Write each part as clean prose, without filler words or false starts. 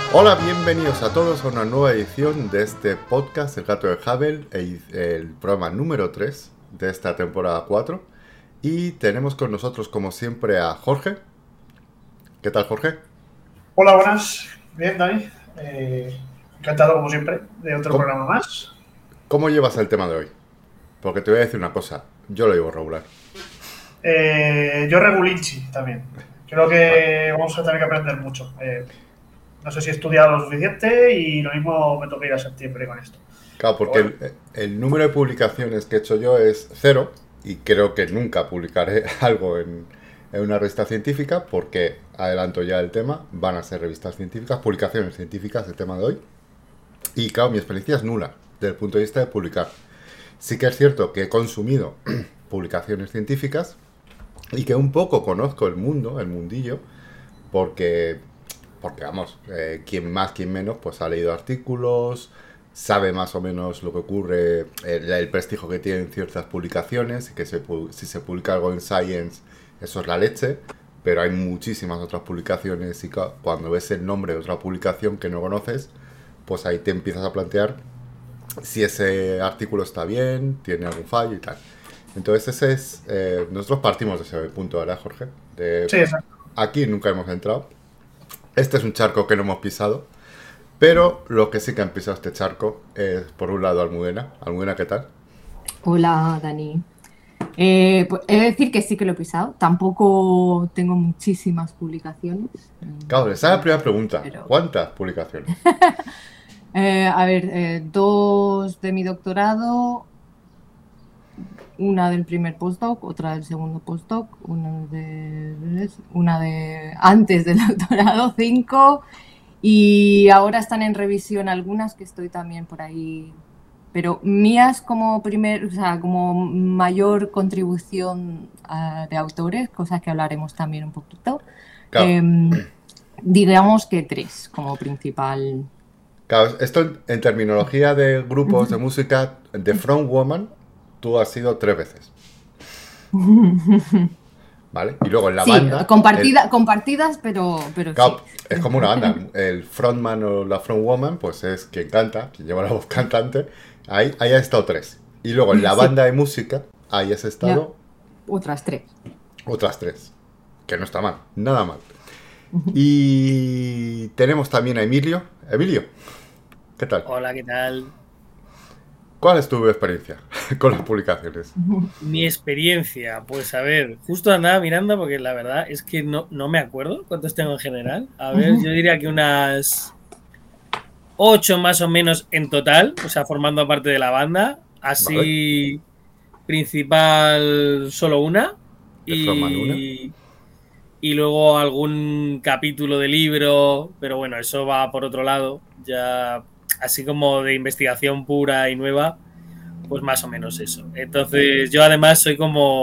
Hola, bienvenidos a todos a una nueva edición de este podcast, El Gato de Hubble, el programa número 3 de esta temporada 4. Y tenemos con nosotros, como siempre, a Jorge. ¿Qué tal, Jorge? Hola, buenas. Bien, Dani. Encantado, como siempre, de otro ¿Cómo, programa más. cómo llevas el tema de hoy? Porque te voy a decir una cosa, yo lo llevo regular. Yo regulinchi también. Creo Vale. que vamos a tener que aprender mucho. No sé si he estudiado lo suficiente y lo mismo me toca ir a septiembre con esto. Claro, Pero porque bueno, el número de publicaciones que he hecho yo es cero y creo que nunca publicaré algo en una revista científica porque, adelanto ya el tema, van a ser revistas científicas, publicaciones científicas, el tema de hoy. Y claro, mi experiencia es nula desde el punto de vista de publicar. Sí que es cierto que he consumido publicaciones científicas y que un poco conozco el mundo, el mundillo, porque, porque vamos, quien más, quien menos, pues ha leído artículos, sabe más o menos lo que ocurre, el prestigio que tienen ciertas publicaciones, y que si se publica algo en Science, eso es la leche, pero hay muchísimas otras publicaciones y cuando ves el nombre de otra publicación que no conoces, pues ahí te empiezas a plantear si ese artículo está bien, tiene algún fallo y tal. Entonces ese es, nosotros partimos de ese punto, ¿verdad, Jorge? sí, exacto. Aquí nunca hemos entrado. Este es un charco que no hemos pisado, pero lo que sí que han pisado este charco es, por un lado, Almudena. Almudena, ¿qué tal? Hola, Dani. Pues he de decir que sí que lo he pisado. Tampoco tengo muchísimas publicaciones. Claro, esa es la primera pregunta. Pero, ¿Cuántas publicaciones? dos de mi doctorado, una del primer postdoc, otra del segundo postdoc, una de antes del doctorado, 5, y ahora están en revisión algunas que estoy también por ahí. Pero mías como o sea, como mayor contribución de autores, cosas que hablaremos también un poquito. Claro, Eh, digamos que 3 como principal. claro, esto en terminología de grupos de música, de frontwoman, tú has sido 3 veces, ¿vale? Y luego en la Sí, banda, compartidas, pero sí. claro, es como una banda. El frontman o la frontwoman, pues es quien canta, quien lleva la voz cantante. Ahí has estado 3. Y luego en la Sí, banda de música, ahí has ya, estado otras 3. otras 3. Que no está mal, nada mal. Y tenemos también a Emilio. Emilio, ¿qué tal? Hola, ¿qué tal? ¿Cuál es tu experiencia con las publicaciones? Mi experiencia, pues a ver, justo andaba mirando porque la verdad es que no me acuerdo cuántos tengo en general. A ver, yo diría que unas 8 más o menos en total, o sea, formando parte de la banda. ¿Vale? Así, principal solo una. De Frontman 1. Y, y luego algún capítulo de libro, pero bueno, eso va por otro lado. Ya, así como de investigación pura y nueva, pues más o menos eso. Entonces, yo además soy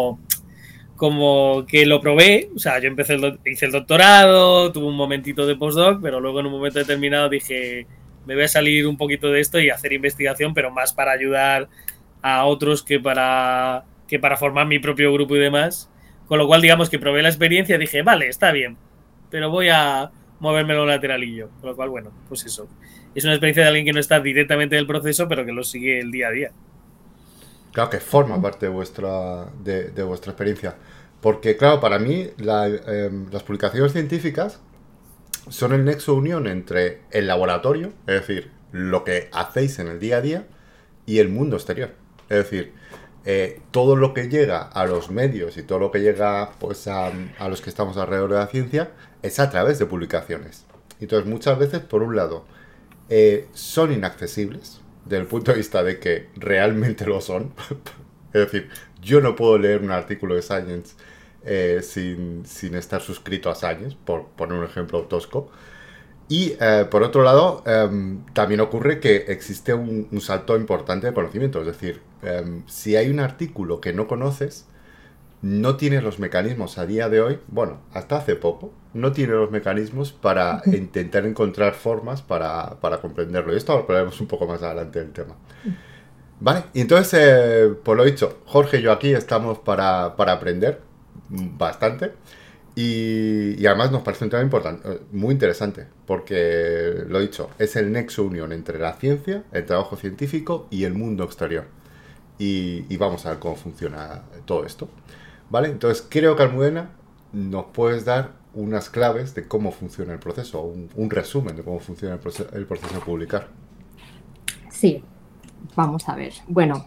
como que lo probé, o sea, yo hice el doctorado, tuve un momentito de postdoc, pero luego en un momento determinado dije, me voy a salir un poquito de esto y hacer investigación, pero más para ayudar a otros que para formar mi propio grupo y demás. Con lo cual, digamos que probé la experiencia y dije, vale, está bien, pero voy a movérmelo lateralillo. Con lo cual, bueno, pues eso. Es una experiencia de alguien que no está directamente en el proceso, pero que lo sigue el día a día. Claro que forma parte de vuestra experiencia. Porque, claro, para mí las publicaciones científicas son el nexo de unión entre el laboratorio, es decir, lo que hacéis en el día a día, y el mundo exterior. Es decir, todo lo que llega a los medios y todo lo que llega pues, a los que estamos alrededor de la ciencia es a través de publicaciones. Entonces, muchas veces, por un lado, son inaccesibles, desde el punto de vista de que realmente lo son. Es decir, yo no puedo leer un artículo de Science sin estar suscrito a Science, por poner un ejemplo tosco. Y por otro lado, también ocurre que existe un salto importante de conocimiento. Es decir, si hay un artículo que no conoces, no tiene los mecanismos a día de hoy, bueno, hasta hace poco, no tiene los mecanismos para intentar encontrar formas para comprenderlo. Y esto lo hablaremos un poco más adelante del tema. Vale, y entonces, por lo dicho, Jorge y yo aquí estamos para aprender bastante. Y además nos parece un tema importante, muy interesante, porque, lo dicho, es el nexo unión entre la ciencia, el trabajo científico y el mundo exterior. Y vamos a ver cómo funciona todo esto. ¿Vale? Entonces, creo que, Almudena, nos puedes dar unas claves de cómo funciona el proceso, un resumen de cómo funciona el proceso de publicar. Sí, vamos a ver. Bueno,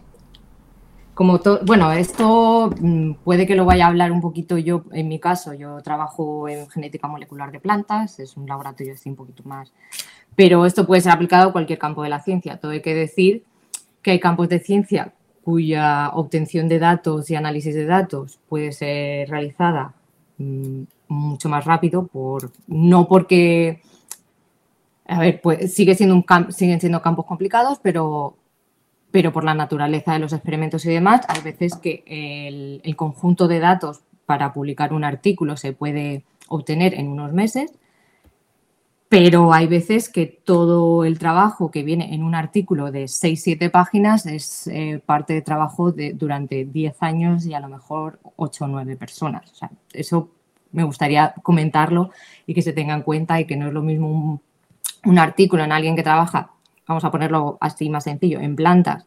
esto puede que lo vaya a hablar un poquito yo, en mi caso. Yo trabajo en genética molecular de plantas, es un laboratorio así un poquito más. Pero esto puede ser aplicado a cualquier campo de la ciencia. Todo hay que decir que hay campos de ciencia cuya obtención de datos y análisis de datos puede ser realizada mucho más rápido, no porque, a ver, pues siguen siendo campos complicados, pero por la naturaleza de los experimentos y demás, hay veces que el conjunto de datos para publicar un artículo se puede obtener en unos meses, pero hay veces que todo el trabajo que viene en un artículo de 6-7 páginas es parte de trabajo durante 10 años y a lo mejor 8 o 9 personas. O sea, eso me gustaría comentarlo y que se tenga en cuenta, y que no es lo mismo un artículo en alguien que trabaja, vamos a ponerlo así más sencillo, en plantas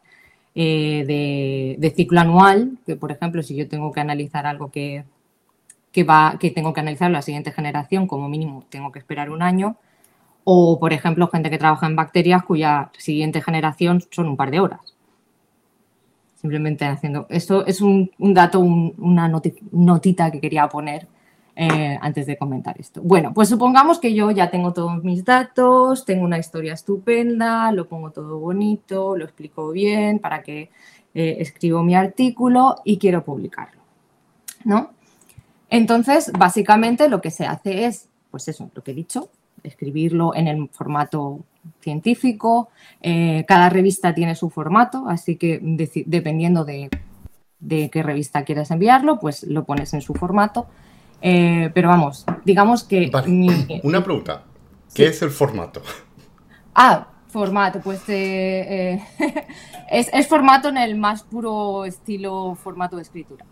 de ciclo anual, que por ejemplo, si yo tengo que analizar algo que tengo que analizar la siguiente generación, como mínimo tengo que esperar un año, o por ejemplo, gente que trabaja en bacterias cuya siguiente generación son un par de horas. Simplemente haciendo esto es un dato, una notita que quería poner antes de comentar esto. Bueno, pues supongamos que yo ya tengo todos mis datos, tengo una historia estupenda, lo pongo todo bonito, lo explico bien para que escribo mi artículo y quiero publicarlo, ¿no? Entonces, básicamente lo que se hace es, pues eso, lo que he dicho, escribirlo en el formato científico. Cada revista tiene su formato, así que dependiendo de qué revista quieras enviarlo, pues lo pones en su formato. Pero vamos, digamos que... Vale. Una pregunta. ¿Qué es el formato? Formato, pues es formato en el más puro estilo formato de escritura.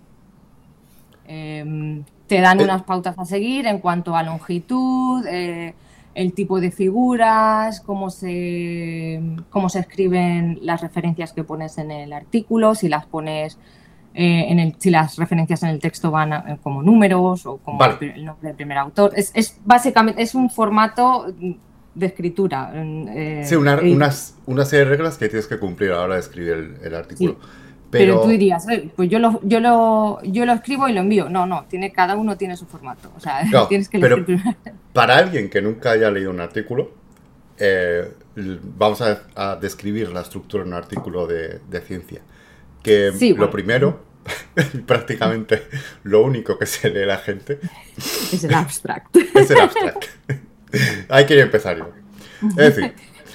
Te dan unas pautas a seguir en cuanto a longitud, el tipo de figuras, cómo se escriben las referencias que pones en el artículo, si las pones si las referencias en el texto van como números o como el nombre del primer autor. Es básicamente es un formato de escritura. Sí, una serie de reglas que tienes que cumplir a la hora de escribir el artículo. Sí. Pero tú dirías, pues yo lo escribo y lo envío. No, cada uno tiene su formato. O sea, no, tienes que elegir primero. Para alguien que nunca haya leído un artículo, vamos a describir la estructura de un artículo de ciencia. Que sí, lo primero, prácticamente lo único que se lee la gente es el abstract. Es el abstract. Ahí quería empezar yo. Es decir,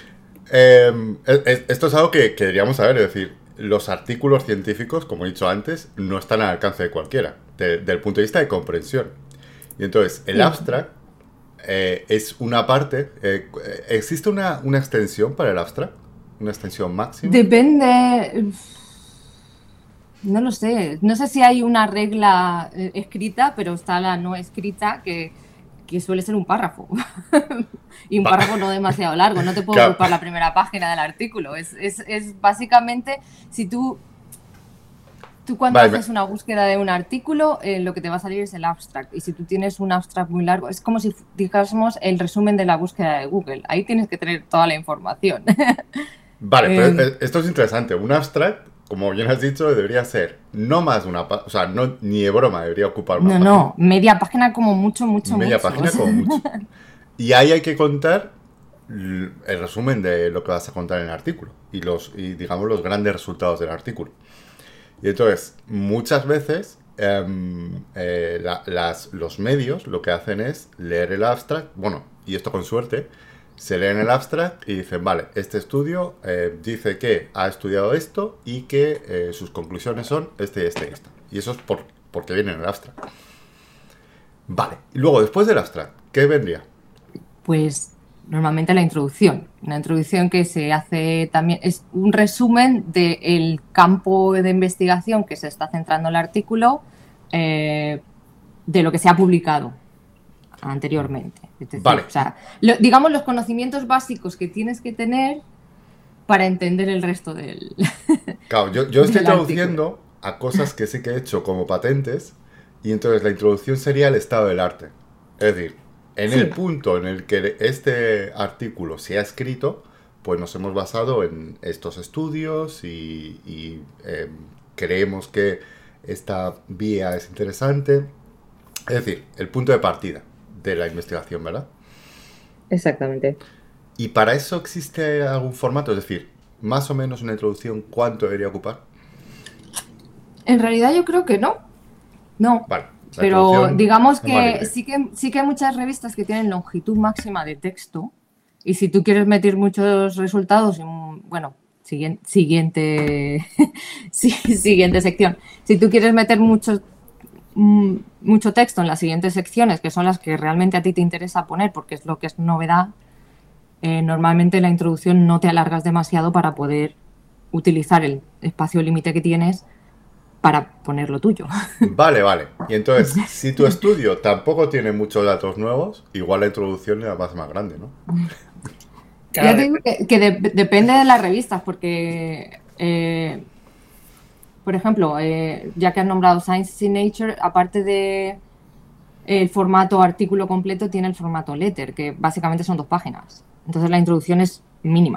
esto es algo que queríamos saber, es decir, los artículos científicos, como he dicho antes, no están al alcance de cualquiera, desde el punto de vista de comprensión. Y entonces, el abstract es una parte... ¿existe una extensión para el abstract? ¿Una extensión máxima? Depende... No lo sé. No sé si hay una regla escrita, pero está la no escrita que suele ser un párrafo. Y un párrafo no demasiado largo. No te puedo ocupar la primera página del artículo. Es básicamente, si tú cuando haces una búsqueda de un artículo, lo que te va a salir es el abstract. Y si tú tienes un abstract muy largo, es como si dijésemos el resumen de la búsqueda de Google. Ahí tienes que tener toda la información. Vale, pero esto es interesante. Un abstract, como bien has dicho, debería ser no más una página, o sea, ni de broma debería ocupar una página. No, media página como mucho. Media página como mucho. Y ahí hay que contar el resumen de lo que vas a contar en el artículo y digamos los grandes resultados del artículo. Y entonces, muchas veces los medios lo que hacen es leer el abstract, bueno, y esto con suerte, se leen el abstract y dicen, vale, este estudio dice que ha estudiado esto y que sus conclusiones son este y este y esto. Y eso es porque viene en el abstract. Vale, y luego, después del abstract, ¿qué vendría? Pues normalmente la introducción. Una introducción que se hace también, es un resumen del campo de investigación que se está centrando el artículo, de lo que se ha publicado. anteriormente. Es decir, Vale. o sea, digamos los conocimientos básicos que tienes que tener para entender el resto del... Claro, yo estoy del traduciendo a cosas que sí que he hecho como patentes, y entonces la introducción sería el estado del arte. Es decir, en Sí. el punto en el que este artículo se ha escrito, pues nos hemos basado en estos estudios y creemos que esta vía es interesante. Es decir, el punto de partida de la investigación, ¿verdad? Exactamente. ¿Y para eso existe algún formato? Es decir, más o menos una introducción, ¿cuánto debería ocupar? En realidad yo creo que no. No. Vale. La Pero introducción digamos es más que libre. sí que hay muchas revistas que tienen longitud máxima de texto. Y si tú quieres meter muchos resultados, bueno, siguiente sección. Si tú quieres meter mucho texto en las siguientes secciones, que son las que realmente a ti te interesa poner, porque es lo que es novedad, normalmente la introducción no te alargas demasiado para poder utilizar el espacio límite que tienes para poner lo tuyo. Vale, vale. Y entonces, si tu estudio tampoco tiene muchos datos nuevos, igual la introducción es más grande, ¿no? Claro, Ya te digo que depende de las revistas, porque, por ejemplo, ya que has nombrado Science in Nature, aparte de el formato artículo completo, tiene el formato letter, que básicamente son 2 páginas. Entonces la introducción es mínima.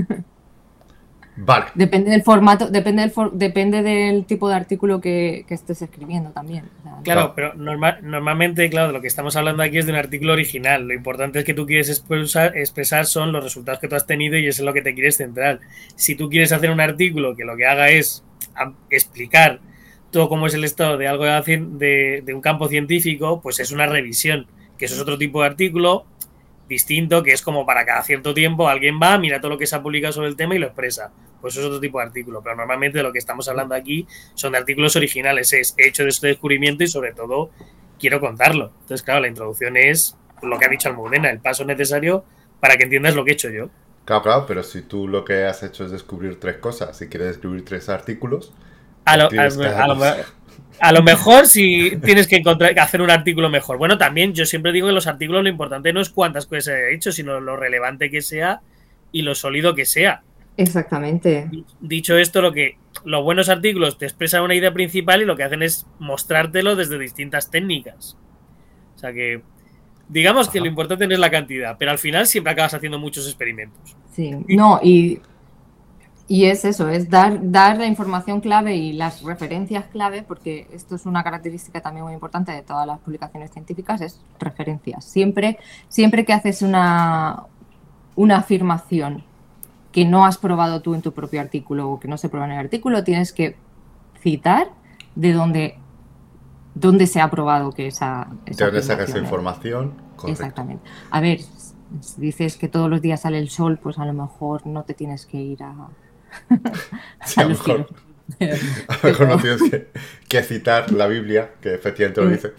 Vale. Depende del formato, depende del tipo de artículo que estés escribiendo también. O sea, Claro, pero normalmente, claro, de lo que estamos hablando aquí es de un artículo original. Lo importante es que tú quieres expresar son los resultados que tú has tenido y eso es lo que te quieres centrar. Si tú quieres hacer un artículo que lo que haga es explicar todo cómo es el estado de algo de un campo científico, pues es una revisión, que eso es otro tipo de artículo distinto, que es como para cada cierto tiempo alguien va, mira todo lo que se ha publicado sobre el tema y lo expresa. Pues eso es otro tipo de artículo, pero normalmente de lo que estamos hablando aquí son de artículos originales, es he hecho de este descubrimiento y sobre todo quiero contarlo. Entonces, claro, la introducción es lo que ha dicho Almudena, el paso necesario para que entiendas lo que he hecho yo. Claro, pero si tú lo que has hecho es descubrir 3 cosas, si quieres descubrir 3 artículos, A lo, escribes cada cosa. a lo mejor si tienes que hacer un artículo mejor. Bueno, también yo siempre digo que los artículos lo importante no es cuántas cosas haya hecho, sino lo relevante que sea y lo sólido que sea. exactamente. Dicho esto, los buenos artículos te expresan una idea principal y lo que hacen es mostrártelo desde distintas técnicas. O sea que, digamos que lo importante no es la cantidad, pero al final siempre acabas haciendo muchos experimentos. Sí, no, y es eso, es dar la información clave y las referencias clave, porque esto es una característica también muy importante de todas las publicaciones científicas, es referencias. Siempre que haces una afirmación que no has probado tú en tu propio artículo o que no se prueba en el artículo, tienes que citar de dónde se ha probado que esa ¿De dónde sacas esa afirmación es. información? Correcto. Exactamente. A ver, si dices que todos los días sale el sol, pues a lo mejor no te tienes que ir a... Sí, a lo mejor no tienes que citar la Biblia, que efectivamente lo dice.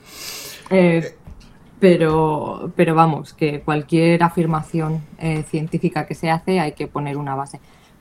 Pero vamos, que cualquier afirmación científica que se hace hay que poner una base.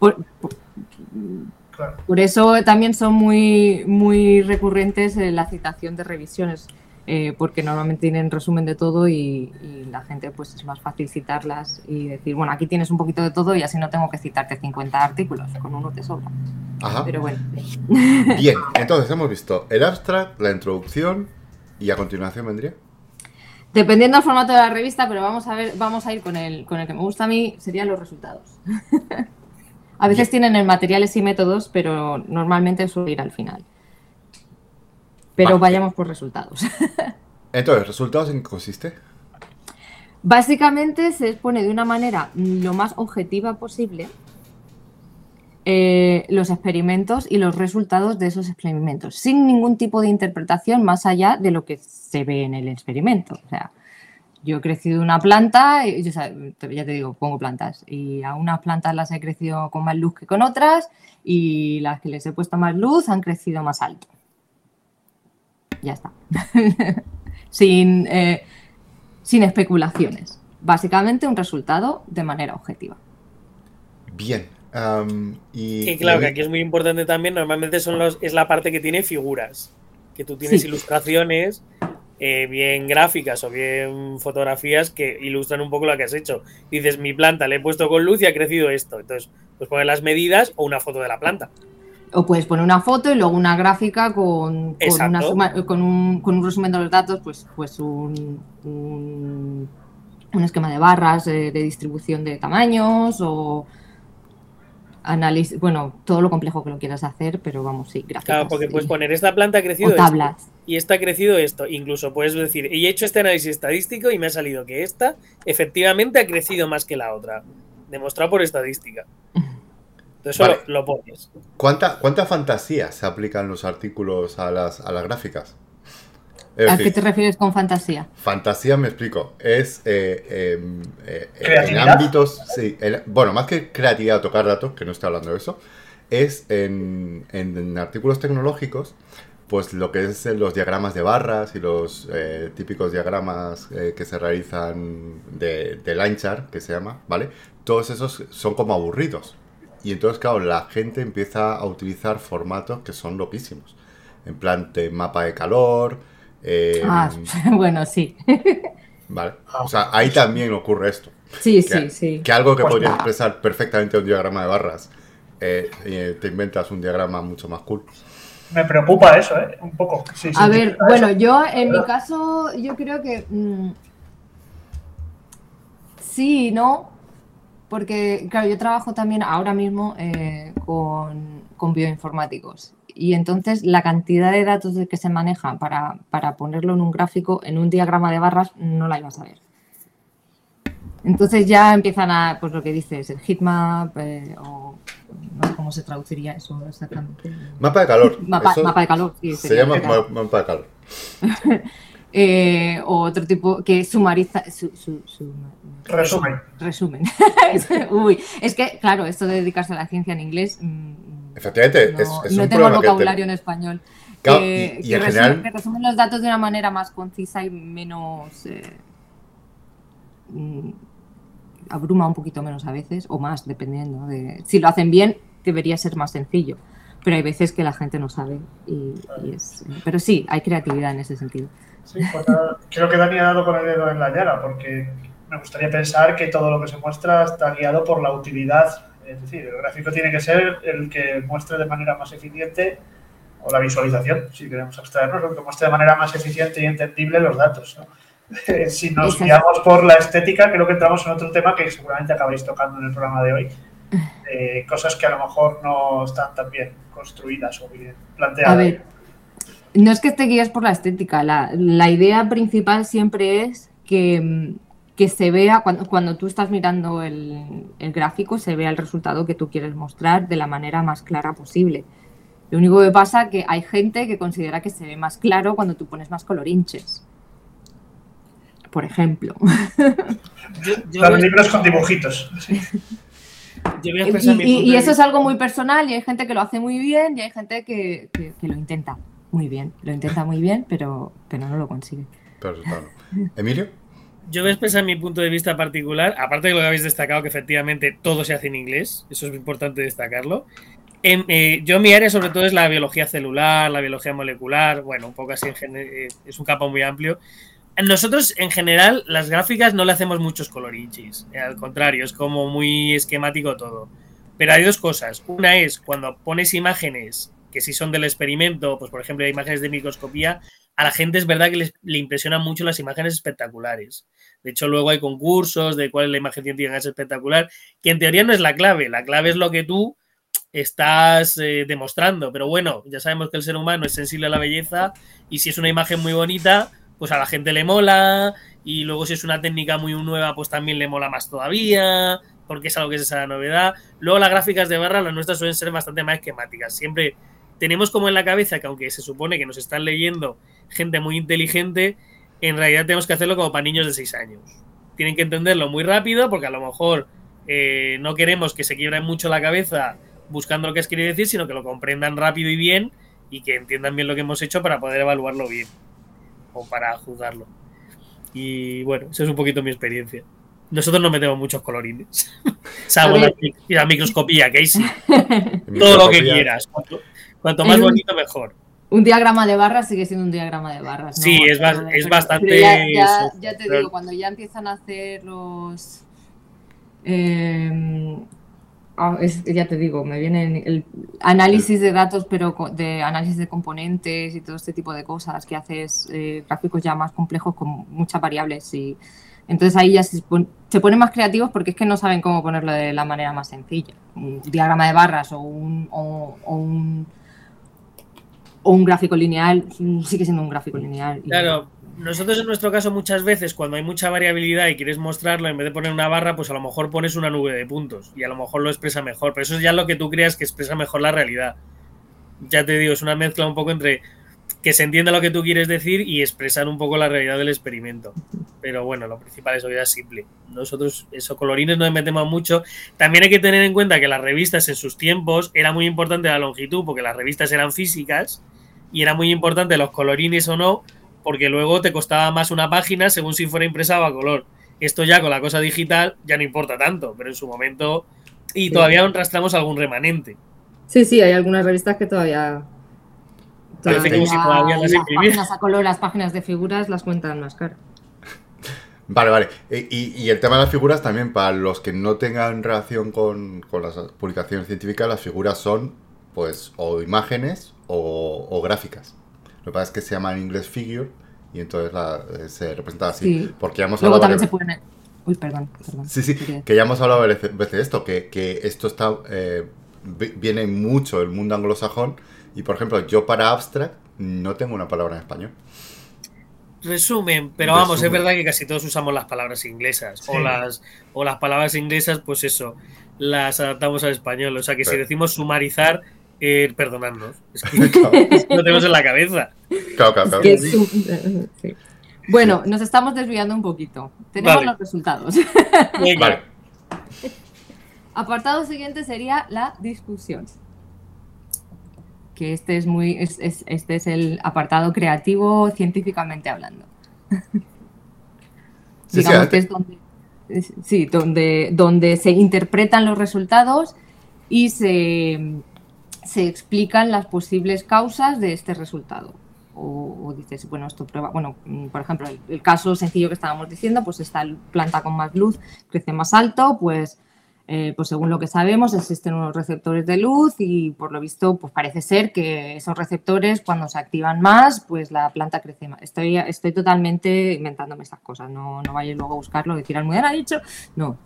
Claro. Por eso también son muy recurrentes la citación de revisiones, porque normalmente tienen resumen de todo y la gente pues es más fácil citarlas y decir, bueno, aquí tienes un poquito de todo y así no tengo que citarte 50 artículos, con uno te sobra. Ajá. Pero bueno. Bien, entonces hemos visto el abstract, la introducción y a continuación vendría. Dependiendo del formato de la revista, pero vamos a ir con el que me gusta a mí, serían los resultados. A veces tienen el materiales y métodos, pero normalmente suele ir al final. Pero vayamos por resultados. Entonces, ¿resultados en qué consiste? Básicamente se expone de una manera lo más objetiva posible los experimentos y los resultados de esos experimentos, sin ningún tipo de interpretación más allá de lo que se ve en el experimento. O sea, yo he crecido una planta, ya te digo, pongo plantas, y a unas plantas las he crecido con más luz que con otras, y las que les he puesto más luz han crecido más alto. Ya está. sin especulaciones. Básicamente un resultado de manera objetiva. Bien. Y claro, que aquí es muy importante también, normalmente es la parte que tiene figuras, que tú tienes ilustraciones bien gráficas o bien fotografías que ilustran un poco lo que has hecho. Dices, mi planta le he puesto con luz y ha crecido esto. Entonces, pues poner las medidas o una foto de la planta. O puedes poner una foto y luego una gráfica con Exacto. un resumen de los datos, pues un esquema de barras de distribución de tamaños o análisis, bueno, todo lo complejo que lo quieras hacer, pero vamos, sí, gráficas. Claro, porque puedes poner, esta planta ha crecido o tablas. esto y esta ha crecido esto. Incluso puedes decir, y he hecho este análisis estadístico y me ha salido que esta efectivamente ha crecido más que la otra. Demostrado por estadística. Entonces Vale. lo pones. ¿Cuánta fantasía se aplican los artículos a las gráficas? Es ¿A decir, qué te refieres con fantasía? fantasía, me explico, es en ¿Creatividad? ámbitos, sí, bueno, más que creatividad o tocar datos, que no estoy hablando de eso, es en artículos tecnológicos, pues lo que es los diagramas de barras y los típicos diagramas que se realizan de line chart, que se llama, ¿vale? Todos esos son como aburridos. Y entonces, claro, la gente empieza a utilizar formatos que son loquísimos. En plan de mapa de calor. Bueno, sí. Vale. O sea, ahí también ocurre esto. Sí, Que, sí. que algo que Pues podría no. expresar perfectamente un diagrama de barras, te inventas un diagrama mucho más cool. Me preocupa eso, ¿eh? Un poco. Sí, A ver, simplifica bueno, eso. yo en mi caso, yo creo que sí y no, porque claro, yo trabajo también ahora mismo con bioinformáticos y entonces la cantidad de datos que se maneja para ponerlo en un gráfico, en un diagrama de barras, no la ibas a ver. Entonces ya empiezan a, pues lo que dices, el heatmap o no sé cómo se traduciría eso exactamente. Mapa de calor. Mapa de calor, sí. Se sería llama claro. mapa de calor. O otro tipo que sumariza. Resumen. Resumen. Uy, es que, claro, esto de dedicarse a la ciencia en inglés. Efectivamente, no, es no un tengo el problema vocabulario en español. Claro, Que en general, que resumen los datos de una manera más concisa y menos. Abruma un poquito menos a veces, o más, dependiendo de. Si lo hacen bien, debería ser más sencillo. Pero hay veces que la gente no sabe. Pero sí, hay creatividad en ese sentido. Sí, pues nada, creo que Dani ha dado con el dedo en la llaga, porque me gustaría pensar que todo lo que se muestra está guiado por la utilidad. Es decir, el gráfico tiene que ser el que muestre de manera más eficiente, o la visualización, si queremos abstraernos, lo que muestre de manera más eficiente y entendible los datos, ¿no? Si nos guiamos por la estética, creo que entramos en otro tema que seguramente acabáis tocando en el programa de hoy. Cosas que a lo mejor no están tan bien construidas o bien planteadas. A ver, no es que te guíes por la estética, la idea principal siempre es que se vea, cuando tú estás mirando el gráfico, se vea el resultado que tú quieres mostrar de la manera más clara posible. Lo único que pasa es que hay gente que considera que se ve más claro cuando tú pones más colorinches. Por ejemplo. Los libros con dibujitos. Sí. Y eso es algo muy personal y hay gente que lo hace muy bien y hay gente que lo intenta muy bien. Lo intenta muy bien, pero no lo consigue. Pero claro. ¿Emilio? Yo voy a expresar mi punto de vista particular, aparte de lo que habéis destacado, que efectivamente todo se hace en inglés, eso es importante destacarlo. Yo mi área sobre todo es la biología celular, la biología molecular, bueno, un poco así, es un campo muy amplio. Nosotros, en general, las gráficas no le hacemos muchos colorinchis. Al contrario, es como muy esquemático todo. Pero hay dos cosas. Una es cuando pones imágenes que si son del experimento, pues por ejemplo, imágenes de microscopía, a la gente es verdad que le impresionan mucho las imágenes espectaculares. De hecho, luego hay concursos de cuál es la imagen científica más espectacular, que en teoría no es la clave. La clave es lo que tú estás demostrando. Pero bueno, ya sabemos que el ser humano es sensible a la belleza y si es una imagen muy bonita, pues a la gente le mola, y luego si es una técnica muy nueva, pues también le mola más todavía, porque es algo que es esa novedad. Luego las gráficas de barra, las nuestras suelen ser bastante más esquemáticas. Siempre tenemos como en la cabeza que aunque se supone que nos están leyendo gente muy inteligente, en realidad tenemos que hacerlo como para niños de 6 años. Tienen que entenderlo muy rápido, porque a lo mejor no queremos que se quiebren mucho la cabeza buscando lo que quiere decir, sino que lo comprendan rápido y bien, y que entiendan bien lo que hemos hecho para poder evaluarlo bien. O para juzgarlo. Y bueno, esa es un poquito mi experiencia. Nosotros no metemos muchos colorines. Salvo la microscopía, que ahí sí. Todo lo que quieras. Cuanto más bonito, mejor. Un diagrama de barras sigue siendo un diagrama de barras, ¿no? Sí, es bastante... Pero ya te digo, cuando ya empiezan a hacer los... ya te digo, me viene el análisis de datos, pero de análisis de componentes y todo este tipo de cosas que haces, gráficos ya más complejos con muchas variables. Y entonces ahí ya se ponen más creativos porque es que no saben cómo ponerlo de la manera más sencilla. Un diagrama de barras o un gráfico lineal sigue siendo un gráfico lineal. Claro, nosotros en nuestro caso muchas veces cuando hay mucha variabilidad y quieres mostrarlo, en vez de poner una barra, pues a lo mejor pones una nube de puntos y a lo mejor lo expresa mejor, pero eso es ya lo que tú creas que expresa mejor la realidad. Ya te digo, es una mezcla un poco entre que se entienda lo que tú quieres decir y expresar un poco la realidad del experimento. Pero bueno, lo principal es obviamente simple. Nosotros, eso, colorines no metemos mucho. También hay que tener en cuenta que las revistas en sus tiempos era muy importante la longitud, porque las revistas eran físicas y era muy importante los colorines o no, porque luego te costaba más una página según si fuera impresa o a color. Esto ya con la cosa digital ya no importa tanto, pero en su momento... Y todavía arrastramos algún remanente. Sí, hay algunas revistas que todavía las páginas a color, las páginas de figuras las cuentan más caras. Vale. Y el tema de las figuras también, para los que no tengan relación con las publicaciones científicas, las figuras son, pues, o imágenes o gráficas. Lo que pasa es que se llama en inglés figure y entonces se representa así. Sí. Porque ya hemos Luego hablado también se pueden... Uy, perdón. Sí, que ya hemos hablado veces de esto, que esto está viene mucho del mundo anglosajón y, por ejemplo, yo para abstract no tengo una palabra en español. Resumen, pero vamos, es verdad que casi todos usamos las palabras inglesas, sí. o las palabras inglesas, pues eso, las adaptamos al español. O sea que si decimos sumarizar, perdonadnos, es que lo tenemos en la cabeza. Claro. Sí. Bueno, nos estamos desviando un poquito. Tenemos los resultados. Vale. Apartado siguiente sería la discusión. Que este es el apartado creativo científicamente hablando. Digamos que es donde se interpretan los resultados y se explican las posibles causas de este resultado. O dices, bueno, esto prueba, bueno, por ejemplo, el caso sencillo que estábamos diciendo, pues esta planta con más luz crece más alto, pues según lo que sabemos existen unos receptores de luz y por lo visto pues parece ser que esos receptores cuando se activan más pues la planta crece más. Estoy totalmente inventándome estas cosas, no vayáis luego a buscarlo y decir Almudena ha dicho, no,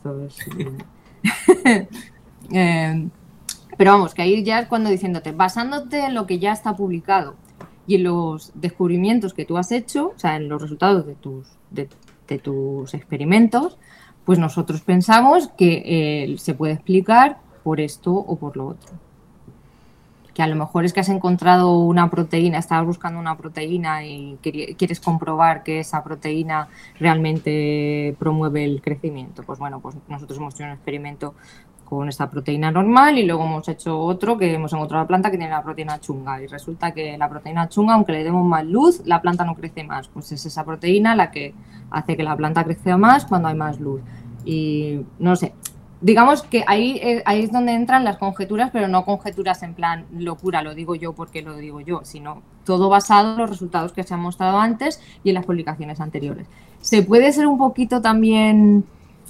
pero vamos, que ahí ya es cuando diciéndote, basándote en lo que ya está publicado y en los descubrimientos que tú has hecho, o sea, en los resultados de tus experimentos, pues nosotros pensamos que se puede explicar por esto o por lo otro. Que a lo mejor es que has encontrado una proteína, estabas buscando una proteína y quieres comprobar que esa proteína realmente promueve el crecimiento. Pues bueno, pues nosotros hemos hecho un experimento con esta proteína normal y luego hemos hecho otro que hemos encontrado la planta que tiene la proteína chunga y resulta que la proteína chunga, aunque le demos más luz, la planta no crece más. Pues es esa proteína la que hace que la planta crezca más cuando hay más luz. Y no sé, digamos que ahí es donde entran las conjeturas, pero no conjeturas en plan locura, lo digo yo porque lo digo yo, sino todo basado en los resultados que se han mostrado antes y en las publicaciones anteriores. Se puede ser un poquito también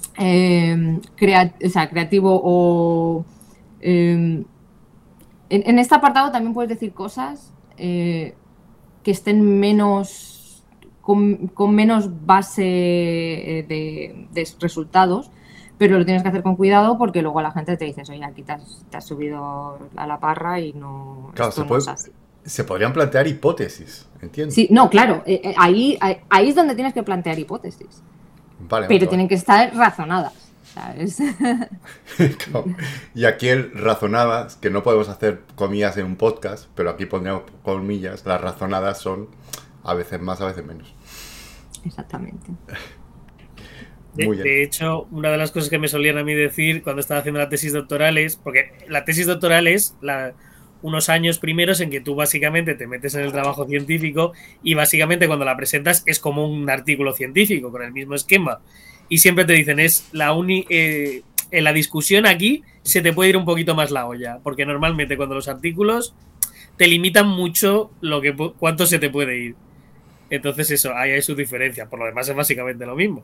creativo o en este apartado también puedes decir cosas que estén menos con menos base de resultados, pero lo tienes que hacer con cuidado porque luego la gente te dice, oye, aquí te has subido a la parra y no, claro, esto no es así. Se podrían plantear hipótesis, ¿entiendes? Sí, no, claro, ahí es donde tienes que plantear hipótesis. Vale, pero tienen que estar razonadas, ¿sabes? Claro. Y aquí el razonadas, que no podemos hacer comillas en un podcast, pero aquí pondríamos comillas, las razonadas son a veces más, a veces menos. Exactamente. De hecho, una de las cosas que me solían a mí decir cuando estaba haciendo la tesis doctoral es, porque la tesis doctoral es unos años primeros en que tú básicamente te metes en el trabajo científico y básicamente cuando la presentas es como un artículo científico con el mismo esquema y siempre te dicen en la discusión aquí se te puede ir un poquito más la olla porque normalmente cuando los artículos te limitan mucho cuánto se te puede ir. Entonces eso, ahí hay su diferencia. Por lo demás es básicamente lo mismo.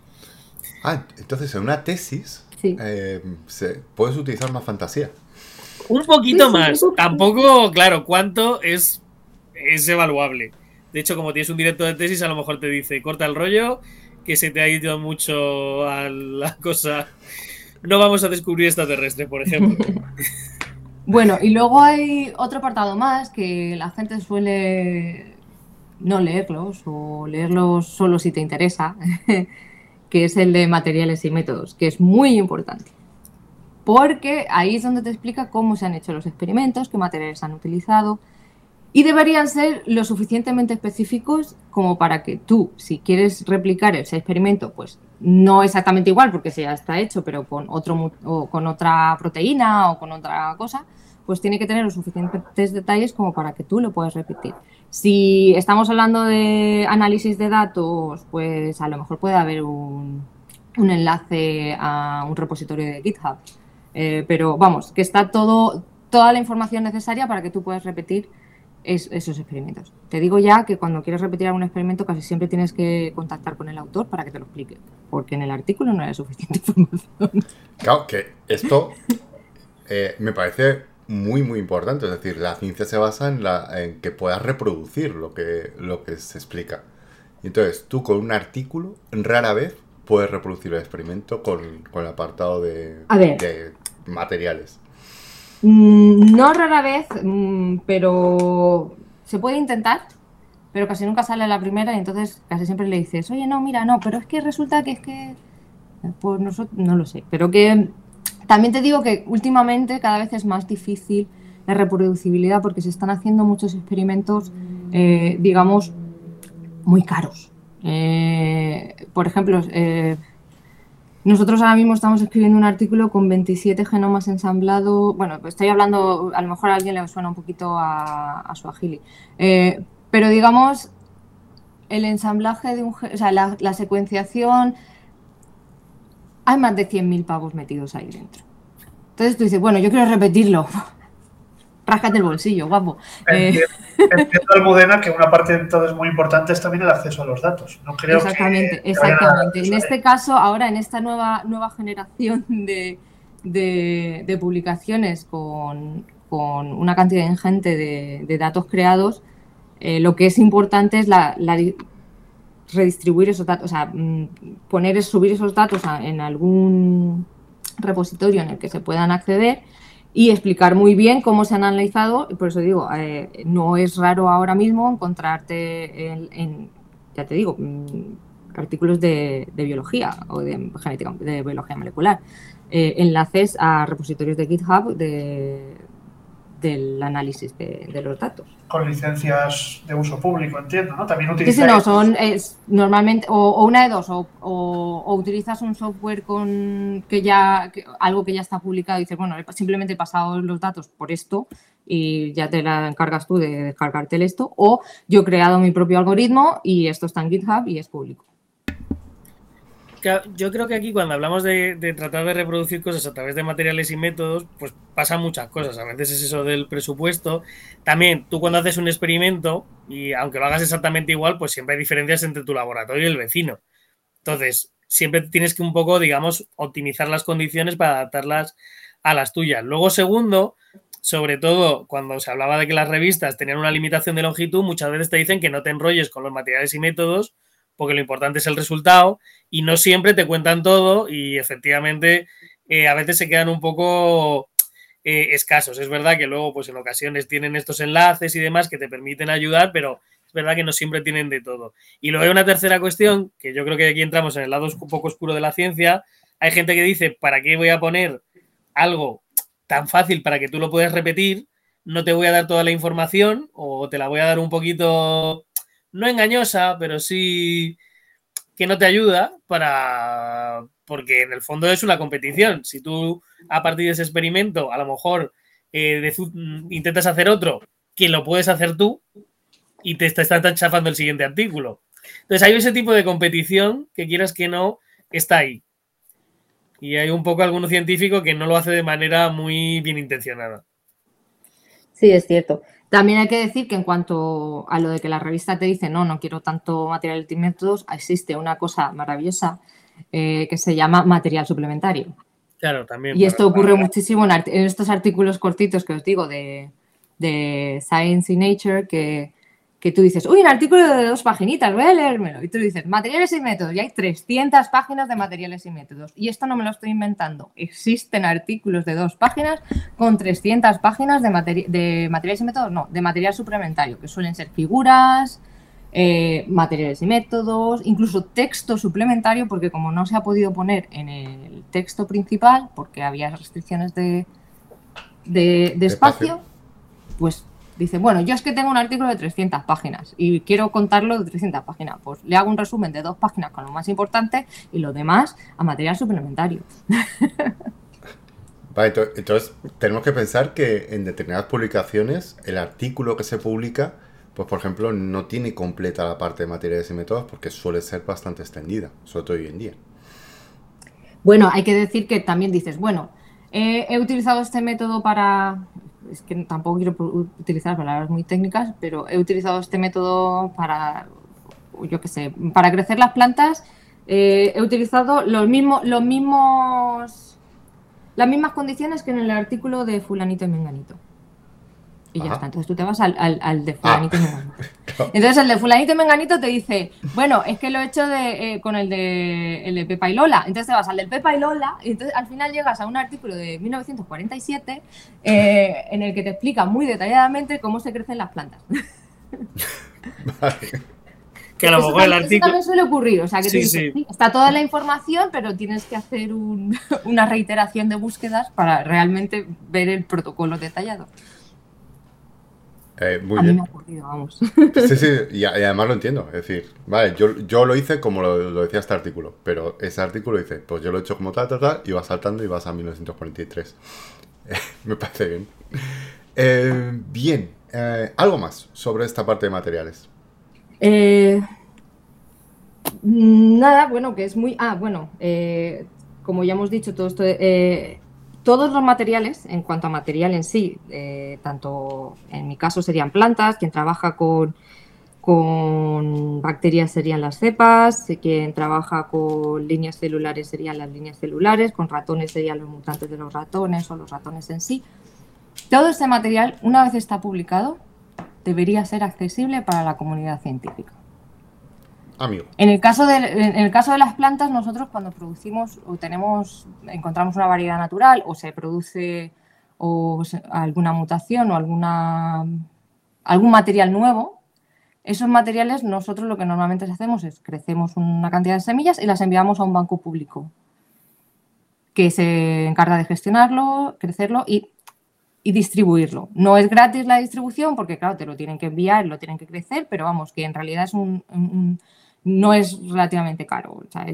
Entonces en una tesis Sí. puedes utilizar más fantasía. Un poquito Sí, más. un poco. Tampoco, claro, cuánto es evaluable. De hecho, como tienes un director de tesis, a lo mejor te dice, corta el rollo, que se te ha ido mucho a la cosa. No vamos a descubrir extraterrestres, por ejemplo. Bueno, y luego hay otro apartado más que la gente suele no leerlos o leerlos solo si te interesa, que es el de materiales y métodos, que es muy importante. Porque ahí es donde te explica cómo se han hecho los experimentos, qué materiales han utilizado, y deberían ser lo suficientemente específicos como para que tú, si quieres replicar ese experimento, pues no exactamente igual, porque se ya está hecho, pero con otra proteína o con otra cosa, pues tiene que tener los suficientes detalles como para que tú lo puedas repetir. Si estamos hablando de análisis de datos, pues a lo mejor puede haber un enlace a un repositorio de GitHub. Pero vamos, que está toda la información necesaria para que tú puedas repetir esos experimentos. Te digo ya que cuando quieres repetir algún experimento casi siempre tienes que contactar con el autor para que te lo explique, porque en el artículo no hay suficiente información. Claro, que esto me parece muy, muy importante. Es decir, la ciencia se basa en que puedas reproducir lo que se explica. Y entonces, tú con un artículo, rara vez puedes reproducir el experimento con el apartado de materiales. No rara vez, pero se puede intentar, pero casi nunca sale a la primera y entonces casi siempre le dices, oye, no, mira, no, pero es que resulta que pues nosotros, no lo sé, pero que también te digo que últimamente cada vez es más difícil la reproducibilidad porque se están haciendo muchos experimentos, digamos, muy caros. Por ejemplo, nosotros ahora mismo estamos escribiendo un artículo con 27 genomas ensamblados. Bueno, estoy hablando, a lo mejor a alguien le suena un poquito a Swahili. Pero digamos, el ensamblaje de o sea, la secuenciación, hay más de 100.000 pavos metidos ahí dentro. Entonces tú dices, bueno, yo quiero repetirlo. Ráscate el bolsillo, guapo. Entiendo, Almudena, que una parte entonces muy importante es también el acceso a los datos. No creo exactamente. En este caso, ahora en esta nueva generación de publicaciones con una cantidad ingente de datos creados, lo que es importante es redistribuir esos datos, o sea, subir esos datos en algún repositorio en el que se puedan acceder y explicar muy bien cómo se han analizado. Por eso digo, no es raro ahora mismo encontrarte ya te digo, artículos de biología o de genética, de biología molecular, enlaces a repositorios de GitHub del análisis de los datos. Con licencias de uso público, entiendo, ¿no? También utilizas... Sí, no, son normalmente o una de dos, o utilizas un software algo que ya está publicado y dices, bueno, simplemente he pasado los datos por esto y ya te la encargas tú de descargarte esto, o yo he creado mi propio algoritmo y esto está en GitHub y es público. Yo creo que aquí cuando hablamos de tratar de reproducir cosas a través de materiales y métodos, pues pasan muchas cosas. A veces es eso del presupuesto. También tú cuando haces un experimento, y aunque lo hagas exactamente igual, pues siempre hay diferencias entre tu laboratorio y el vecino. Entonces, siempre tienes que un poco, digamos, optimizar las condiciones para adaptarlas a las tuyas. Luego, segundo, sobre todo cuando se hablaba de que las revistas tenían una limitación de longitud, muchas veces te dicen que no te enrolles con los materiales y métodos, porque lo importante es el resultado y no siempre te cuentan todo y efectivamente a veces se quedan un poco escasos. Es verdad que luego pues en ocasiones tienen estos enlaces y demás que te permiten ayudar, pero es verdad que no siempre tienen de todo. Y luego hay una tercera cuestión, que yo creo que aquí entramos en el lado un poco oscuro de la ciencia. Hay gente que dice, ¿para qué voy a poner algo tan fácil para que tú lo puedas repetir? No te voy a dar toda la información o te la voy a dar un poquito... no engañosa, pero sí que no te ayuda porque en el fondo es una competición. Si tú a partir de ese experimento a lo mejor intentas hacer otro que lo puedes hacer tú y te están chafando el siguiente artículo. Entonces hay ese tipo de competición que quieras que no está ahí. Y hay un poco alguno científico que no lo hace de manera muy bien intencionada. Sí, es cierto. También hay que decir que en cuanto a lo de que la revista te dice no quiero tanto material y métodos, existe una cosa maravillosa que se llama material suplementario. Claro, también. Y esto ocurre muchísimo en estos artículos cortitos que os digo de Science y Nature, que tú dices, uy, un artículo de 2 paginitas, voy a leérmelo. Y tú dices, materiales y métodos, y hay 300 páginas de materiales y métodos. Y esto no me lo estoy inventando. Existen artículos de 2 páginas con 300 páginas de materiales y métodos, no, de material suplementario, que suelen ser figuras, materiales y métodos, incluso texto suplementario, porque como no se ha podido poner en el texto principal, porque había restricciones de espacio, pues dice, bueno, yo es que tengo un artículo de 300 páginas y quiero contarlo de 300 páginas, pues le hago un resumen de 2 páginas con lo más importante y lo demás a material suplementario. Vale, entonces tenemos que pensar que en determinadas publicaciones el artículo que se publica, pues por ejemplo, no tiene completa la parte de materiales y métodos porque suele ser bastante extendida, sobre todo hoy en día. Bueno, hay que decir que también dices, bueno, he utilizado este método para... Es que tampoco quiero utilizar palabras muy técnicas, pero he utilizado este método para, yo qué sé, para crecer las plantas. He utilizado las mismas condiciones que en el artículo de fulanito y menganito. Y ya está, entonces tú te vas al de fulanito y menganito. Entonces el de fulanito y menganito te dice, bueno, es que lo he hecho con el de Pepa y Lola. Entonces te vas al del Pepa y Lola y entonces al final llegas a un artículo de 1947 en el que te explica muy detalladamente cómo se crecen las plantas. Vale. Que a lo mejor el artículo... Eso también suele ocurrir, o sea que sí. Está toda la información, pero tienes que hacer una reiteración de búsquedas para realmente ver el protocolo detallado. Muy a bien. mí me ha ocurrido, vamos. Sí, y además lo entiendo. Es decir, vale, yo lo hice como lo decía este artículo, pero ese artículo dice, pues yo lo he hecho como tal, y vas saltando y vas a 1943. Me parece bien. Bien, algo más sobre esta parte de materiales. Nada, bueno, que es muy... como ya hemos dicho, todo esto... todos los materiales, en cuanto a material en sí, tanto en mi caso serían plantas, quien trabaja con bacterias serían las cepas, quien trabaja con líneas celulares serían las líneas celulares, con ratones serían los mutantes de los ratones o los ratones en sí. Todo este material, una vez está publicado, debería ser accesible para la comunidad científica. Amigo. En el caso de las plantas, nosotros cuando producimos o encontramos una variedad natural o se produce alguna mutación o algún material nuevo, esos materiales nosotros lo que normalmente hacemos es crecemos una cantidad de semillas y las enviamos a un banco público que se encarga de gestionarlo, crecerlo y distribuirlo. No es gratis la distribución porque, claro, te lo tienen que enviar, lo tienen que crecer, pero vamos, que en realidad es no es relativamente caro. O sea,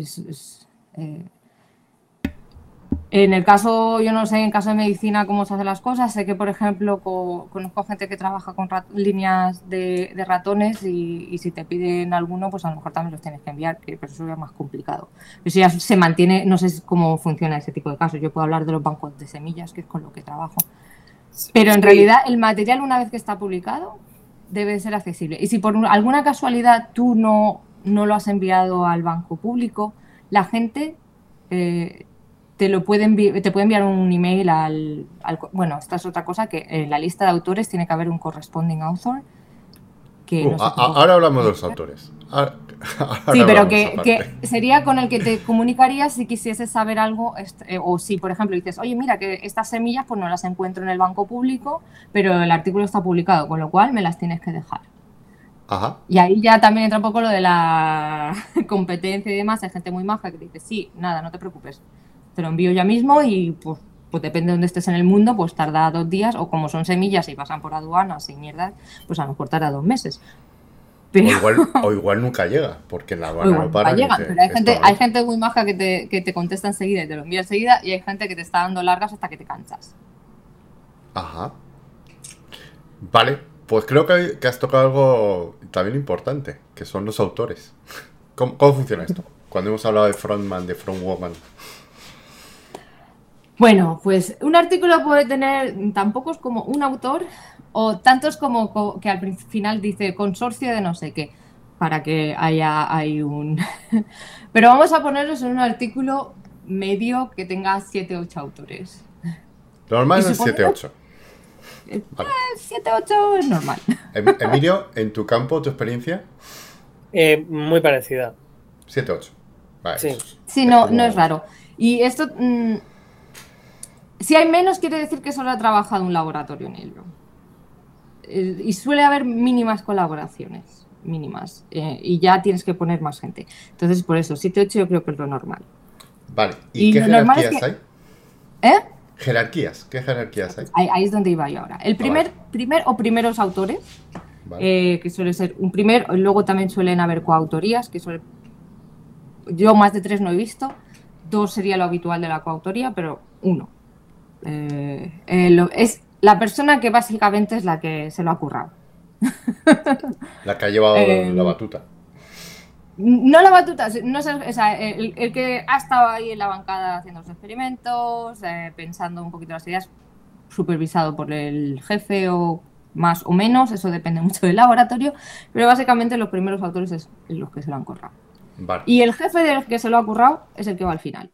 en el caso, yo no sé, en caso de medicina cómo se hacen las cosas. Sé que, por ejemplo, conozco gente que trabaja con líneas de ratones y si te piden alguno, pues a lo mejor también los tienes que enviar, pero eso es más complicado. Pero si ya se mantiene, no sé cómo funciona ese tipo de casos. Yo puedo hablar de los bancos de semillas, que es con lo que trabajo. Pero en realidad el material, una vez que está publicado, debe ser accesible. Y si por alguna casualidad tú no lo has enviado al banco público, la gente te puede enviar un email bueno, esta es otra cosa, que en la lista de autores tiene que haber un corresponding author. Ahora hablamos de los autores. Sí, pero que sería con el que te comunicarías si quisieses saber algo, o si, por ejemplo, dices, oye, mira, que estas semillas pues no las encuentro en el banco público, pero el artículo está publicado, con lo cual me las tienes que dejar. Ajá. Y ahí ya también entra un poco lo de la competencia y demás. Hay gente muy maja que dice, sí, nada, no te preocupes, te lo envío ya mismo y pues depende de dónde estés en el mundo, pues tarda 2 días, o como son semillas y pasan por aduanas y mierda, pues a lo mejor tarda 2 meses. Pero... O igual nunca llega, porque en la aduana no para. Pero hay gente muy maja que te contesta enseguida y te lo envía enseguida, y hay gente que te está dando largas hasta que te cansas. Ajá. Vale, pues creo que has tocado algo también importante, que son los autores. ¿Cómo funciona esto? Cuando hemos hablado de frontman, de frontwoman. Bueno, pues un artículo puede tener, tampoco es como un autor, o tantos como que al final dice consorcio de no sé qué, para que hay un... Pero vamos a ponerlos en un artículo medio que tenga 7-8 autores. Lo normal ¿Y es 7-8. Vale. 7-8 es normal. Emilio, en tu campo, tu experiencia, Muy parecida. 7-8. Vale, Sí. Sí, no es raro. Y esto, si hay menos, quiere decir que solo ha trabajado un laboratorio en ello. Y suele haber mínimas colaboraciones, mínimas. Y ya tienes que poner más gente. Entonces, por eso, 7-8 yo creo que es lo normal. Vale, ¿y qué lo normal jerarquías es hay? ¿Eh? ¿Jerarquías? ¿Qué jerarquías hay? Ahí es donde iba yo ahora. El primeros autores, Vale. que suele ser un primer, luego también suelen haber coautorías, yo más de 3 no he visto, 2 sería lo habitual de la coautoría, pero 1. Es la persona que básicamente es la que se lo ha currado. La que ha llevado la batuta. No la batuta, no sé, o sea, el que ha estado ahí en la bancada haciendo los experimentos, pensando un poquito las ideas, supervisado por el jefe o más o menos, eso depende mucho del laboratorio, pero básicamente los primeros autores es los que se lo han currado. Vale. Y el jefe del que se lo ha currado es el que va al final.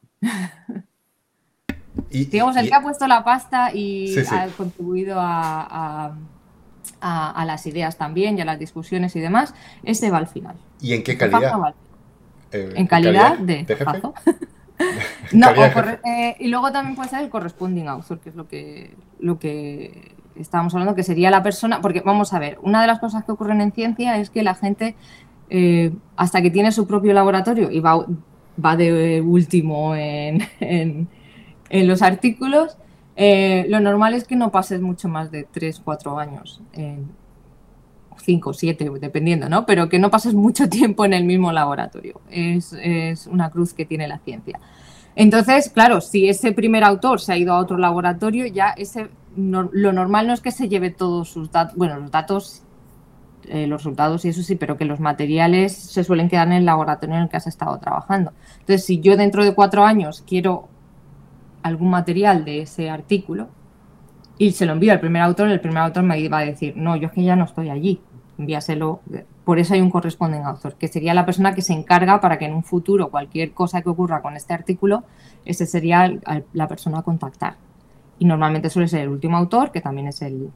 Digamos, el que ha puesto la pasta y Sí, sí. ha contribuido a las ideas también y a las discusiones y demás, ese va al final. ¿Y en qué El jefazo calidad? va al final. En calidad de jefe. jefazo. No, Calidad de y luego también puede ser el corresponding author, que es lo que estábamos hablando, que sería la persona, porque vamos a ver, una de las cosas que ocurren en ciencia es que la gente, hasta que tiene su propio laboratorio y va de último en los artículos, lo normal es que no pases mucho más de 3-4 años, 5 o 7, dependiendo, ¿no? Pero que no pases mucho tiempo en el mismo laboratorio. Es una cruz que tiene la ciencia. Entonces, claro, si ese primer autor se ha ido a otro laboratorio, ya lo normal no es que se lleve todos sus datos, bueno, los datos, los resultados y eso sí, pero que los materiales se suelen quedar en el laboratorio en el que has estado trabajando. Entonces, si yo dentro de 4 años quiero algún material de ese artículo y se lo envío al primer autor, el primer autor me va a decir, no, yo es que ya no estoy allí, envíaselo. Por eso hay un corresponding author, que sería la persona que se encarga para que en un futuro cualquier cosa que ocurra con este artículo, ese sería la persona a contactar. Y normalmente suele ser el último autor, que también es el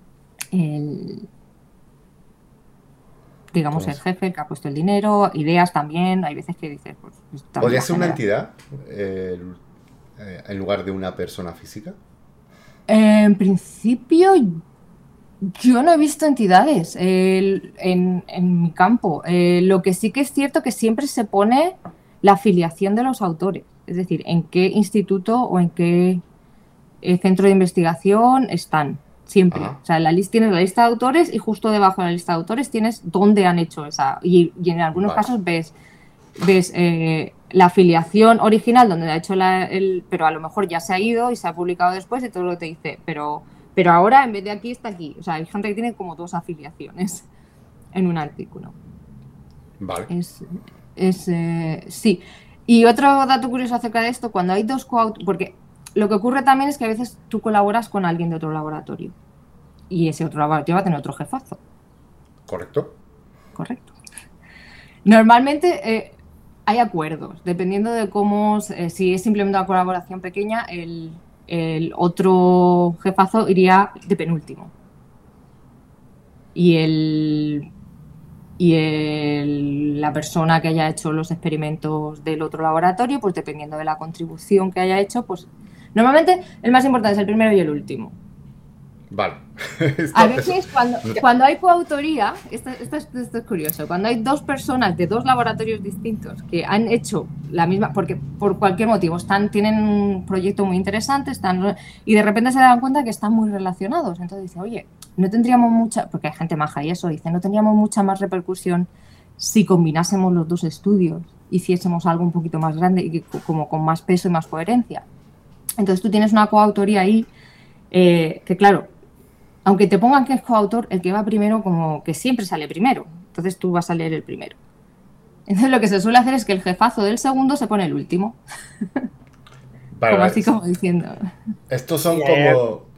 jefe, el que ha puesto el dinero, ideas también, hay veces que dices, pues... ¿Podría ser una entidad en lugar de una persona física? En principio, yo no he visto entidades en mi campo. Lo que sí que es cierto que siempre se pone la afiliación de los autores, es decir, en qué instituto o en qué centro de investigación están, siempre. Ajá. O sea, tienes la lista de autores y justo debajo de la lista de autores tienes dónde han hecho esa. Y en algunos casos ves la afiliación original donde ha hecho pero a lo mejor ya se ha ido y se ha publicado después y todo lo que te dice, pero ahora en vez de aquí está aquí. O sea, hay gente que tiene como 2 afiliaciones en un artículo. Vale. Sí. Y otro dato curioso acerca de esto, cuando hay 2 coautores, porque lo que ocurre también es que a veces tú colaboras con alguien de otro laboratorio y ese otro laboratorio va a tener otro jefazo. ¿Correcto? Correcto. Normalmente hay acuerdos, dependiendo de cómo, si es simplemente una colaboración pequeña, el otro jefazo iría de penúltimo. Y la persona que haya hecho los experimentos del otro laboratorio, pues dependiendo de la contribución que haya hecho, pues normalmente el más importante es el primero y el último. Vale. A veces cuando hay coautoría, esto es curioso, cuando hay 2 personas de 2 laboratorios distintos que han hecho la misma, porque por cualquier motivo tienen un proyecto muy interesante, y de repente se dan cuenta que están muy relacionados, entonces dicen, oye, no tendríamos mucha, porque hay gente maja y eso, dice, no tendríamos mucha más repercusión si combinásemos los 2 estudios, hiciésemos algo un poquito más grande y como con más peso y más coherencia. Entonces tú tienes una coautoría ahí que claro, aunque te pongan que es coautor, el que va primero como que siempre sale primero. Entonces tú vas a leer el primero. Entonces lo que se suele hacer es que el jefazo del segundo se pone el último. Vale, como así como diciendo. Estos son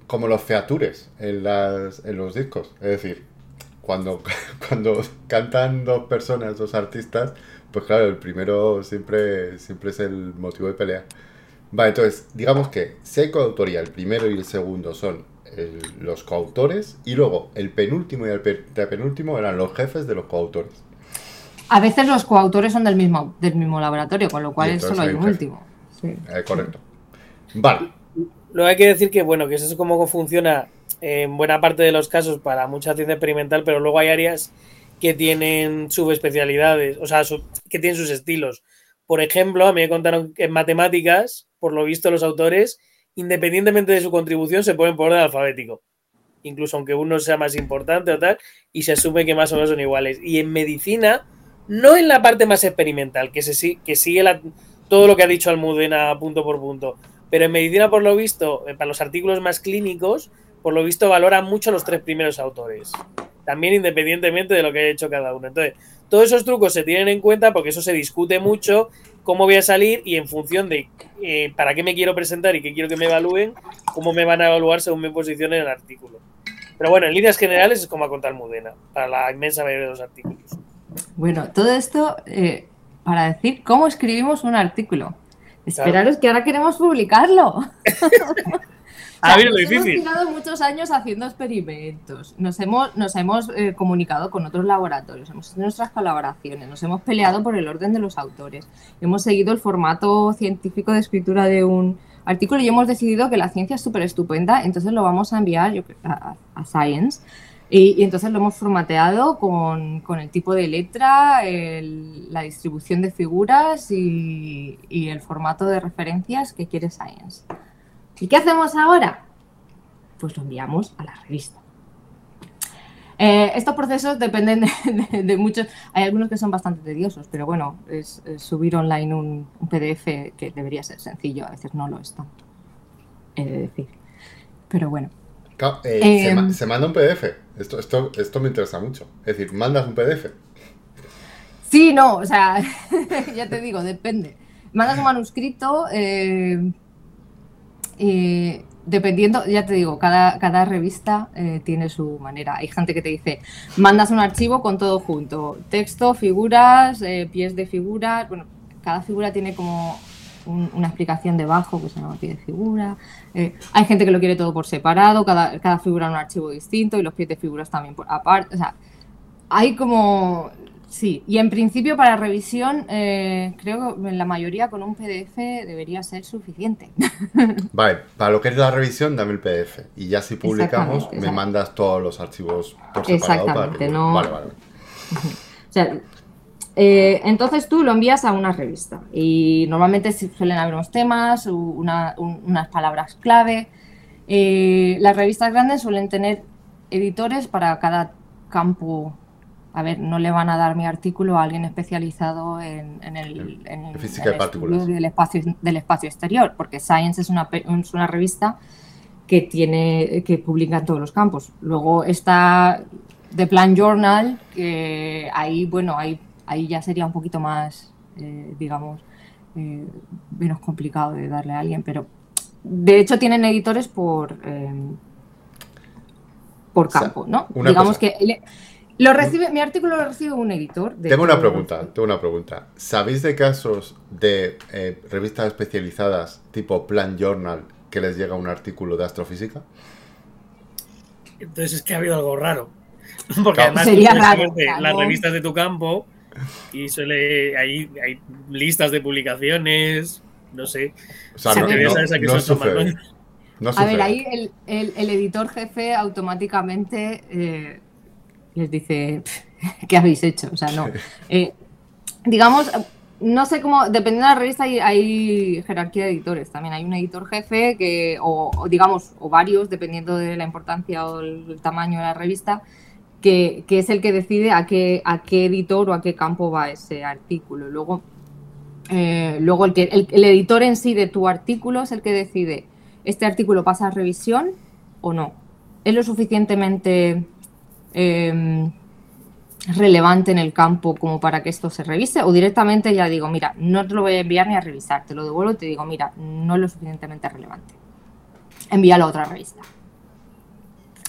como los features en los discos. Es decir, cuando cantan dos personas, dos artistas, pues claro, el primero siempre es el motivo de pelea. Vale, entonces, digamos que si hay coautoría, el primero y el segundo son los coautores, y luego el penúltimo y el penúltimo eran los jefes de los coautores. A veces los coautores son del mismo laboratorio, con lo cual entonces solo hay un jefe. último. Sí. Correcto. Vale. Luego hay que decir que, bueno, que eso es como funciona en buena parte de los casos para mucha ciencia experimental, pero luego hay áreas que tienen subespecialidades, o sea, que tienen sus estilos. Por ejemplo, a mí me contaron que en matemáticas, por lo visto, los autores, independientemente de su contribución, se ponen por orden alfabético. Incluso aunque uno sea más importante o tal, y se asume que más o menos son iguales. Y en medicina, no en la parte más experimental, que sigue todo lo que ha dicho Almudena punto por punto, pero en medicina, por lo visto, para los artículos más clínicos, por lo visto valoran mucho a los 3 primeros autores. También independientemente de lo que haya hecho cada uno. Entonces, todos esos trucos se tienen en cuenta porque eso se discute mucho, cómo voy a salir y en función de para qué me quiero presentar y qué quiero que me evalúen, cómo me van a evaluar según me posicione en el artículo. Pero bueno, en líneas generales es como ha contado Almudena, para la inmensa mayoría de los artículos. Bueno, todo esto para decir cómo escribimos un artículo. Esperaros que ahora queremos publicarlo. Lo Hemos difícil. tirado muchos años haciendo experimentos, nos hemos comunicado con otros laboratorios, hemos hecho nuestras colaboraciones, nos hemos peleado por el orden de los autores, hemos seguido el formato científico de escritura de un artículo y hemos decidido que la ciencia es súper estupenda, entonces lo vamos a enviar a Science y entonces lo hemos formateado con el tipo de letra, la distribución de figuras y el formato de referencias que quiere Science. ¿Y qué hacemos ahora? Pues lo enviamos a la revista. Estos procesos dependen de muchos. Hay algunos que son bastante tediosos, pero bueno, es subir online un PDF que debería ser sencillo, a veces no lo es tanto, he de decir. Pero bueno. Se manda un PDF. Esto me interesa mucho. Es decir, mandas un PDF. Sí, no, o sea, ya te digo, depende. Mandas un manuscrito. Dependiendo, ya te digo, cada revista tiene su manera. Hay gente que te dice, mandas un archivo con todo junto, texto, figuras, pies de figuras. Bueno, cada figura tiene como una explicación debajo, que se llama pie de figura. Hay gente que lo quiere todo por separado, cada figura en un archivo distinto y los pies de figuras también por aparte. O sea, hay como... Sí, y en principio para revisión creo que en la mayoría con un PDF debería ser suficiente. Vale, para lo que es la revisión dame el PDF y ya si publicamos Exactamente, me mandas todos los archivos por separado. Exactamente, para... no... Vale. O sea, entonces tú lo envías a una revista y normalmente suelen haber unos temas, unas palabras clave. Las revistas grandes suelen tener editores para cada campo. A ver, no le van a dar mi artículo a alguien especializado en física de partículas del espacio exterior, porque Science es una revista que publica en todos los campos. Luego está The Plant Journal, que ahí ya sería un poquito más, menos complicado de darle a alguien, pero de hecho tienen editores por campo, ¿no? Digamos que... mi artículo lo recibe un editor. Tengo una pregunta. ¿Sabéis de casos de revistas especializadas tipo Plant Journal que les llega un artículo de astrofísica? Entonces es que ha habido algo raro. Porque además sería raro, las revistas de tu campo y hay listas de publicaciones, no sé. O sea, no sucede. A ver, ahí el editor jefe automáticamente... les dice, ¿qué habéis hecho? O sea, no. Digamos, no sé cómo, dependiendo de la revista hay jerarquía de editores también. Hay un editor jefe o varios, dependiendo de la importancia o el tamaño de la revista, que es el que decide a qué editor o a qué campo va ese artículo. Luego el editor en sí de tu artículo es el que decide, ¿este artículo pasa a revisión o no? ¿Es lo suficientemente... relevante en el campo como para que esto se revise? O directamente ya digo, mira, no te lo voy a enviar ni a revisar, te lo devuelvo y te digo, mira, no es lo suficientemente relevante, envíalo a otra revista.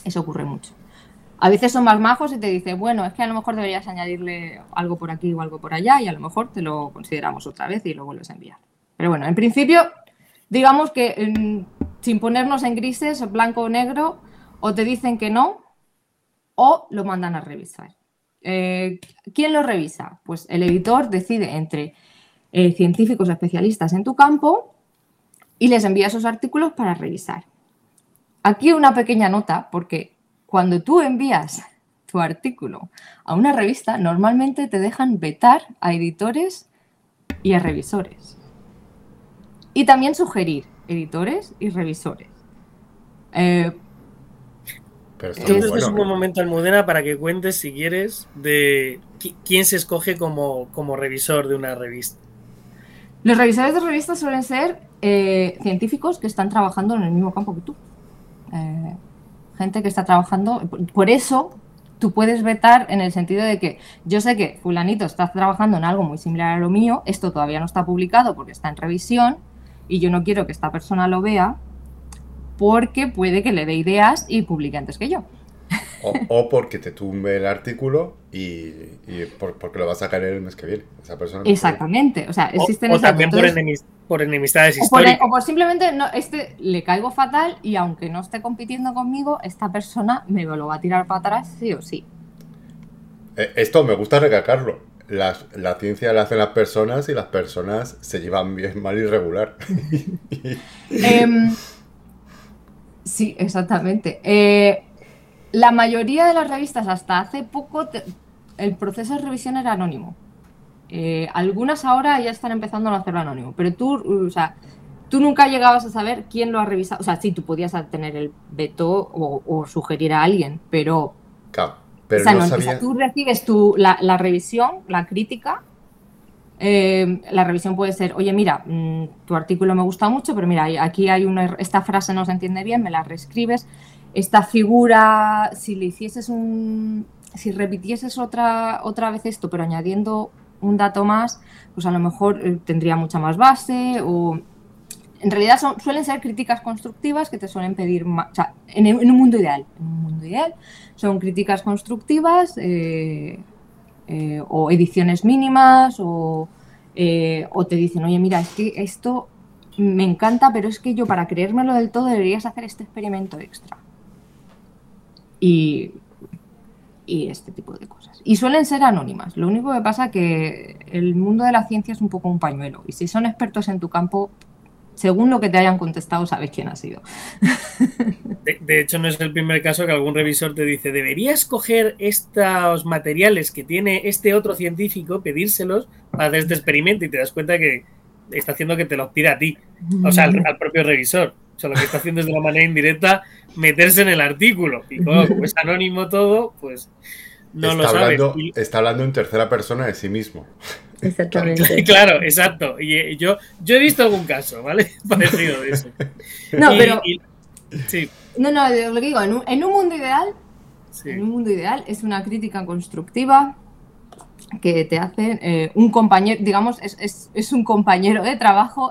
Eso ocurre mucho. A veces son más majos y te dicen, bueno, es que a lo mejor deberías añadirle algo por aquí o algo por allá y a lo mejor te lo consideramos otra vez y lo vuelves a enviar. Pero bueno, en principio, digamos que sin ponernos en grises, blanco o negro, o te dicen que no o lo mandan a revisar. ¿Quién lo revisa? Pues el editor decide entre científicos especialistas en tu campo y les envía esos artículos para revisar. Aquí una pequeña nota, porque cuando tú envías tu artículo a una revista, normalmente te dejan vetar a editores y a revisores. Y también sugerir editores y revisores. Pero está Creo muy que este es bueno, un buen ¿eh? momento, Almudena, para que cuentes, si quieres, de quién se escoge como revisor de una revista. Los revisores de revistas suelen ser científicos que están trabajando en el mismo campo que tú. Gente que está trabajando. Por eso tú puedes vetar en el sentido de que yo sé que fulanito está trabajando en algo muy similar a lo mío, esto todavía no está publicado porque está en revisión y yo no quiero que esta persona lo vea porque puede que le dé ideas y publique antes que yo. O porque te tumbe el artículo y porque lo vas a sacar el mes que viene. Esa persona no Exactamente. O sea, existen O esas. también Entonces, por enemistades o por históricas. simplemente no, le caigo fatal y aunque no esté compitiendo conmigo, esta persona me lo va a tirar para atrás sí o sí. Esto me gusta recalcarlo. La ciencia la hacen las personas y las personas se llevan bien, mal y regular. Sí, exactamente. La mayoría de las revistas hasta hace poco el proceso de revisión era anónimo. Algunas ahora ya están empezando a hacerlo anónimo, pero tú nunca llegabas a saber quién lo ha revisado. O sea, sí, tú podías tener el veto o sugerir a alguien, pero, Claro, pero no sabía. tú recibes la revisión, la crítica. La revisión puede ser, oye, mira, tu artículo me gusta mucho, pero mira, aquí hay esta frase no se entiende bien, me la reescribes. Esta figura, si repitieses otra vez esto, pero añadiendo un dato más, pues a lo mejor tendría mucha más base o... En realidad suelen ser críticas constructivas que te suelen pedir más, o sea, en un mundo ideal. En un mundo ideal son críticas constructivas o ediciones mínimas o te dicen, oye, mira, es que esto me encanta, pero es que yo para creérmelo del todo deberías hacer este experimento extra. Y este tipo de cosas. Y suelen ser anónimas. Lo único que pasa es que el mundo de la ciencia es un poco un pañuelo. Y si son expertos en tu campo, según lo que te hayan contestado, sabes quién ha sido. De hecho, no es el primer caso que algún revisor te dice, deberías coger estos materiales que tiene este otro científico, pedírselos para hacer este experimento y te das cuenta que está haciendo que te los pida a ti. O sea, al propio revisor. O sea, lo que está haciendo es de una manera indirecta meterse en el artículo. Y como es anónimo todo, pues no lo sabes. Está hablando en tercera persona de sí mismo. Exactamente. Claro, exacto. Y yo he visto algún caso, ¿vale? Parecido de eso. No, pero... Sí. No, lo que digo, en un mundo ideal, sí. En un mundo ideal es una crítica constructiva que te hace un compañero, digamos, es un compañero de trabajo.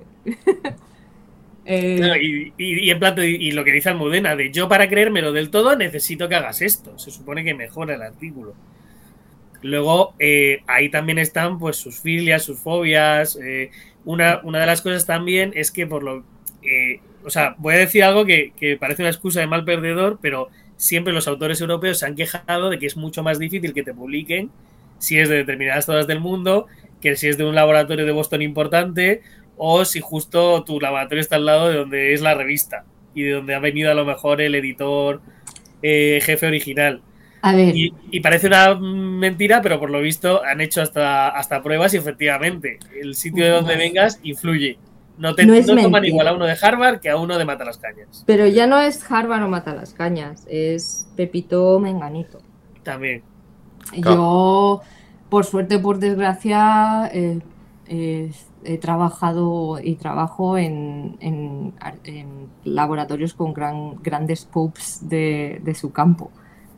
No, y en plan, y lo que dice Almudena, de yo para creérmelo del todo necesito que hagas esto. Se supone que mejora el artículo. Luego, ahí también están pues sus filias, sus fobias. Una de las cosas también es que o sea, voy a decir algo que parece una excusa de mal perdedor, pero siempre los autores europeos se han quejado de que es mucho más difícil que te publiquen si es de determinadas zonas del mundo, que si es de un laboratorio de Boston importante o si justo tu laboratorio está al lado de donde es la revista y de donde ha venido a lo mejor el editor jefe original. A ver. Y parece una mentira, pero por lo visto han hecho hasta pruebas y efectivamente el sitio de donde vengas influye. No toman igual a uno de Harvard que a uno de Matalascañas. Pero ya no es Harvard o Matalascañas, es Pepito Menganito. También. Yo, por suerte, por desgracia, he trabajado y trabajo en laboratorios con grandes popes de su campo.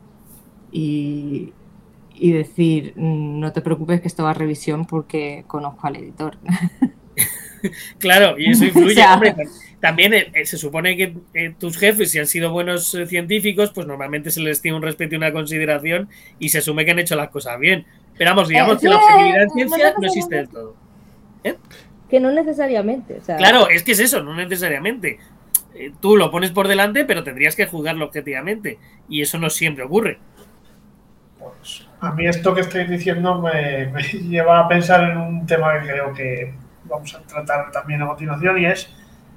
Y decir, no te preocupes que esto va a revisión porque conozco al editor. Claro, y eso influye. O sea, Hombre, también se supone que tus jefes, si han sido buenos científicos, pues normalmente se les tiene un respeto y una consideración y se asume que han hecho las cosas bien. Pero vamos, digamos que la objetividad en ciencia no existe del todo. Que no necesariamente. O sea, Claro, es que es eso, no necesariamente. Tú lo pones por delante, pero tendrías que juzgarlo objetivamente. Y eso no siempre ocurre. Pues a mí esto que estáis diciendo me lleva a pensar en un tema que creo que vamos a tratar también a continuación y es,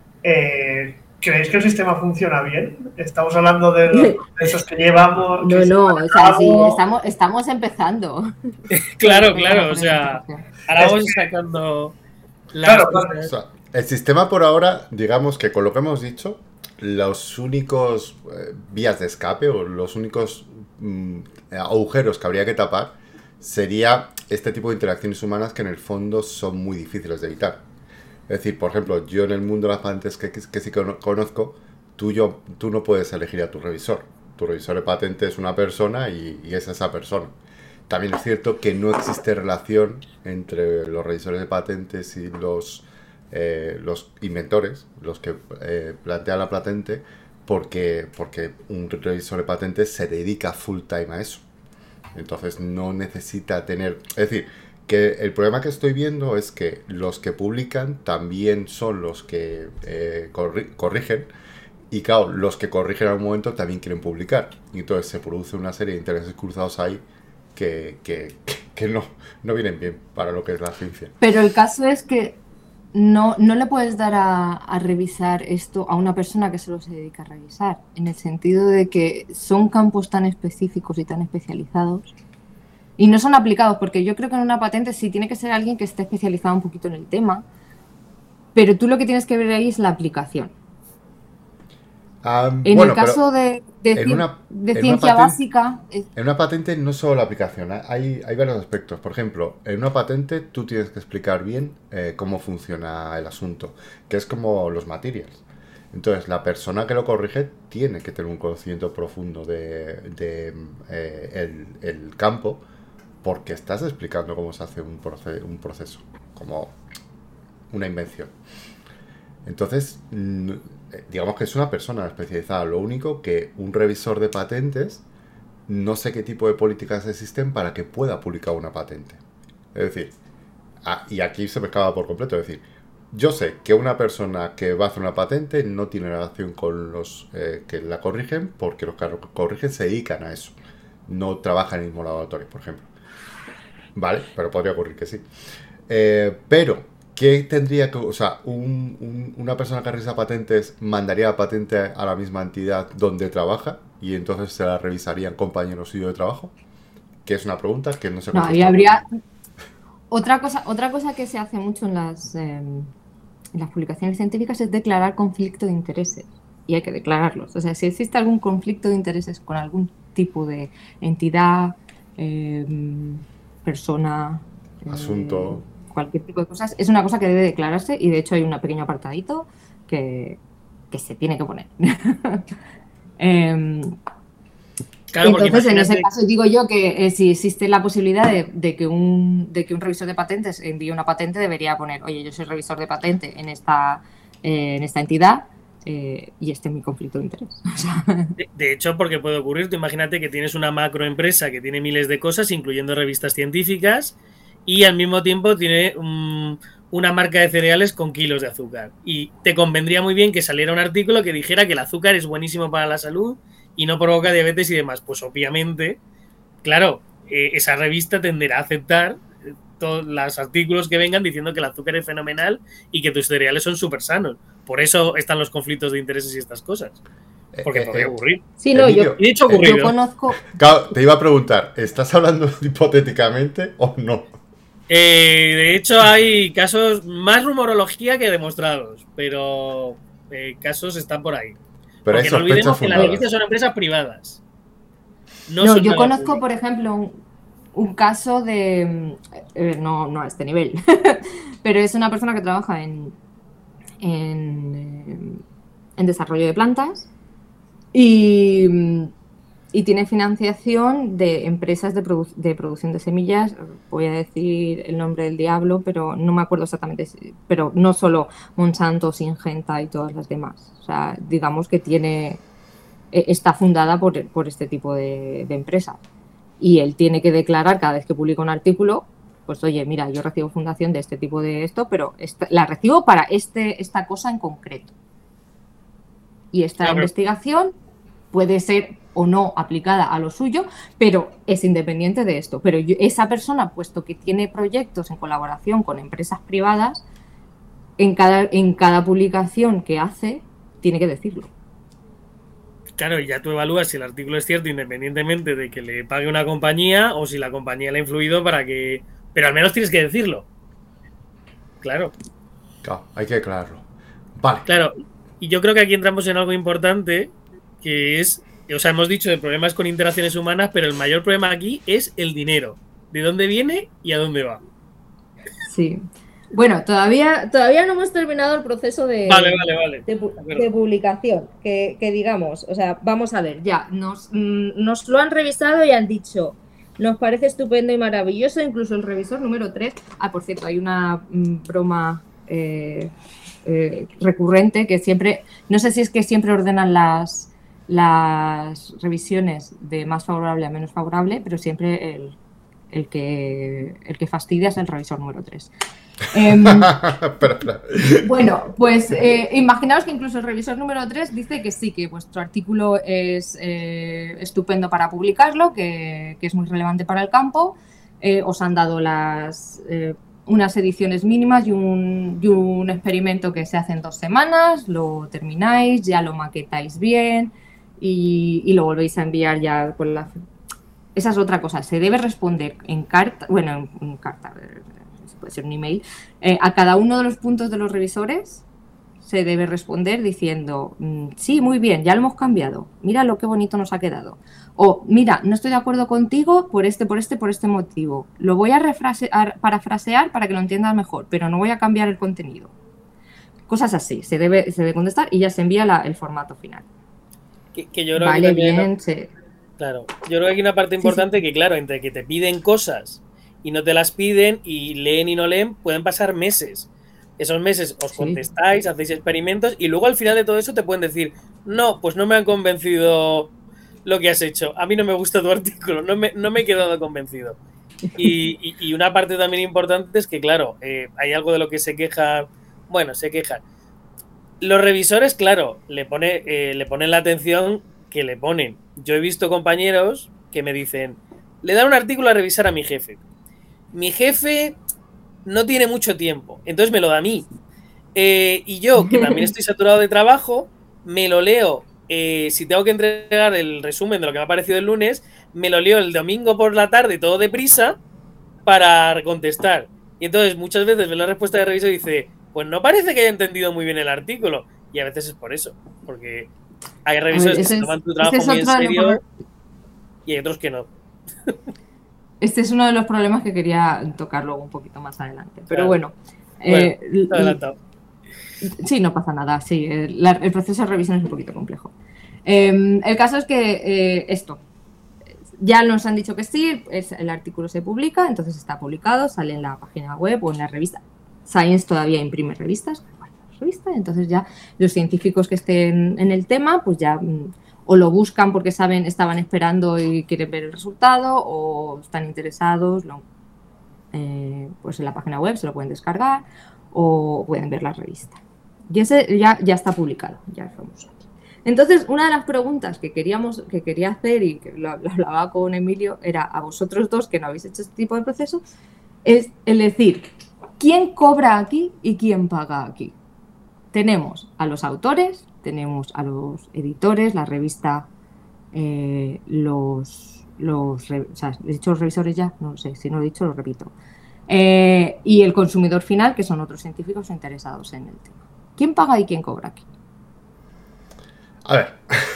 ¿creéis que el sistema funciona bien? Estamos hablando de los procesos que llevamos. No, o sea, sí, estamos empezando. Claro, o sea, ahora vamos sacando las Claro, cosas. O sea, el sistema por ahora, digamos que con lo que hemos dicho, los únicos vías de escape o los únicos agujeros que habría que tapar sería este tipo de interacciones humanas que en el fondo son muy difíciles de evitar. Es decir, por ejemplo, yo en el mundo de las patentes que sí conozco, tú no puedes elegir a tu revisor. Tu revisor de patente es una persona y es esa persona. También es cierto que no existe relación entre los revisores de patentes y los inventores, los que plantean la patente, porque un revisor de patentes se dedica full time a eso. Entonces no necesita tener... Es decir, que el problema que estoy viendo es que los que publican también son los que corrigen. Y claro, los que corrigen a un momento también quieren publicar. Y entonces se produce una serie de intereses cruzados ahí que no vienen bien para lo que es la ciencia. Pero el caso es que no le puedes dar a revisar esto a una persona que solo se dedica a revisar, en el sentido de que son campos tan específicos y tan especializados y no son aplicados, porque yo creo que en una patente sí tiene que ser alguien que esté especializado un poquito en el tema, pero tú lo que tienes que ver ahí es la aplicación. En Bueno, el caso de ciencia básica... En una patente no solo la aplicación, hay varios aspectos. Por ejemplo, en una patente tú tienes que explicar bien cómo funciona el asunto, que es como los materials. Entonces, la persona que lo corrige tiene que tener un conocimiento profundo de el campo, porque estás explicando cómo se hace un proceso, como una invención. Entonces, digamos que es una persona especializada. Lo único que un revisor de patentes, no sé qué tipo de políticas existen para que pueda publicar una patente. Es decir, y aquí se me acaba por completo. Es decir, yo sé que una persona que va a hacer una patente no tiene relación con los que la corrigen, porque los que la corrigen se dedican a eso. No trabajan en el mismo laboratorio, por ejemplo. Vale, pero podría ocurrir que sí. Pero... ¿qué tendría que, o sea, una persona que revisa patentes mandaría la patente a la misma entidad donde trabaja y entonces se la revisarían compañeros suyos de trabajo? Que es una pregunta que no sé. No, y habría otra cosa que se hace mucho en las publicaciones científicas es declarar conflicto de intereses, y hay que declararlos. O sea, si existe algún conflicto de intereses con algún tipo de entidad, persona, asunto, cualquier tipo de cosas, es una cosa que debe declararse, y de hecho hay un pequeño apartadito que se tiene que poner. Claro, entonces, en ese caso digo yo que si existe la posibilidad de que un revisor de patentes envíe una patente, debería poner, oye, yo soy revisor de patente en esta entidad y este es mi conflicto de interés. De hecho, porque puede ocurrir, tú imagínate que tienes una macroempresa que tiene miles de cosas, incluyendo revistas científicas, y al mismo tiempo tiene una marca de cereales con kilos de azúcar. Y te convendría muy bien que saliera un artículo que dijera que el azúcar es buenísimo para la salud y no provoca diabetes y demás. Pues obviamente, claro, esa revista tenderá a aceptar todos los artículos que vengan diciendo que el azúcar es fenomenal y que tus cereales son súper sanos. Por eso están los conflictos de intereses y estas cosas. Porque podría ocurrir. Sí, no, yo conozco... Claro, te iba a preguntar, ¿estás hablando hipotéticamente o no? De hecho, hay casos, más rumorología que demostrados, pero casos están por ahí. Pero porque no olvidemos que las revistas son empresas privadas. No, yo conozco, por ejemplo, un caso de... no a este nivel, pero es una persona que trabaja en desarrollo de plantas y y tiene financiación de empresas de producción de semillas. Voy a decir el nombre del diablo, pero no me acuerdo exactamente. Pero no solo Monsanto, Syngenta y todas las demás. O sea, digamos que está fundada por este tipo de empresas. Y él tiene que declarar cada vez que publica un artículo, pues oye, mira, yo recibo fundación de este tipo de esto, pero la recibo para esta cosa en concreto. Y esta investigación puede ser o no aplicada a lo suyo, pero es independiente de esto. Pero esa persona, puesto que tiene proyectos en colaboración con empresas privadas, en cada publicación que hace, tiene que decirlo. Claro, y ya tú evalúas si el artículo es cierto independientemente de que le pague una compañía o si la compañía le ha influido para que... Pero al menos tienes que decirlo. Claro. Claro, hay que declararlo. Vale. Claro, y yo creo que aquí entramos en algo importante, que es... O sea, hemos dicho de problemas con interacciones humanas, pero el mayor problema aquí es el dinero. ¿De dónde viene y a dónde va? Sí. Bueno, todavía no hemos terminado el proceso de publicación. Que digamos, o sea, vamos a ver, ya, nos lo han revisado y han dicho, nos parece estupendo y maravilloso, incluso el revisor número 3. Por cierto, hay una broma recurrente que siempre, no sé si es que siempre ordenan las revisiones de más favorable a menos favorable, pero siempre el que fastidia es el revisor número 3. Espera. Bueno, pues imaginaos que incluso el revisor número 3 dice que sí, que vuestro artículo es estupendo para publicarlo, que es muy relevante para el campo, os han dado unas ediciones mínimas y un experimento que se hace en 2 semanas, lo termináis, ya lo maquetáis bien y lo volvéis a enviar ya con la... Esa es otra cosa, se debe responder en carta, puede ser un email, a cada uno de los puntos de los revisores se debe responder diciendo, sí, muy bien, ya lo hemos cambiado, mira lo que bonito nos ha quedado. O, mira, no estoy de acuerdo contigo por este motivo. Lo voy a parafrasear para que lo entiendas mejor, pero no voy a cambiar el contenido. Cosas así, se debe contestar y ya se envía el formato final. Que yo creo vale, que también, bien, ¿no? sí. Claro, yo creo que hay una parte importante sí. Que, claro, entre que te piden cosas y no te las piden y leen y no leen, pueden pasar meses. Esos meses os contestáis, hacéis experimentos y luego al final de todo eso te pueden decir, no, pues no me han convencido lo que has hecho, a mí no me gusta tu artículo, no me he quedado convencido. Y una parte también importante es que, claro, hay algo de lo que se quejan. Los revisores, claro, le ponen la atención que le ponen. Yo he visto compañeros que me dicen, le dan un artículo a revisar a mi jefe. Mi jefe no tiene mucho tiempo, entonces me lo da a mí. Y yo, que también estoy saturado de trabajo, me lo leo. Si tengo que entregar el resumen de lo que me ha parecido el lunes, me lo leo el domingo por la tarde, todo deprisa, para contestar. Y entonces muchas veces ves la respuesta de revisor y dice, pues no parece que haya entendido muy bien el artículo. Y a veces es por eso, porque hay revisores que se toman tu trabajo muy en serio y hay otros que no. Este es uno de los problemas que quería tocar luego un poquito más adelante. Pero bueno, adelantado. Sí, no pasa nada. Sí, el proceso de revisión es un poquito complejo. El caso es que esto, ya nos han dicho que sí, el artículo se publica, entonces está publicado, sale en la página web o en la revista. Science todavía imprime revistas, entonces ya los científicos que estén en el tema, pues ya o lo buscan porque estaban esperando y quieren ver el resultado, o están interesados, pues en la página web se lo pueden descargar o pueden ver la revista. Y ese ya está publicado, ya es famoso. Entonces, una de las preguntas que quería hacer y que lo hablaba con Emilio era a vosotros dos que no habéis hecho este tipo de proceso, es el decir, ¿quién cobra aquí y quién paga aquí? Tenemos a los autores, tenemos a los editores, la revista, ¿he dicho los revisores ya? No sé, si no lo he dicho lo repito. Y el consumidor final, que son otros científicos interesados en el tema. ¿Quién paga y quién cobra aquí? A ver.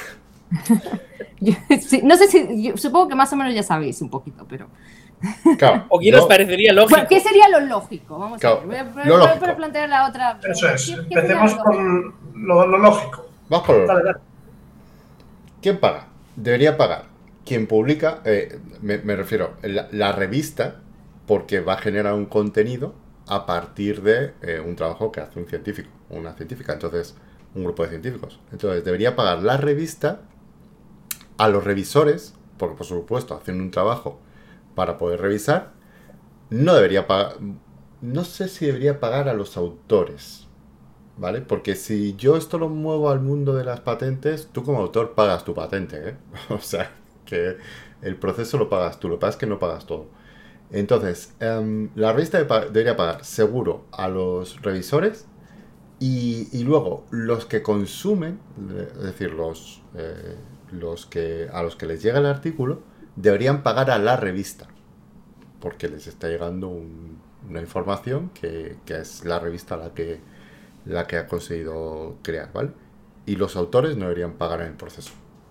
No sé si, supongo que más o menos ya sabéis un poquito, pero... Claro, ¿O quién os parecería lógico? Bueno, ¿qué sería lo lógico? Vamos claro, a ver. Voy a plantear la otra. Eso es. ¿Qué Empecemos por lo lógico. Vamos por lo Dale. ¿Quién paga? Debería pagar quien publica, me refiero, la revista, porque va a generar un contenido a partir de un trabajo que hace un científico o una científica, entonces un grupo de científicos. Entonces debería pagar la revista a los revisores, porque por supuesto hacen un trabajo para poder revisar. No debería pagar, no sé si debería pagar a los autores, ¿vale? Porque si yo esto lo muevo al mundo de las patentes, tú como autor pagas tu patente, ¿eh? O sea, que el proceso lo pagas tú, lo que pasa es que no pagas todo. Entonces, la revista debería pagar seguro a los revisores y luego los que consumen, es decir, a los que les llega el artículo, deberían pagar a la revista, porque les está llegando una información que es la revista la que ha conseguido crear, ¿vale? Y los autores no deberían pagar en el proceso.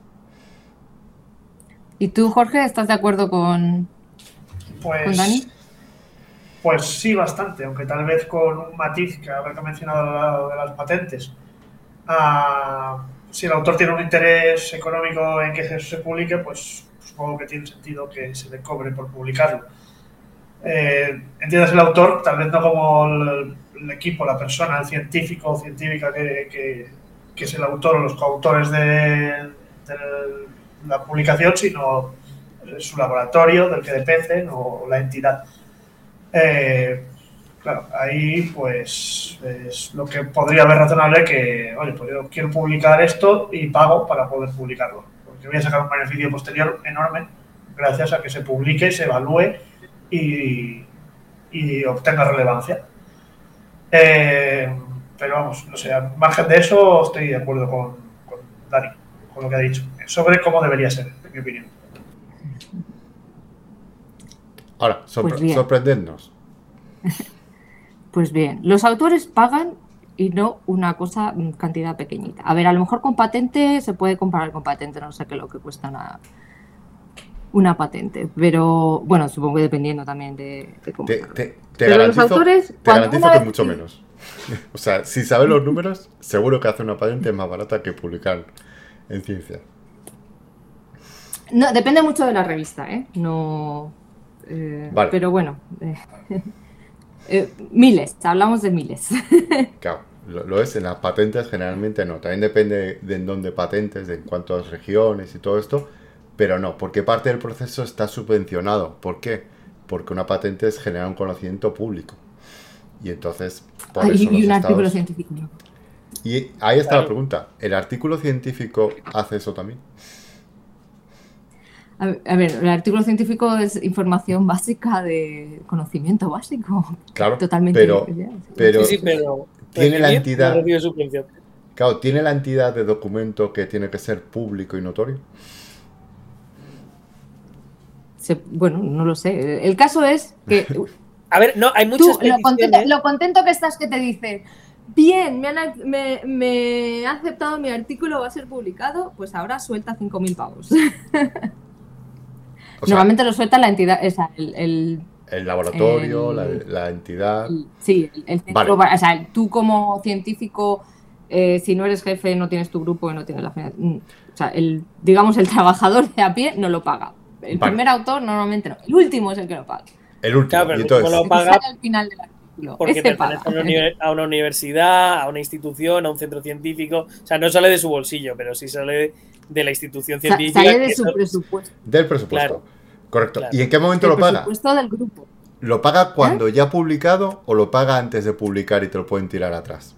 ¿Y tú, Jorge, estás de acuerdo con Dani? Pues sí, bastante, aunque tal vez con un matiz que ahora que he mencionado de las patentes. Si el autor tiene un interés económico en que eso se publique, pues supongo que tiene sentido que se le cobre por publicarlo. Entiendes el autor, tal vez no como el equipo, la persona, el científico o científica que es el autor o los coautores de la publicación, sino su laboratorio del que dependen o la entidad. Claro, ahí pues es lo que podría haber razonable que, oye, pues yo quiero publicar esto y pago para poder publicarlo, porque voy a sacar un beneficio posterior enorme gracias a que se publique, se evalúe y obtenga relevancia. Pero vamos, no sé, al margen de eso estoy de acuerdo con Dani, con lo que ha dicho, sobre cómo debería ser, en mi opinión. Ahora, sorprendernos. Pues bien, los autores pagan y no una cantidad pequeñita. A ver, a lo mejor con patente se puede comparar con patente, no sé qué es lo que cuesta una patente, pero bueno, supongo que dependiendo también de cómo. Pero los autores, te garantizo que mucho menos. O sea, si sabes los números, seguro que hacer una patente es más barata que publicar en ciencia. No, depende mucho de la revista, ¿eh? No. Vale. Pero bueno. Miles, hablamos de miles. Claro, lo es. En las patentes generalmente no. También depende de en dónde patentes, de en cuántas regiones y todo esto. Pero no, porque parte del proceso está subvencionado. ¿Por qué? Porque una patente es generar un conocimiento público. Y entonces, por eso y un artículo científico. Y ahí está la pregunta. ¿El artículo científico hace eso también? A ver, el artículo científico es información básica de conocimiento básico. Claro, totalmente. Pero tiene la entidad. Claro, ¿tiene la entidad de documento que tiene que ser público y notorio? Bueno, no lo sé. El caso es que. A ver, no, hay muchas lo contento que estás que te dice. Bien, me ha aceptado mi artículo, va a ser publicado, pues ahora suelta 5.000 pavos. Normalmente lo suelta la entidad, el laboratorio, la entidad. Sí, el centro. Vale. O sea, tú como científico, si no eres jefe, no tienes tu grupo y no tienes la final. O sea, digamos, el trabajador de a pie no lo paga. El primer autor normalmente no. El último es el que lo paga. El último. Claro, pero entonces, lo paga al final del artículo. Porque pertenece a una universidad, a una institución, a un centro científico. O sea, no sale de su bolsillo, pero sí sale de la institución científica. Sale de su presupuesto. Del presupuesto. Claro. Correcto. Claro. ¿Y en qué momento lo paga? El presupuesto del grupo. ¿Lo paga cuando ya ha publicado o lo paga antes de publicar y te lo pueden tirar atrás?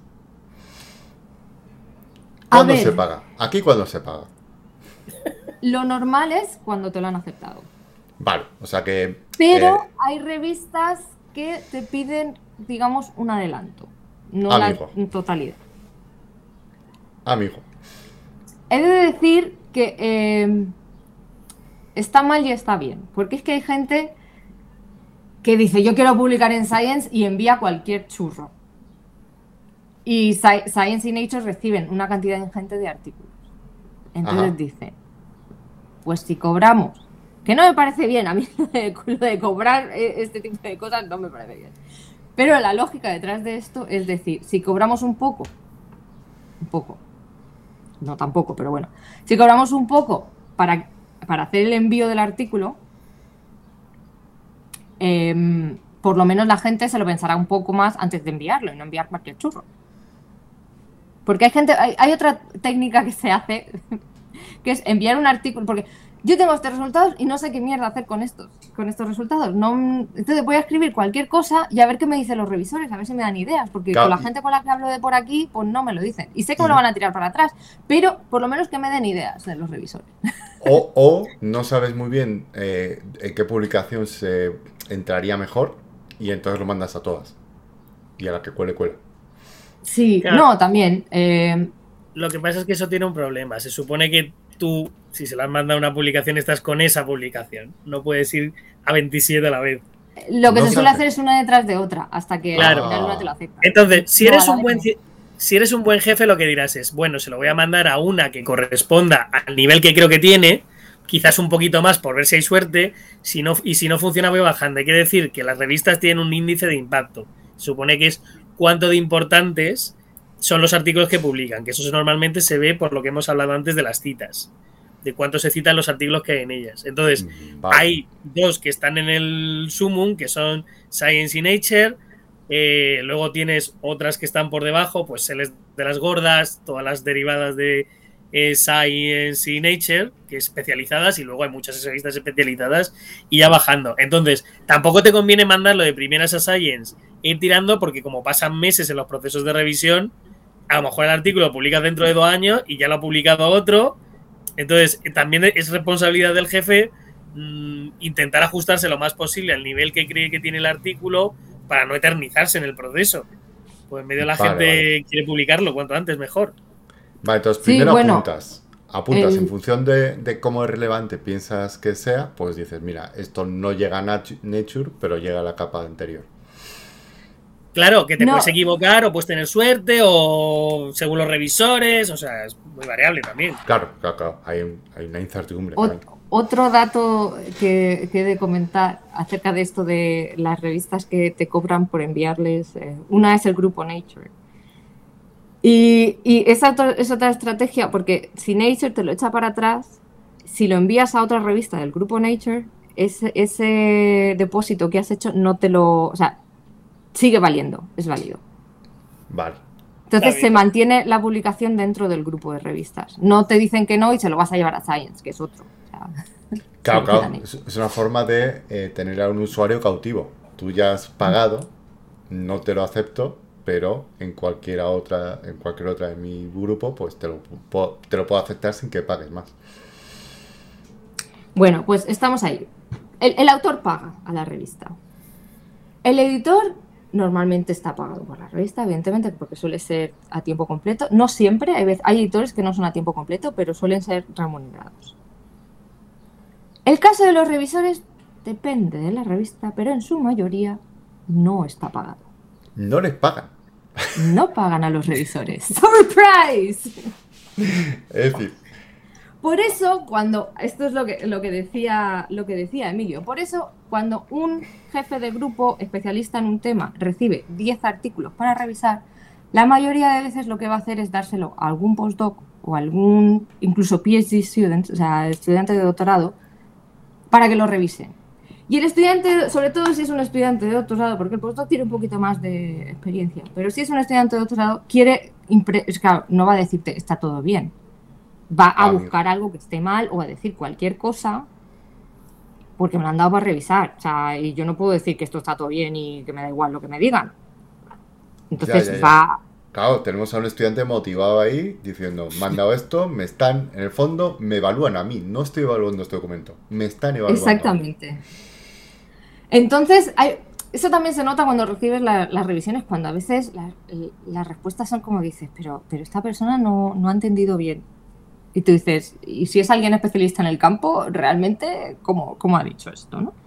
¿Cuándo se paga? ¿Aquí cuándo se paga? Lo normal es cuando te lo han aceptado. Vale, o sea que... Pero hay revistas que te piden, digamos, un adelanto. No la totalidad. Amigo. He de decir que está mal y está bien. Porque es que hay gente que dice, yo quiero publicar en Science y envía cualquier churro. Y Science y Nature reciben una cantidad ingente de artículos. Entonces dicen, pues si cobramos, que no me parece bien, a mí lo de cobrar este tipo de cosas no me parece bien. Pero la lógica detrás de esto es decir, si cobramos un poco, no tampoco, pero bueno, si cobramos un poco para para hacer el envío del artículo, por lo menos la gente se lo pensará un poco más antes de enviarlo y no enviar cualquier churro. Porque hay otra técnica que se hace, que es enviar un artículo, porque yo tengo estos resultados y no sé qué mierda hacer con estos resultados. Entonces voy a escribir cualquier cosa y a ver qué me dicen los revisores, a ver si me dan ideas, porque Claro. con la gente con la que hablo de por aquí, pues no me lo dicen. Y sé que me lo van a tirar para atrás, pero por lo menos que me den ideas de los revisores. O no sabes muy bien en qué publicación se entraría mejor y entonces lo mandas a todas. Y a la que cuele. Sí, Claro. no, también. Lo que pasa es que eso tiene un problema. Se supone que tú, si se le has mandado una publicación, estás con esa publicación. No puedes ir a 27 a la vez. Lo que No se se suele hace. hacer es una detrás de otra, hasta que Claro. al final una te lo acepta. Entonces, si No, eres a la un vez buen no. si eres un buen jefe, lo que dirás es, bueno, se lo voy a mandar a una que corresponda al nivel que creo que tiene, quizás un poquito más por ver si hay suerte, si no funciona voy bajando. Hay que decir que las revistas tienen un índice de impacto. Se supone que es cuánto de importantes son los artículos que publican, que eso normalmente se ve por lo que hemos hablado antes de las citas, de cuánto se citan los artículos que hay en ellas. Entonces, Vale. hay dos que están en el sumum, que son Science y Nature. Luego tienes otras que están por debajo, pues Celes de las gordas, todas las derivadas de Science y Nature, que especializadas, y luego hay muchas revistas especializadas y ya bajando. Entonces, tampoco te conviene mandarlo de primeras a Science e ir tirando, porque como pasan meses en los procesos de revisión, a lo mejor el artículo lo publicas dentro de 2 años y ya lo ha publicado otro. Entonces, también es responsabilidad del jefe intentar ajustarse lo más posible al nivel que cree que tiene el artículo para no eternizarse en el proceso. Pues en medio la Vale, gente vale. quiere publicarlo cuanto antes mejor. Vale, entonces Sí, primero bueno, apuntas en función de cómo es relevante piensas que sea, pues dices, mira, esto no llega a Nature, pero llega a la capa anterior. Claro, que te No. puedes equivocar o puedes tener suerte o según los revisores, o sea, es muy variable también. Claro, hay una incertidumbre. Ot- claro. Otro dato que he de comentar acerca de esto de las revistas que te cobran por enviarles, una es el grupo Nature. Y esa es otra estrategia, porque si Nature te lo echa para atrás, si lo envías a otra revista del grupo Nature, ese depósito que has hecho no te lo... O sea, sigue valiendo, es válido. Vale. Entonces Está bien. se mantiene la publicación dentro del grupo de revistas. No te dicen que no y se lo vas a llevar a Science, que es otro. O sea, Claro, se claro. quedan ahí. Es una forma de tener a un usuario cautivo. Tú ya has pagado, no te lo acepto, pero en cualquier otra de mi grupo, pues te lo puedo aceptar sin que pagues más. Bueno, pues estamos ahí. El autor paga a la revista. El editor normalmente está pagado por la revista, evidentemente, porque suele ser a tiempo completo. No siempre, hay editores que no son a tiempo completo, pero suelen ser remunerados. El caso de los revisores depende de la revista, pero en su mayoría no está pagado. No les pagan. No pagan a los revisores. ¡Surprise! Es decir, Por eso, esto es lo que decía Emilio, por eso cuando un jefe de grupo especialista en un tema recibe 10 artículos para revisar, la mayoría de veces lo que va a hacer es dárselo a algún postdoc o algún incluso PhD student, o sea, estudiante de doctorado, para que lo revisen. Y el estudiante, sobre todo si es un estudiante de doctorado, porque el postdoc tiene un poquito más de experiencia, pero si es un estudiante de doctorado, claro, no va a decirte está todo bien. Va a buscar algo que esté mal o a decir cualquier cosa porque me lo han dado para revisar. O sea, y yo no puedo decir que esto está todo bien y que me da igual lo que me digan. Entonces ya. va... Claro, tenemos a un estudiante motivado ahí diciendo, me han dado esto, en el fondo, me evalúan a mí, no estoy evaluando este documento, me están evaluando. Exactamente. Entonces, eso también se nota cuando recibes las revisiones, cuando a veces las respuestas son como dices, pero esta persona no ha entendido bien. Y tú dices, ¿y si es alguien especialista en el campo, realmente cómo ha dicho esto, no?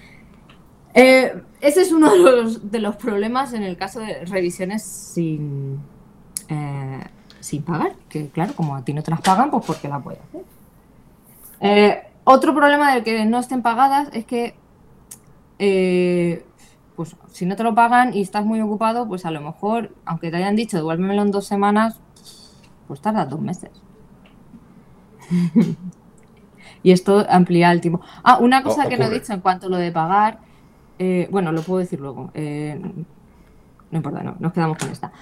Ese es uno de los problemas en el caso de revisiones sin pagar, que claro, como a ti no te las pagan, pues ¿por qué las puedes hacer? Otro problema del que no estén pagadas es que pues si no te lo pagan y estás muy ocupado, pues a lo mejor, aunque te hayan dicho devuélvemelo en 2 semanas, pues tardas 2 meses. y esto amplía el tiempo. Ah, una cosa que no he Ocurre. dicho en cuanto a lo de pagar, bueno, lo puedo decir luego, no importa, no, nos quedamos con esta.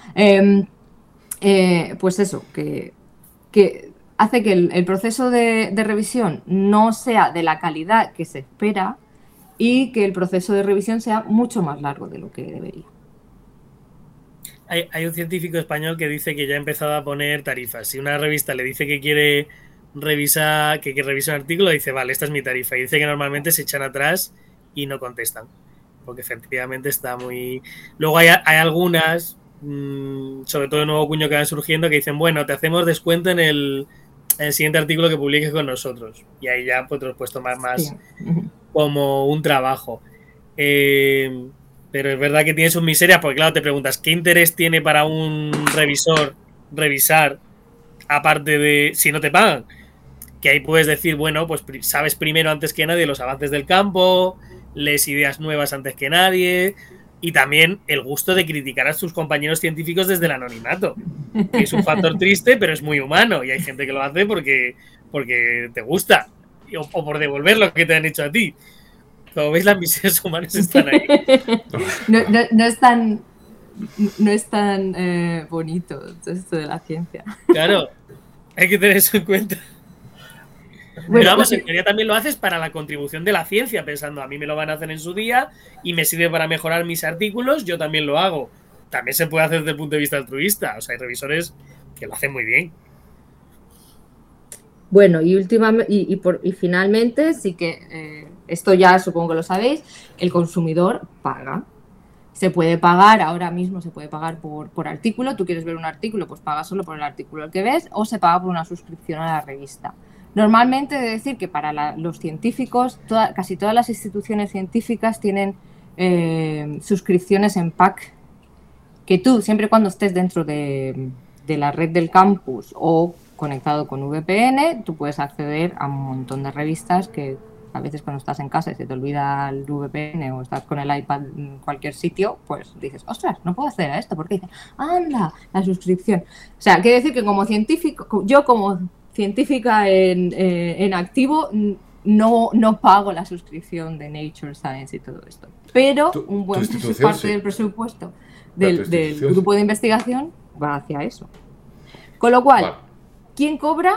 Pues eso, que hace que el proceso de revisión no sea de la calidad que se espera y que el proceso de revisión sea mucho más largo de lo que debería. Hay un científico español que dice que ya ha empezado a poner tarifas. Si una revista le dice que quiere revisar, que revise un artículo, dice, vale, esta es mi tarifa. Y dice que normalmente se echan atrás y no contestan. Porque efectivamente está muy... Luego hay algunas, sobre todo de nuevo cuño que van surgiendo, que dicen, bueno, te hacemos descuento en el siguiente artículo que publiques con nosotros. Y ahí ya pues, te los puedes tomar más Sí. como un trabajo. Pero es verdad que tiene sus miserias, porque claro, te preguntas, ¿qué interés tiene para un revisor revisar aparte de si no te pagan? Que ahí puedes decir, bueno, pues sabes primero antes que nadie los avances del campo, lees ideas nuevas antes que nadie, y también el gusto de criticar a tus compañeros científicos desde el anonimato, que es un factor triste, pero es muy humano, y hay gente que lo hace porque te gusta, o por devolver lo que te han hecho a ti. Como veis, las miserias humanas están ahí. No es tan bonito esto de la ciencia. Claro, hay que tener eso en cuenta. Bueno, Pero vamos, en teoría también lo haces para la contribución de la ciencia, pensando, a mí me lo van a hacer en su día y me sirve para mejorar mis artículos, yo también lo hago. También se puede hacer desde el punto de vista altruista. O sea, hay revisores que lo hacen muy bien. Bueno, y finalmente, sí que esto ya supongo que lo sabéis, el consumidor paga. Se puede pagar, ahora mismo se puede pagar por artículo. Tú quieres ver un artículo, pues pagas solo por el artículo que ves, o se paga por una suscripción a la revista. Normalmente, he de decir que para los científicos, casi todas las instituciones científicas tienen suscripciones en pack, que tú, siempre y cuando estés dentro de la red del campus o conectado con VPN, tú puedes acceder a un montón de revistas que a veces cuando estás en casa y se te olvida el VPN o estás con el iPad en cualquier sitio, pues dices, ostras, no puedo acceder a esto, porque dicen, anda, la suscripción. O sea, quiere decir que como científico, yo como científica en activo, no pago la suscripción de Nature Science y todo esto. Pero un buen parte del presupuesto del grupo de investigación va hacia eso. Con lo cual, ¿quién cobra?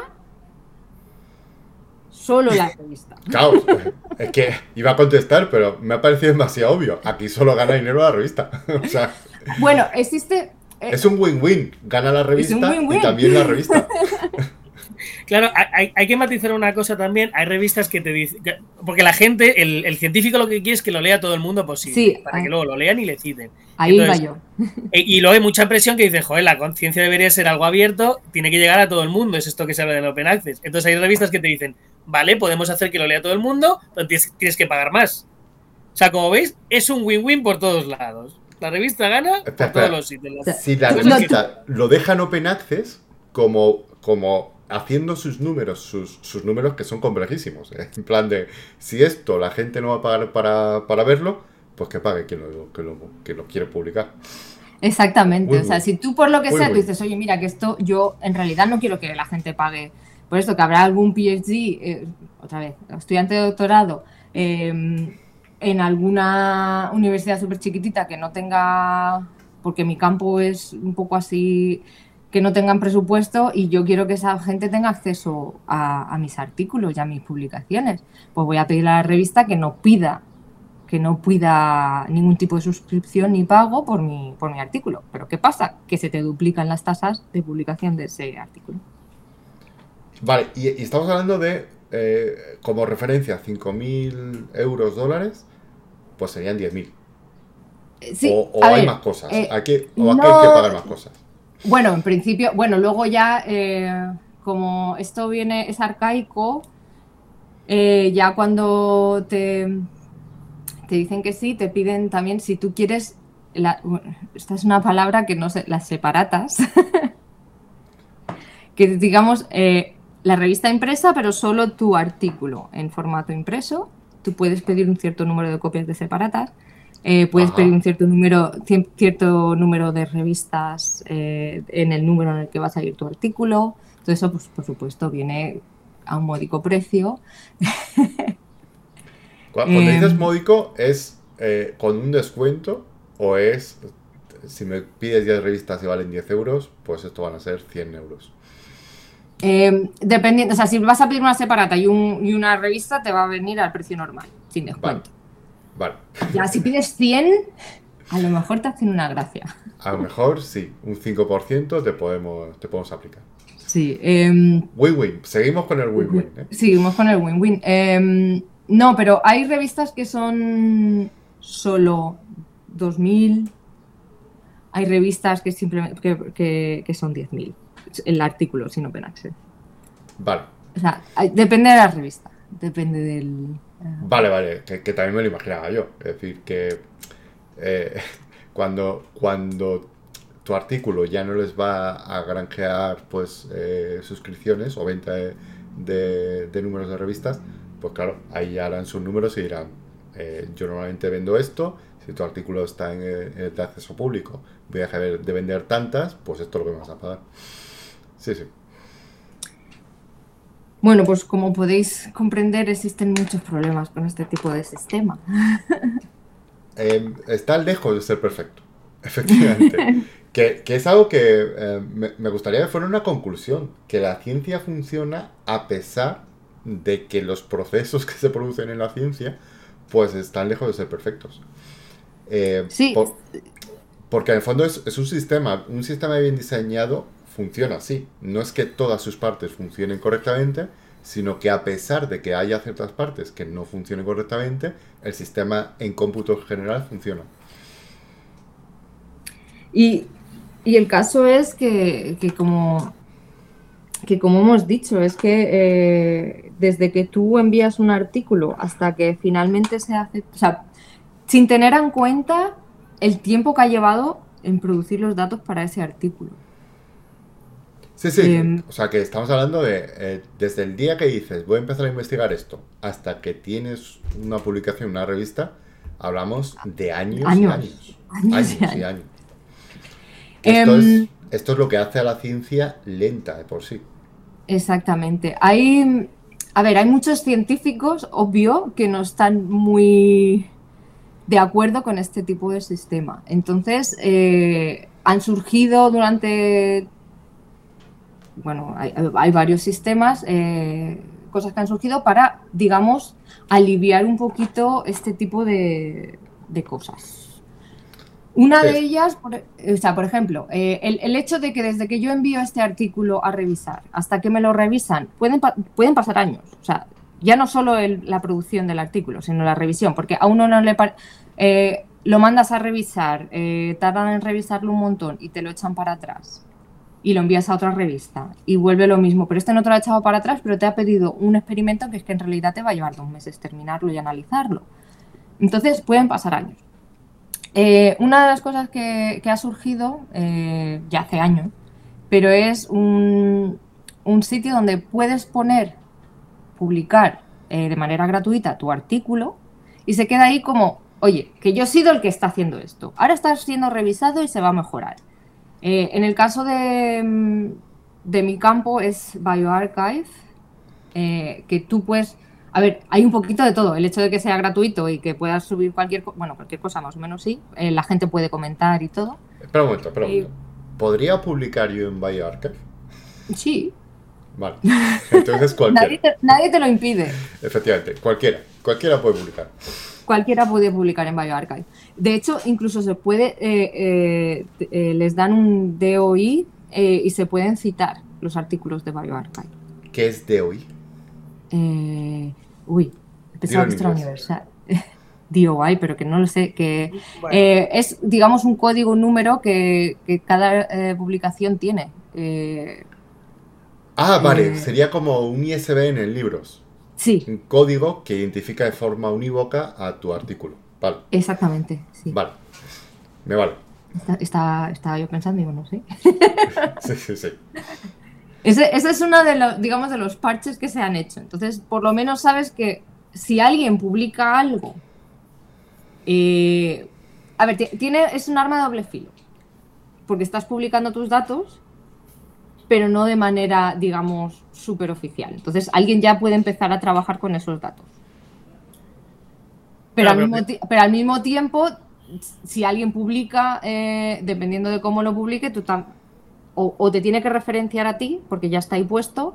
Solo la revista. Claro, es que iba a contestar, pero me ha parecido demasiado obvio. Aquí solo gana dinero la revista. O sea, bueno, existe... es un win-win. Gana la revista win-win. Y también la revista. Claro, hay que matizar una cosa también. Hay revistas que te dicen... Porque la gente, el científico lo que quiere es que lo lea todo el mundo posible. Sí, para que luego lo lean y le citen. Ahí iba yo. Y luego hay mucha presión que dice, joder, la conciencia debería ser algo abierto, tiene que llegar a todo el mundo. Es esto que se habla del Open Access. Entonces hay revistas que te dicen, vale, podemos hacer que lo lea todo el mundo, pero tienes que pagar más. O sea, como veis, es un win-win por todos lados. La revista gana por todos los sitios. Si la revista lo deja en Open Access, como haciendo sus números, sus números que son complejísimos. En plan de, si esto la gente no va a pagar para verlo, pues que pague quien lo quiere publicar. Exactamente. O sea, si tú por lo que sea, tú dices, oye, mira, que esto yo en realidad no quiero que la gente pague por esto, que habrá algún PhD, otra vez, estudiante de doctorado, en alguna universidad súper chiquitita que no tenga, porque mi campo es un poco así, que no tengan presupuesto y yo quiero que esa gente tenga acceso a mis artículos y a mis publicaciones. Pues voy a pedir a la revista que no pida ningún tipo de suscripción ni pago por mi artículo. Pero ¿qué pasa? Que se te duplican las tasas de publicación de ese artículo. Vale, y estamos hablando de, como referencia, 5.000 euros, dólares, pues serían 10.000. Sí, o hay más cosas. Aquí hay que pagar más cosas. Bueno, en principio, luego ya, como esto es arcaico, ya cuando te dicen que sí, te piden también, si tú quieres, esta es una palabra que no sé, las separatas, que digamos, la revista impresa, pero solo tu artículo en formato impreso. Tú puedes pedir un cierto número de copias de separatas, puedes pedir un cierto número de revistas en el número en el que va a salir tu artículo. Todo eso, pues, por supuesto, viene a un módico precio. Cuando dices módico, ¿es con un descuento o es, si me pides 10 revistas y valen 10 euros, pues esto van a ser 100 euros? Dependiendo, o sea, si vas a pedir una separata y una revista, te va a venir al precio normal, sin descuento. Vale. Ya, si pides 100, a lo mejor te hacen una gracia. A lo mejor sí, un 5% te podemos aplicar. Sí. Win-win, seguimos con el win-win. Seguimos con el win-win. No, pero hay revistas que son solo 2.000. Hay revistas que simplemente que son 10.000. El artículo sin Open Access. Vale. O sea, depende de la revista. Depende del... Vale, que también me lo imaginaba yo. Es decir, que cuando tu artículo ya no les va a granjear pues suscripciones o venta de números de revistas, pues claro, ahí ya harán sus números y dirán, yo normalmente vendo esto, si tu artículo está en de acceso público, voy a dejar de vender tantas, pues esto es lo que me vas a pagar. Sí. Bueno, pues como podéis comprender, existen muchos problemas con este tipo de sistema. Está lejos de ser perfecto, efectivamente. que es algo que me gustaría que fuera una conclusión, que la ciencia funciona a pesar de que los procesos que se producen en la ciencia pues están lejos de ser perfectos. Sí. Porque en el fondo es un sistema bien diseñado funciona así. No es que todas sus partes funcionen correctamente, sino que a pesar de que haya ciertas partes que no funcionen correctamente, el sistema en cómputo general funciona. Y el caso es que como hemos dicho, es que desde que tú envías un artículo hasta que finalmente se hace, o sea, sin tener en cuenta el tiempo que ha llevado en producir los datos para ese artículo. Sí. O sea, que estamos hablando de desde el día que dices, voy a empezar a investigar esto, hasta que tienes una publicación, una revista, hablamos de años y años. Esto es lo que hace a la ciencia lenta de por sí. Exactamente. Hay muchos científicos, obvio, que no están muy de acuerdo con este tipo de sistema. Entonces, han surgido durante... Bueno, hay varios sistemas, cosas que han surgido para, digamos, aliviar un poquito este tipo de cosas. Una de ellas, por ejemplo, el hecho de que desde que yo envío este artículo a revisar hasta que me lo revisan, pueden pasar años. O sea, ya no solo la producción del artículo, sino la revisión, porque a uno no le lo mandas a revisar, tardan en revisarlo un montón y te lo echan para atrás. Y lo envías a otra revista y vuelve lo mismo, pero este no te lo ha echado para atrás, pero te ha pedido un experimento que es que en realidad te va a llevar 2 meses terminarlo y analizarlo. Entonces pueden pasar años. Una de las cosas que ha surgido ya hace años, pero es un sitio donde puedes publicar de manera gratuita tu artículo y se queda ahí como, oye, que yo he sido el que está haciendo esto, ahora está siendo revisado y se va a mejorar. En el caso de mi campo es bioRxiv, que tú puedes... A ver, hay un poquito de todo. El hecho de que sea gratuito y que puedas subir cualquier cosa más o menos sí. La gente puede comentar y todo. Espera un momento. ¿Podría publicar yo en bioRxiv? Sí. Vale. Entonces cualquiera. Nadie te lo impide. Efectivamente, cualquiera puede publicar. Cualquiera puede publicar en bioRxiv. De hecho, incluso se puede, les dan un DOI y se pueden citar los artículos de bioRxiv. ¿Qué es DOI? Pensaba que esto era universal. DOI, pero que no lo sé. Que es, digamos, un código, un número que cada publicación tiene. Vale, sería como un ISBN en libros. Sí. Un código que identifica de forma unívoca a tu artículo. Vale. Exactamente, sí. Vale. Me vale. Estaba yo pensando y digo, no sé. Sí. Ese es uno de los parches que se han hecho. Entonces, por lo menos sabes que si alguien publica algo... es un arma de doble filo. Porque estás publicando tus datos, pero no de manera, digamos, súper oficial. Entonces alguien ya puede empezar a trabajar con esos datos. Pero, Claro, pero al mismo tiempo, si alguien publica, dependiendo de cómo lo publique, o te tiene que referenciar a ti, porque ya está ahí puesto,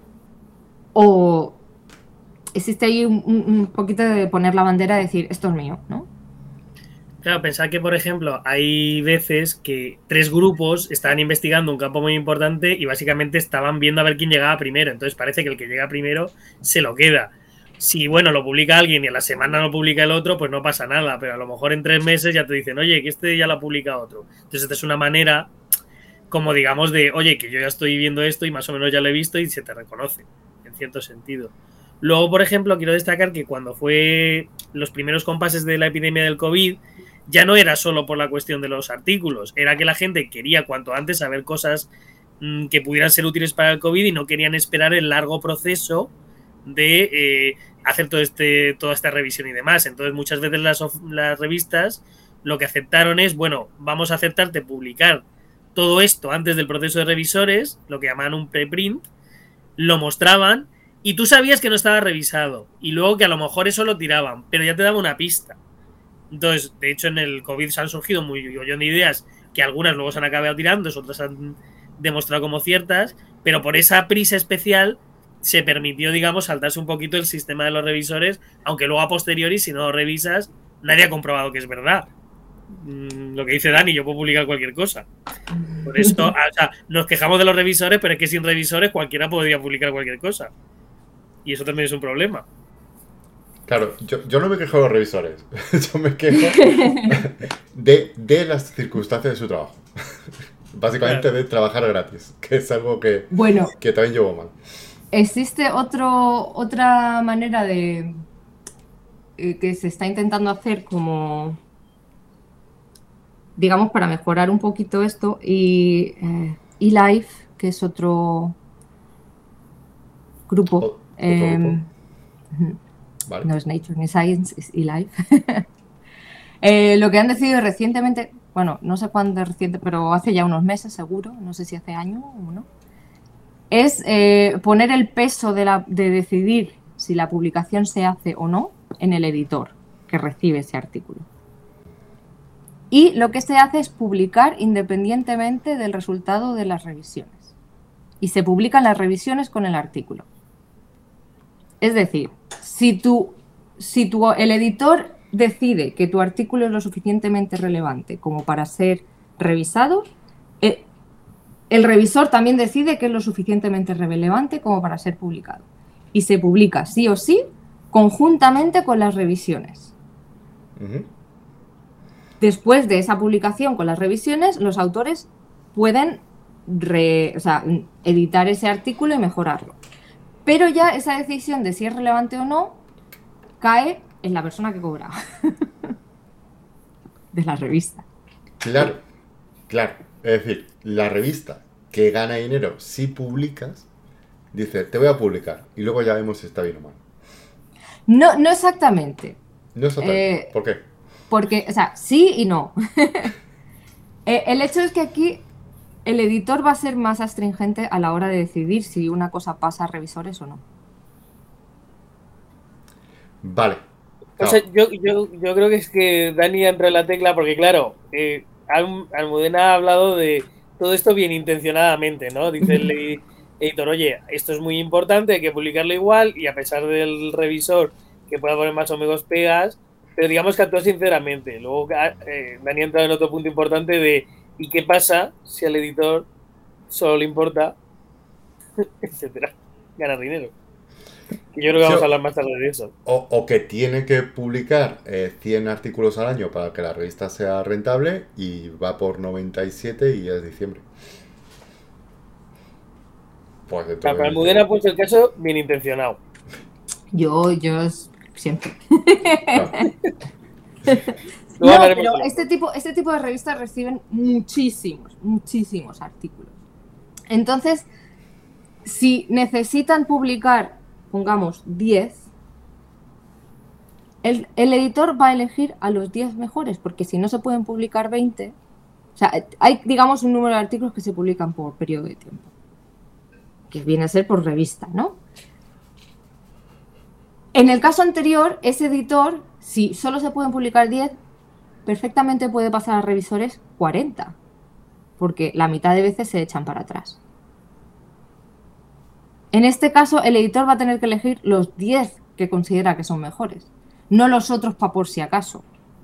o existe ahí un poquito de poner la bandera y decir, esto es mío, ¿no? Claro, pensad que, por ejemplo, hay veces que 3 grupos estaban investigando un campo muy importante y básicamente estaban viendo a ver quién llegaba primero. Entonces parece que el que llega primero se lo queda. Si, bueno, lo publica alguien y a la semana lo publica el otro, pues no pasa nada. Pero a lo mejor en 3 meses ya te dicen, oye, que este ya lo publica otro. Entonces esta es una manera, como digamos, de, oye, que yo ya estoy viendo esto y más o menos ya lo he visto y se te reconoce, en cierto sentido. Luego, por ejemplo, quiero destacar que cuando fue los primeros compases de la epidemia del COVID, ya no era solo por la cuestión de los artículos, era que la gente quería cuanto antes saber cosas que pudieran ser útiles para el COVID y no querían esperar el largo proceso de hacer toda esta revisión y demás. Entonces, muchas veces las revistas lo que aceptaron es, bueno, vamos a aceptarte publicar todo esto antes del proceso de revisores, lo que llamaban un preprint, lo mostraban y tú sabías que no estaba revisado y luego que a lo mejor eso lo tiraban, pero ya te daba una pista. Entonces, de hecho, en el COVID se han surgido muy millón de ideas que algunas luego se han acabado tirando, otras han demostrado como ciertas, pero por esa prisa especial se permitió, digamos, saltarse un poquito el sistema de los revisores, aunque luego a posteriori, si no lo revisas, nadie ha comprobado que es verdad. Lo que dice Dani, yo puedo publicar cualquier cosa. Por esto, o sea, nos quejamos de los revisores, pero es que sin revisores cualquiera podría publicar cualquier cosa. Y eso también es un problema. Claro, yo no me quejo de los revisores. Yo me quejo de las circunstancias de su trabajo. Básicamente de trabajar gratis, que es algo que también llevo mal. Existe otra manera de que se está intentando hacer como, digamos, para mejorar un poquito esto, y eLife, que es otro grupo. Vale. No es Nature ni Science, es eLife. Lo que han decidido recientemente, bueno, no sé cuándo es reciente, pero hace ya unos meses seguro, no sé si hace año o no, es poner el peso de decidir si la publicación se hace o no en el editor que recibe ese artículo. Y lo que se hace es publicar independientemente del resultado de las revisiones. Y se publican las revisiones con el artículo. Es decir, si el editor decide que tu artículo es lo suficientemente relevante como para ser revisado, el revisor también decide que es lo suficientemente relevante como para ser publicado. Y se publica sí o sí conjuntamente con las revisiones. Uh-huh. Después de esa publicación con las revisiones, los autores pueden editar ese artículo y mejorarlo. Pero ya esa decisión de si es relevante o no cae en la persona que cobra de la revista. Claro. Es decir, la revista que gana dinero si publicas, dice, te voy a publicar y luego ya vemos si está bien o mal. No exactamente. No exactamente. ¿Por qué? Porque, o sea, sí y no. El hecho es que aquí el editor va a ser más astringente a la hora de decidir si una cosa pasa a revisores o no. Vale. O sea, yo creo que es que Dani entra en la tecla porque, claro, Almudena ha hablado de todo esto bien intencionadamente, ¿no? Dice el editor, oye, esto es muy importante, hay que publicarlo igual, y a pesar del revisor que pueda poner más o menos pegas, pero digamos que actúa sinceramente. Luego Dani ha entrado en otro punto importante de ¿y qué pasa si al editor solo le importa, etcétera, ganar dinero? Y yo creo que vamos a hablar más tarde de eso. O que tiene que publicar 100 artículos al año para que la revista sea rentable y va por 97 y ya es diciembre. Pues Para Almudena ha puesto el caso bien intencionado. Yo siempre. Claro. No, pero este tipo de revistas reciben muchísimos artículos. Entonces, si necesitan publicar, pongamos 10, el editor va a elegir a los 10 mejores, porque si no se pueden publicar 20, o sea, hay, digamos, un número de artículos que se publican por periodo de tiempo. que viene a ser por revista, ¿no? En el caso anterior, ese editor, si solo se pueden publicar 10, perfectamente puede pasar a revisores 40, porque la mitad de veces se echan para atrás. En este caso, el editor va a tener que elegir los 10 que considera que son mejores, no los otros para por si acaso.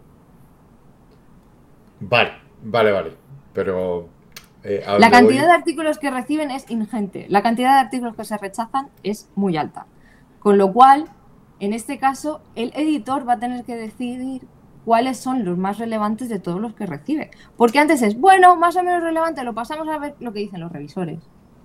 Vale. Pero la cantidad de artículos que reciben es ingente. La cantidad de artículos que se rechazan es muy alta. Con lo cual, en este caso, el editor va a tener que decidir cuáles son los más relevantes de todos los que recibe. Porque antes es, bueno, más o menos relevante, lo pasamos a ver lo que dicen los revisores.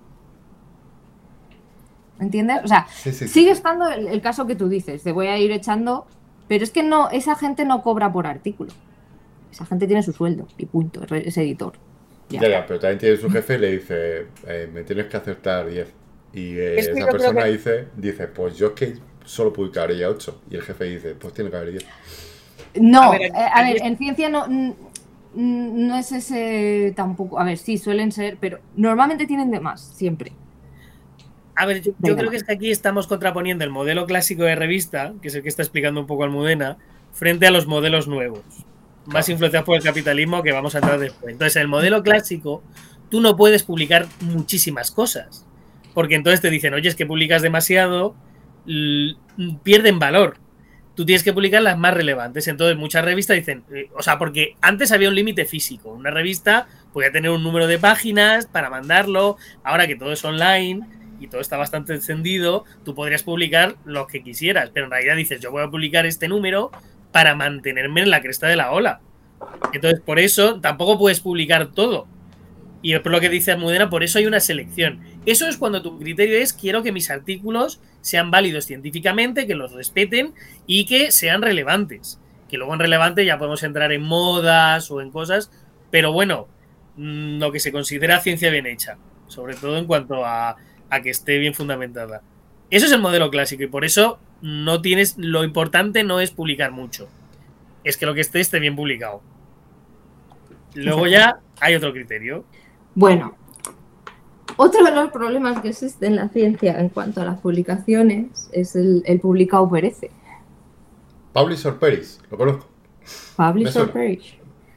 ¿Entiendes? O sea, sigue estando el caso que tú dices, te voy a ir echando, pero es que no, esa gente no cobra por artículo. Esa gente tiene su sueldo y punto, ese editor. Ya, pero también tiene su jefe y le dice, me tienes que acertar 10. Y esa persona dice, pues yo es que solo publicaría 8. Y el jefe dice, pues tiene que haber 10. No, a ver, en ciencia no es ese tampoco. A ver, sí, suelen ser, pero normalmente tienen de más, siempre. A ver, yo creo que es que aquí estamos contraponiendo el modelo clásico de revista, que es el que está explicando un poco Almudena, frente a los modelos nuevos, más influenciados por el capitalismo, que vamos a entrar después. Entonces, en el modelo clásico, tú no puedes publicar muchísimas cosas, porque entonces te dicen, oye, es que publicas demasiado, pierden valor. Tú tienes que publicar las más relevantes. Entonces, muchas revistas dicen, o sea, porque antes había un límite físico. Una revista podía tener un número de páginas para mandarlo. Ahora que todo es online y todo está bastante encendido, tú podrías publicar lo que quisieras, pero en realidad dices, yo voy a publicar este número para mantenerme en la cresta de la ola. Entonces, por eso tampoco puedes publicar todo. Y por lo que dice Almudena, por eso hay una selección. Eso es cuando tu criterio es, quiero que mis artículos sean válidos científicamente, que los respeten y que sean relevantes. Que luego en relevante ya podemos entrar en modas o en cosas, pero bueno, lo que se considera ciencia bien hecha, sobre todo en cuanto a que esté bien fundamentada. Eso es el modelo clásico y por eso no tienes, lo importante no es publicar mucho, es que lo que esté bien publicado. Luego ya hay otro criterio. Bueno, otro de los problemas que existe en la ciencia en cuanto a las publicaciones es el publicado perece. Publish or perish, lo conozco. Publish or perish.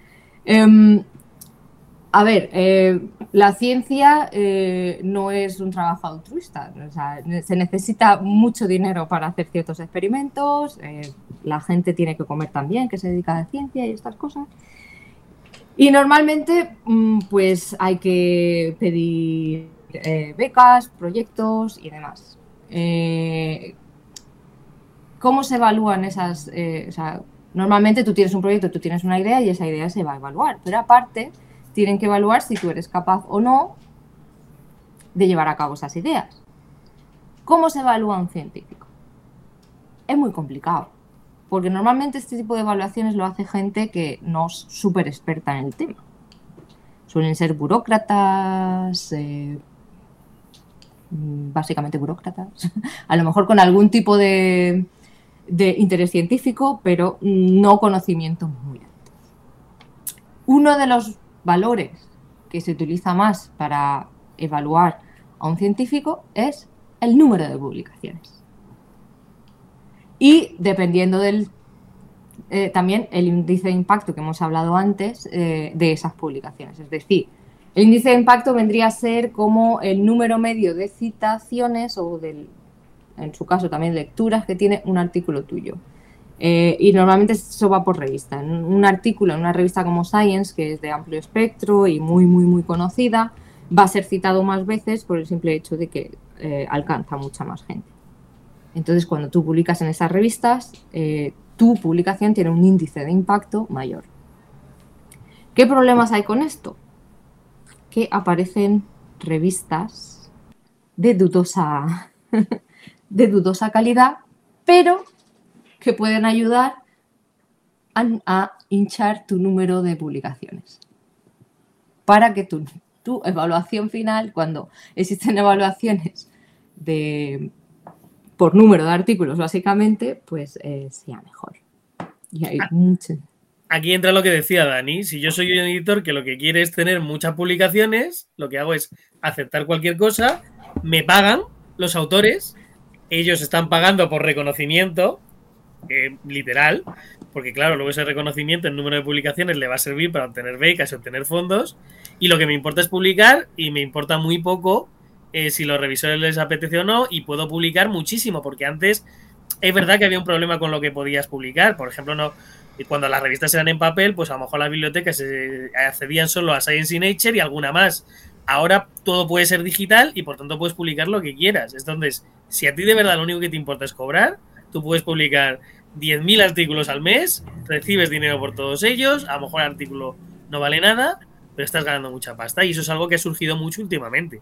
A ver, la ciencia no es un trabajo altruista. O sea, se necesita mucho dinero para hacer ciertos experimentos. La gente tiene que comer también, que se dedica a la ciencia y estas cosas. Y normalmente, pues hay que pedir becas, proyectos y demás. ¿Cómo se evalúan esas? O sea, normalmente tú tienes un proyecto, tú tienes una idea y esa idea se va a evaluar. Pero aparte, tienen que evaluar si tú eres capaz o no de llevar a cabo esas ideas. ¿Cómo se evalúa un científico? Es muy complicado. Porque normalmente este tipo de evaluaciones lo hace gente que no es súper experta en el tema. Suelen ser burócratas, básicamente burócratas, a lo mejor con algún tipo de interés científico, pero no conocimientos muy altos. Uno de los valores que se utiliza más para evaluar a un científico es el número de publicaciones. Y dependiendo del también el índice de impacto que hemos hablado antes de esas publicaciones. Es decir, el índice de impacto vendría a ser como el número medio de citaciones o, en su caso, también lecturas que tiene un artículo tuyo. Y normalmente eso va por revista. Un artículo en una revista como Science, que es de amplio espectro y muy, muy, muy conocida, va a ser citado más veces por el simple hecho de que alcanza mucha más gente. Entonces, cuando tú publicas en esas revistas, tu publicación tiene un índice de impacto mayor. ¿Qué problemas hay con esto? Que aparecen revistas de dudosa calidad, pero que pueden ayudar a hinchar tu número de publicaciones. Para que tu evaluación final, cuando existen evaluaciones por número de artículos, básicamente, pues sea mejor. Y hay mucho. Aquí entra lo que decía Dani. Si yo soy un editor que lo que quiere es tener muchas publicaciones, lo que hago es aceptar cualquier cosa me pagan los autores, ellos están pagando por reconocimiento, literal, porque claro, luego ese reconocimiento en número de publicaciones le va a servir para obtener becas y obtener fondos, y lo que me importa es publicar, y me importa muy poco si los revisores les apetece o no, y puedo publicar muchísimo, porque antes es verdad que había un problema con lo que podías publicar. Por ejemplo, no, cuando las revistas eran en papel, pues a lo mejor las bibliotecas accedían solo a Science y Nature y alguna más. Ahora todo puede ser digital y por tanto puedes publicar lo que quieras. Entonces, si a ti de verdad lo único que te importa es cobrar, tú puedes publicar 10.000 artículos al mes, recibes dinero por todos ellos, a lo mejor el artículo no vale nada, pero estás ganando mucha pasta, y eso es algo que ha surgido mucho últimamente.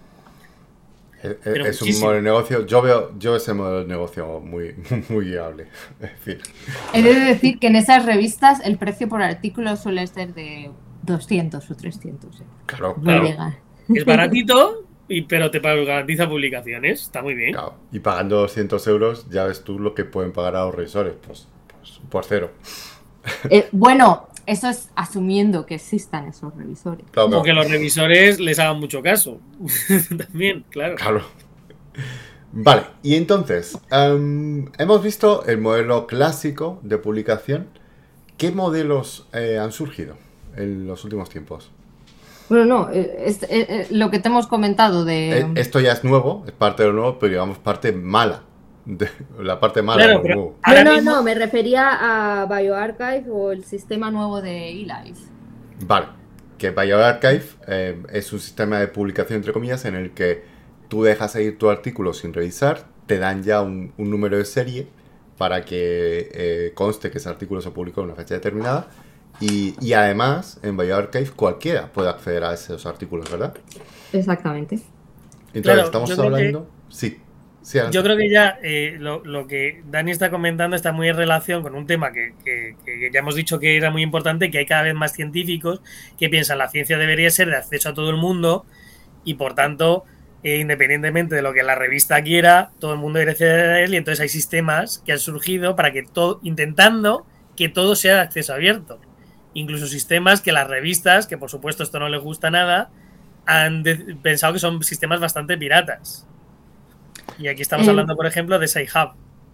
Es un modelo de negocio, yo veo ese modelo de negocio muy, muy viable. Es decir, he de decir que en esas revistas el precio por artículo suele ser de 200 o 300. Claro. Es baratito, pero te garantiza publicaciones, está muy bien. Claro. Y pagando 200 euros, ya ves tú lo que pueden pagar a los revisores, pues por cero. Bueno, eso es asumiendo que existan esos revisores. Claro. O que los revisores les hagan mucho caso. También, claro. Vale, y entonces, hemos visto el modelo clásico de publicación. ¿Qué modelos han surgido en los últimos tiempos? Bueno, no, lo que te hemos comentado de... Esto ya es nuevo, es parte de lo nuevo, pero digamos parte mala. La parte mala. Claro, pero no, me refería a bioRxiv o el sistema nuevo de eLife. Vale, que bioRxiv es un sistema de publicación, entre comillas, en el que tú dejas ir tu artículo sin revisar, te dan ya un número de serie para que conste que ese artículo se publicó en una fecha determinada, y además en bioRxiv cualquiera puede acceder a esos artículos, ¿verdad? Exactamente. Entonces claro, estamos hablando... Sí. Yo creo que ya lo que Dani está comentando está muy en relación con un tema que ya hemos dicho que era muy importante, que hay cada vez más científicos que piensan la ciencia debería ser de acceso a todo el mundo y por tanto, independientemente de lo que la revista quiera, todo el mundo debe acceder a él, y entonces hay sistemas que han surgido para que todo, intentando que todo sea de acceso abierto. Incluso sistemas que las revistas, que por supuesto esto no les gusta nada, han pensado que son sistemas bastante piratas. Y aquí estamos hablando, por ejemplo, de SciHub.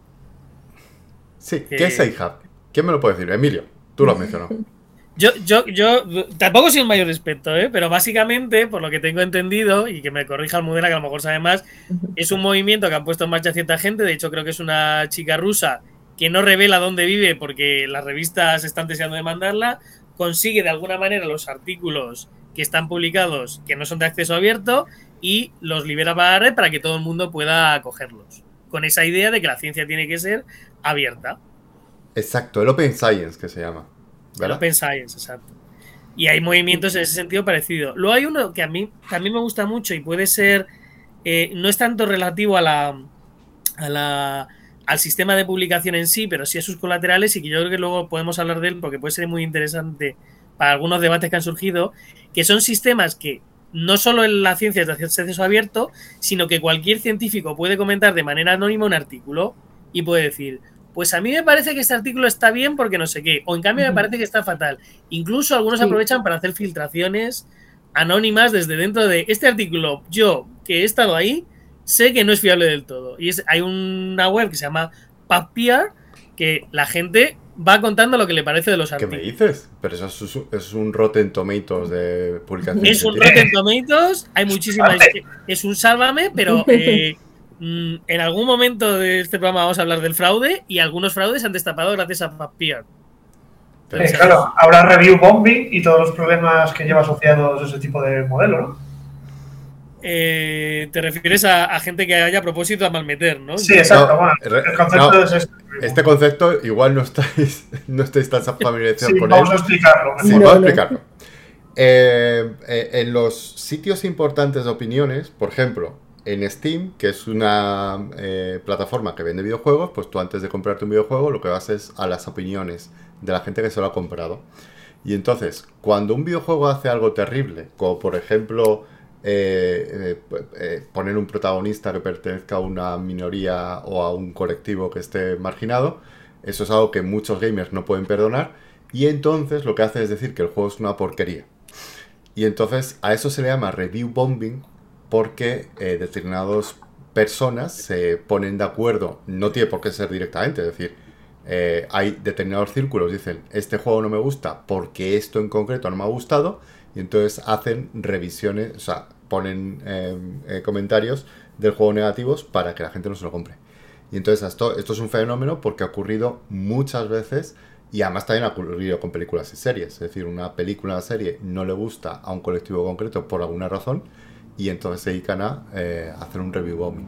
Sí, ¿qué es SciHub? ¿Quién me lo puede decir? Emilio, tú lo has mencionado. Yo tampoco soy el mayor experto, pero básicamente, por lo que tengo entendido, y que me corrija Almudena, que a lo mejor sabe más, es un movimiento que han puesto en marcha cierta gente. De hecho, creo que es una chica rusa que no revela dónde vive porque las revistas están deseando demandarla. Consigue de alguna manera los artículos que están publicados que no son de acceso abierto y los libera para la red para que todo el mundo pueda cogerlos. Con esa idea de que la ciencia tiene que ser abierta. Exacto, el Open Science que se llama, ¿verdad? El Open Science, exacto. Y hay movimientos en ese sentido parecido. Luego hay uno que a mí también me gusta mucho y puede ser, no es tanto relativo al sistema de publicación en sí, pero sí a sus colaterales, y que yo creo que luego podemos hablar de él porque puede ser muy interesante para algunos debates que han surgido, que son sistemas que no solo en la ciencia es de acceso abierto, sino que cualquier científico puede comentar de manera anónima un artículo y puede decir, pues a mí me parece que este artículo está bien porque no sé qué, o en cambio me parece que está fatal. Incluso algunos aprovechan para hacer filtraciones anónimas desde dentro de este artículo. Yo, que he estado ahí, sé que no es fiable del todo. Y hay una web que se llama PubPeer, que la gente va contando lo que le parece de los artículos. ¿Qué me dices? Pero eso es un Rotten Tomatoes de publicación. Es un Rotten Tomatoes, hay muchísimas... Es un sálvame, pero en algún momento de este programa vamos a hablar del fraude, y algunos fraudes se han destapado gracias a PubPeer. Claro, habrá review bombing y todos los problemas que lleva asociados ese tipo de modelo, ¿no? Te refieres a gente que haya propósito a malmeter, ¿no? Sí, exacto. Bueno, el concepto es este concepto igual no estáis tan familiarizados con él. Vamos a explicarlo. Sí, vamos a explicarlo. En los sitios importantes de opiniones, por ejemplo, en Steam, que es una plataforma que vende videojuegos, pues tú antes de comprarte un videojuego lo que vas es a las opiniones de la gente que se lo ha comprado. Y entonces, cuando un videojuego hace algo terrible, como por ejemplo poner un protagonista que pertenezca a una minoría o a un colectivo que esté marginado, eso es algo que muchos gamers no pueden perdonar, y entonces lo que hace es decir que el juego es una porquería. Y entonces a eso se le llama review bombing, porque determinadas personas se ponen de acuerdo, no tiene por qué ser directamente, es decir, hay determinados círculos, dicen, este juego no me gusta porque esto en concreto no me ha gustado, y entonces hacen revisiones, o sea, ponen comentarios del juego negativos para que la gente no se lo compre. Y entonces esto es un fenómeno porque ha ocurrido muchas veces, y además también ha ocurrido con películas y series. Es decir, una película o una serie no le gusta a un colectivo concreto por alguna razón, y entonces se dedican a hacer un review bombing.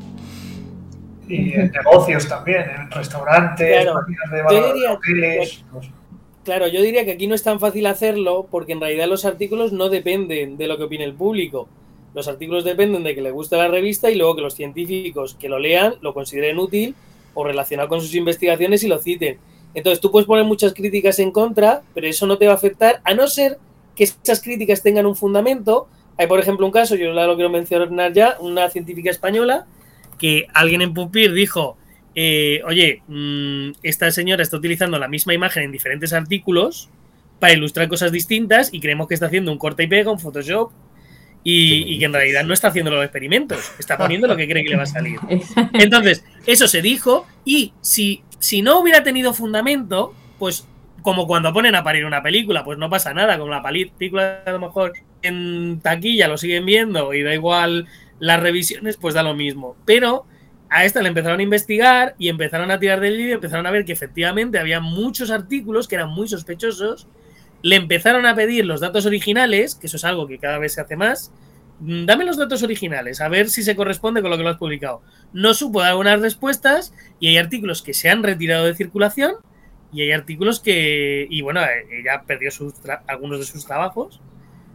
Y en negocios también, en restaurantes, Claro, máquinas de yo valor, diría hoteles. Pues, Claro, yo diría que aquí no es tan fácil hacerlo porque en realidad los artículos no dependen de lo que opine el público. Los artículos dependen de que le guste la revista y luego que los científicos que lo lean lo consideren útil o relacionado con sus investigaciones y lo citen. Entonces tú puedes poner muchas críticas en contra, pero eso no te va a afectar, a no ser que esas críticas tengan un fundamento. Hay, por ejemplo, un caso, yo lo quiero mencionar ya, una científica española que alguien en Pupir dijo... oye, esta señora está utilizando la misma imagen en diferentes artículos para ilustrar cosas distintas y creemos que está haciendo un corta y pega, un Photoshop y que en realidad no está haciendo los experimentos, está poniendo lo que cree que le va a salir. Entonces, eso se dijo y si no hubiera tenido fundamento, pues como cuando ponen a parir una película, pues no pasa nada, con la película a lo mejor en taquilla lo siguen viendo y da igual las revisiones, pues da lo mismo. Pero a esta le empezaron a investigar y empezaron a tirar del hilo y empezaron a ver que efectivamente había muchos artículos que eran muy sospechosos. Le empezaron a pedir los datos originales, que eso es algo que cada vez se hace más. Dame los datos originales, a ver si se corresponde con lo que lo has publicado. No supo dar unas respuestas y hay artículos que se han retirado de circulación y hay artículos que... Y bueno, ella perdió algunos de sus trabajos,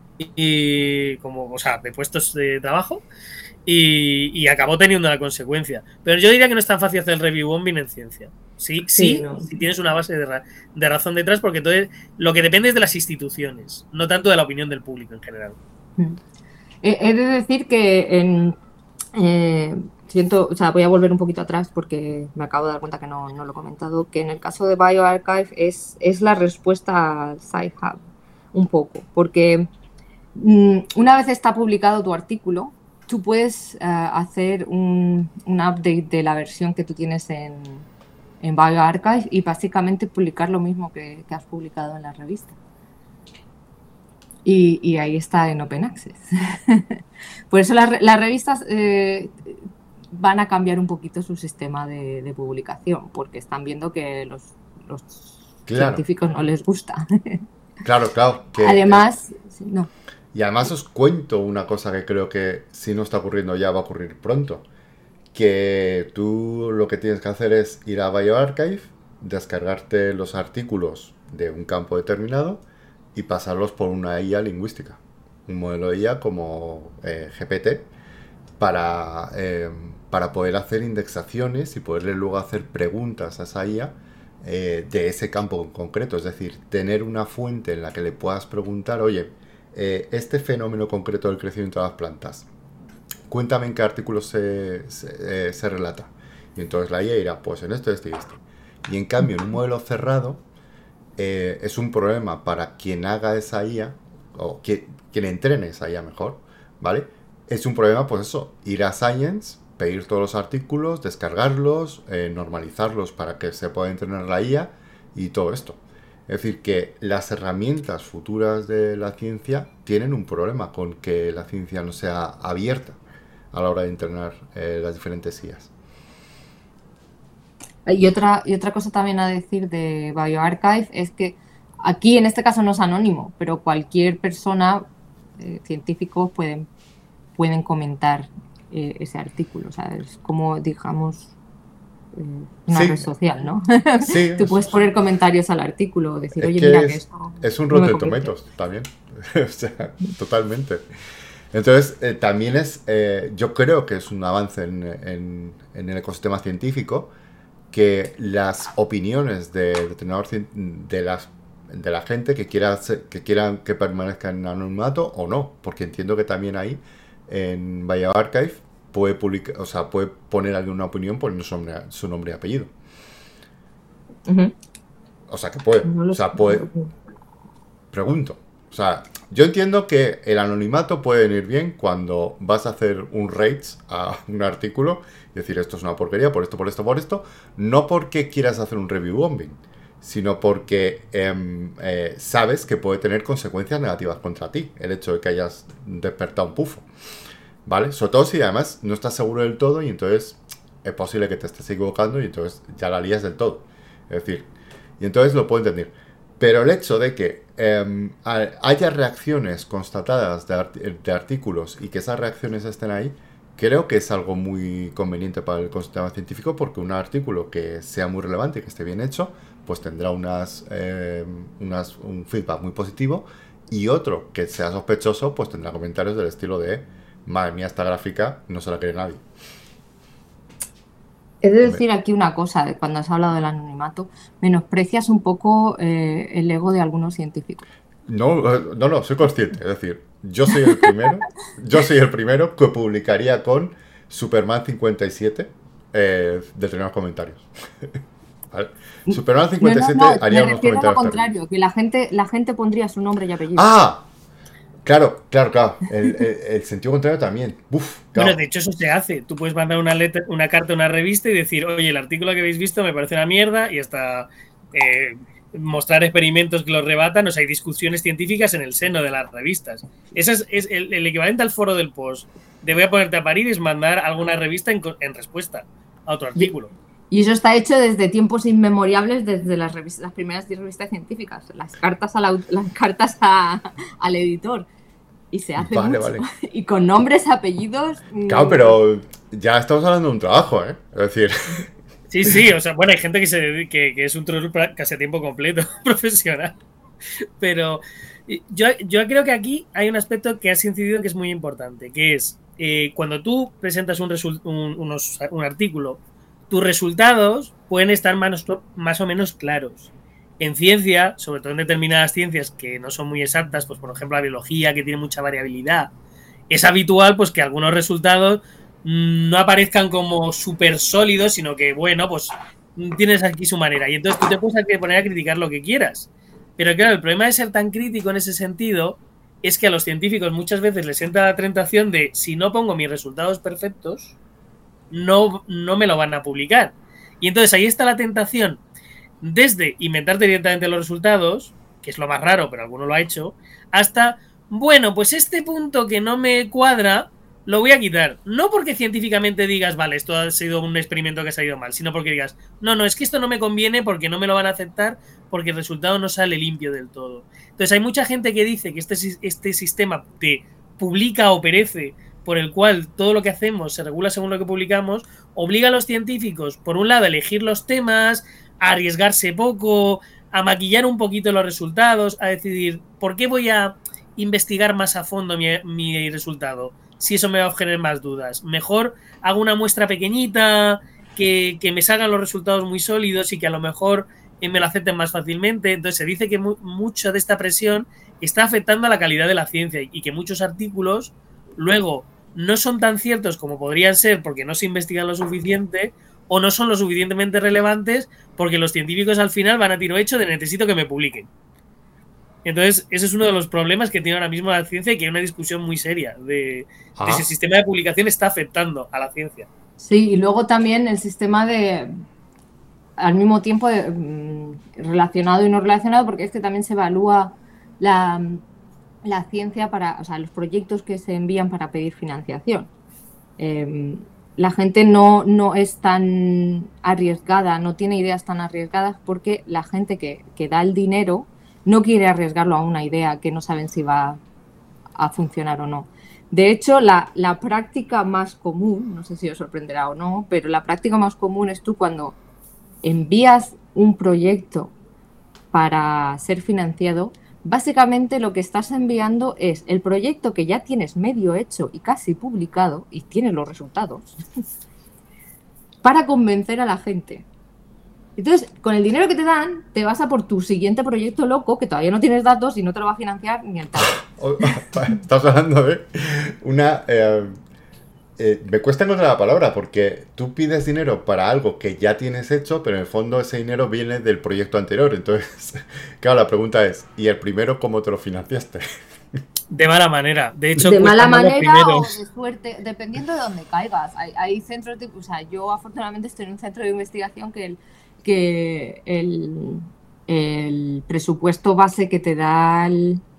y como, o sea, de puestos de trabajo. Y acabó teniendo la consecuencia. Pero yo diría que no es tan fácil hacer el review bombing en ciencia. Sí, no. Si tienes una base de razón detrás, porque entonces lo que depende es de las instituciones, no tanto de la opinión del público en general. He de decir que voy a volver un poquito atrás porque me acabo de dar cuenta que no lo he comentado, que en el caso de bioRxiv es la respuesta al Sci-Hub, un poco, porque una vez está publicado tu artículo, tú puedes hacer un update de la versión que tú tienes en bioRxiv y básicamente publicar lo mismo que has publicado en la revista. Y ahí está en Open Access. Por eso las revistas van a cambiar un poquito su sistema de publicación, porque están viendo que los científicos no les gusta. Claro. Además, no. Y además os cuento una cosa que creo que si no está ocurriendo ya va a ocurrir pronto. Que tú lo que tienes que hacer es ir a bioRxiv, descargarte los artículos de un campo determinado y pasarlos por una IA lingüística. Un modelo de IA como GPT para poder hacer indexaciones y poderle luego hacer preguntas a esa IA de ese campo en concreto. Es decir, tener una fuente en la que le puedas preguntar, oye, este fenómeno concreto del crecimiento de las plantas, cuéntame en qué artículo se relata. Y entonces la IA dirá, pues en esto, este y este. Y en cambio, en un modelo cerrado, es un problema para quien haga esa IA, o quien entrene esa IA mejor, ¿vale? Es un problema, pues eso, ir a Science, pedir todos los artículos, descargarlos, normalizarlos para que se pueda entrenar la IA y todo esto. Es decir, que las herramientas futuras de la ciencia tienen un problema con que la ciencia no sea abierta a la hora de entrenar las diferentes IAs. Y otra cosa también a decir de bioRxiv es que aquí en este caso no es anónimo, pero cualquier persona, científicos pueden comentar ese artículo. O sea, es como, digamos, una red social, ¿no? Sí, tú puedes poner comentarios al artículo, decir, oye, que mira que esto... Es un Rotten Tomatoes también. O sea, totalmente. Entonces, también yo creo que es un avance en el ecosistema científico que las opiniones de la gente que quieran que permanezcan en anonimato o no, porque entiendo que también ahí en bioRxiv puede publicar, o sea, puede poner alguna opinión poniendo su nombre y apellido. Uh-huh. O sea, que puede. No o sea, puede. Pregunto. O sea, yo entiendo que el anonimato puede venir bien cuando vas a hacer un rates a un artículo y decir esto es una porquería por esto, por esto, por esto, no porque quieras hacer un review bombing, sino porque sabes que puede tener consecuencias negativas contra ti el hecho de que hayas despertado un pufo, ¿vale? Sobre todo si además no estás seguro del todo y entonces es posible que te estés equivocando y entonces ya la lías del todo. Es decir, y entonces lo puedo entender. Pero el hecho de que haya reacciones constatadas de artículos y que esas reacciones estén ahí, creo que es algo muy conveniente para el ecosistema científico, porque un artículo que sea muy relevante y que esté bien hecho, pues tendrá un feedback muy positivo, y otro que sea sospechoso, pues tendrá comentarios del estilo de madre mía, esta gráfica no se la cree nadie. He de decir aquí una cosa, cuando has hablado del anonimato, menosprecias un poco el ego de algunos científicos. No, soy consciente. Es decir, yo soy el primero que publicaría con Superman 57 determinados comentarios. ¿Vale? Superman 57 haría unos comentarios. Lo contrario, que la gente pondría su nombre y apellido. ¡Ah! Claro. El sentido contrario también. Uf, claro. Bueno, de hecho eso se hace. Tú puedes mandar una carta a una revista y decir, oye, el artículo que habéis visto me parece una mierda, y hasta mostrar experimentos que lo rebatan. O sea, hay discusiones científicas en el seno de las revistas. Ese es el equivalente al foro del post. De voy a ponerte a parir es mandar alguna revista en respuesta a otro artículo. Y eso está hecho desde tiempos inmemoriales, desde las primeras revistas científicas, las cartas al editor. Y se hace mucho. Vale. Y con nombres, apellidos... Claro, pero ya estamos hablando de un trabajo, ¿eh? Es decir... Sí, o sea, bueno, hay gente que es un troll casi a tiempo completo, profesional. Pero yo creo que aquí hay un aspecto que has incidido que es muy importante, que es cuando tú presentas un artículo, tus resultados pueden estar más o menos claros. En ciencia, sobre todo en determinadas ciencias que no son muy exactas, pues por ejemplo la biología, que tiene mucha variabilidad, es habitual pues que algunos resultados no aparezcan como súper sólidos, sino que, bueno, pues tienes aquí su manera. Y entonces tú te puedes poner a criticar lo que quieras. Pero claro, el problema de ser tan crítico en ese sentido es que a los científicos muchas veces les entra la tentación de, si no pongo mis resultados perfectos, no me lo van a publicar. Y entonces ahí está la tentación, desde inventarte directamente los resultados, que es lo más raro, pero alguno lo ha hecho, hasta, bueno, pues este punto que no me cuadra lo voy a quitar. No porque científicamente digas, vale, esto ha sido un experimento que ha salido mal, sino porque digas, no, es que esto no me conviene porque no me lo van a aceptar, porque el resultado no sale limpio del todo. Entonces hay mucha gente que dice que este sistema te publica o perece, por el cual todo lo que hacemos se regula según lo que publicamos, obliga a los científicos, por un lado, a elegir los temas, a arriesgarse poco, a maquillar un poquito los resultados, a decidir, ¿por qué voy a investigar más a fondo mi resultado? Si eso me va a generar más dudas. Mejor hago una muestra pequeñita, que me salgan los resultados muy sólidos y que a lo mejor me lo acepten más fácilmente. Entonces se dice que mucha de esta presión está afectando a la calidad de la ciencia y que muchos artículos luego no son tan ciertos como podrían ser porque no se investigan lo suficiente o no son lo suficientemente relevantes porque los científicos al final van a tiro hecho de necesito que me publiquen. Entonces, ese es uno de los problemas que tiene ahora mismo la ciencia y que hay una discusión muy seria de si el sistema de publicación está afectando a la ciencia. Sí, y luego también el sistema al mismo tiempo, relacionado y no relacionado, porque es que también se evalúa la ciencia o sea, los proyectos que se envían para pedir financiación. La gente no es tan arriesgada, no tiene ideas tan arriesgadas porque la gente que da el dinero no quiere arriesgarlo a una idea que no saben si va a funcionar o no. De hecho, la práctica más común, no sé si os sorprenderá o no, pero la práctica más común es tú cuando envías un proyecto para ser financiado, básicamente lo que estás enviando es el proyecto que ya tienes medio hecho y casi publicado y tienes los resultados para convencer a la gente. Entonces, con el dinero que te dan, te vas a por tu siguiente proyecto loco, que todavía no tienes datos y no te lo va a financiar ni el tal. Estás hablando de me cuesta encontrar la palabra porque tú pides dinero para algo que ya tienes hecho, pero en el fondo ese dinero viene del proyecto anterior. Entonces, claro, la pregunta es, ¿y el primero cómo te lo financiaste? De mala manera. De hecho, de mala cuestan más los manera o primeros. de suerte, dependiendo de dónde caigas. Hay centros de, o sea, yo afortunadamente estoy en un centro de investigación que el presupuesto base que te da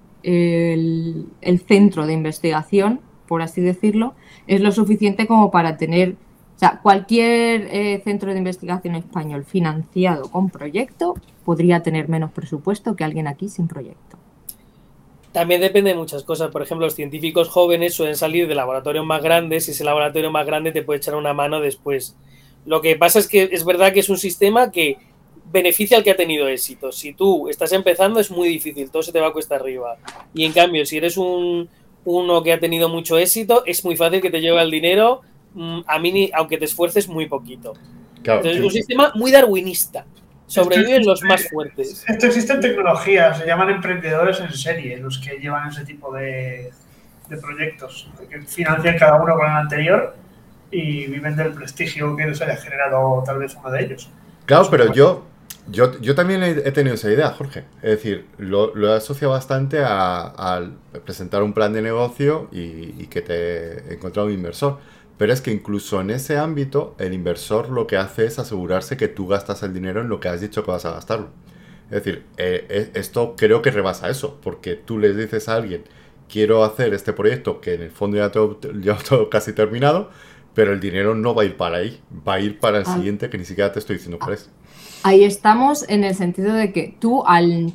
el centro de investigación, por así decirlo, es lo suficiente como para tener, o sea, cualquier centro de investigación español financiado con proyecto podría tener menos presupuesto que alguien aquí sin proyecto. También depende de muchas cosas. Por ejemplo, los científicos jóvenes suelen salir de laboratorios más grandes y ese laboratorio más grande te puede echar una mano después. Lo que pasa es que es verdad que es un sistema que beneficia al que ha tenido éxito. Si tú estás empezando es muy difícil, todo se te va a cuesta arriba. Y en cambio, si eres uno que ha tenido mucho éxito, es muy fácil que te lleve el dinero, aunque te esfuerces muy poquito. Claro, Entonces, es un sistema muy darwinista. Sobreviven los más fuertes. Esto existe en tecnología, se llaman emprendedores en serie, los que llevan ese tipo de proyectos, que financian cada uno con el anterior y viven del prestigio que les haya generado tal vez uno de ellos. claro, pero yo también he tenido esa idea, Jorge. Es decir, lo he asociado bastante a presentar un plan de negocio y que te encontrar un inversor. Pero es que incluso en ese ámbito, el inversor lo que hace es asegurarse que tú gastas el dinero en lo que has dicho que vas a gastarlo. Es decir, esto creo que rebasa eso, porque tú le dices a alguien, quiero hacer este proyecto que en el fondo ya todo casi terminado, pero el dinero no va a ir para ahí, va a ir para el siguiente que ni siquiera te estoy diciendo cuál es. Ahí estamos en el sentido de que tú al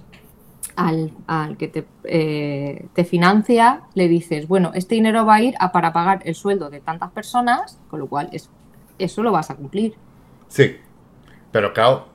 que te financia le dices, bueno, este dinero va a ir para pagar el sueldo de tantas personas, con lo cual eso lo vas a cumplir. Sí, pero claro...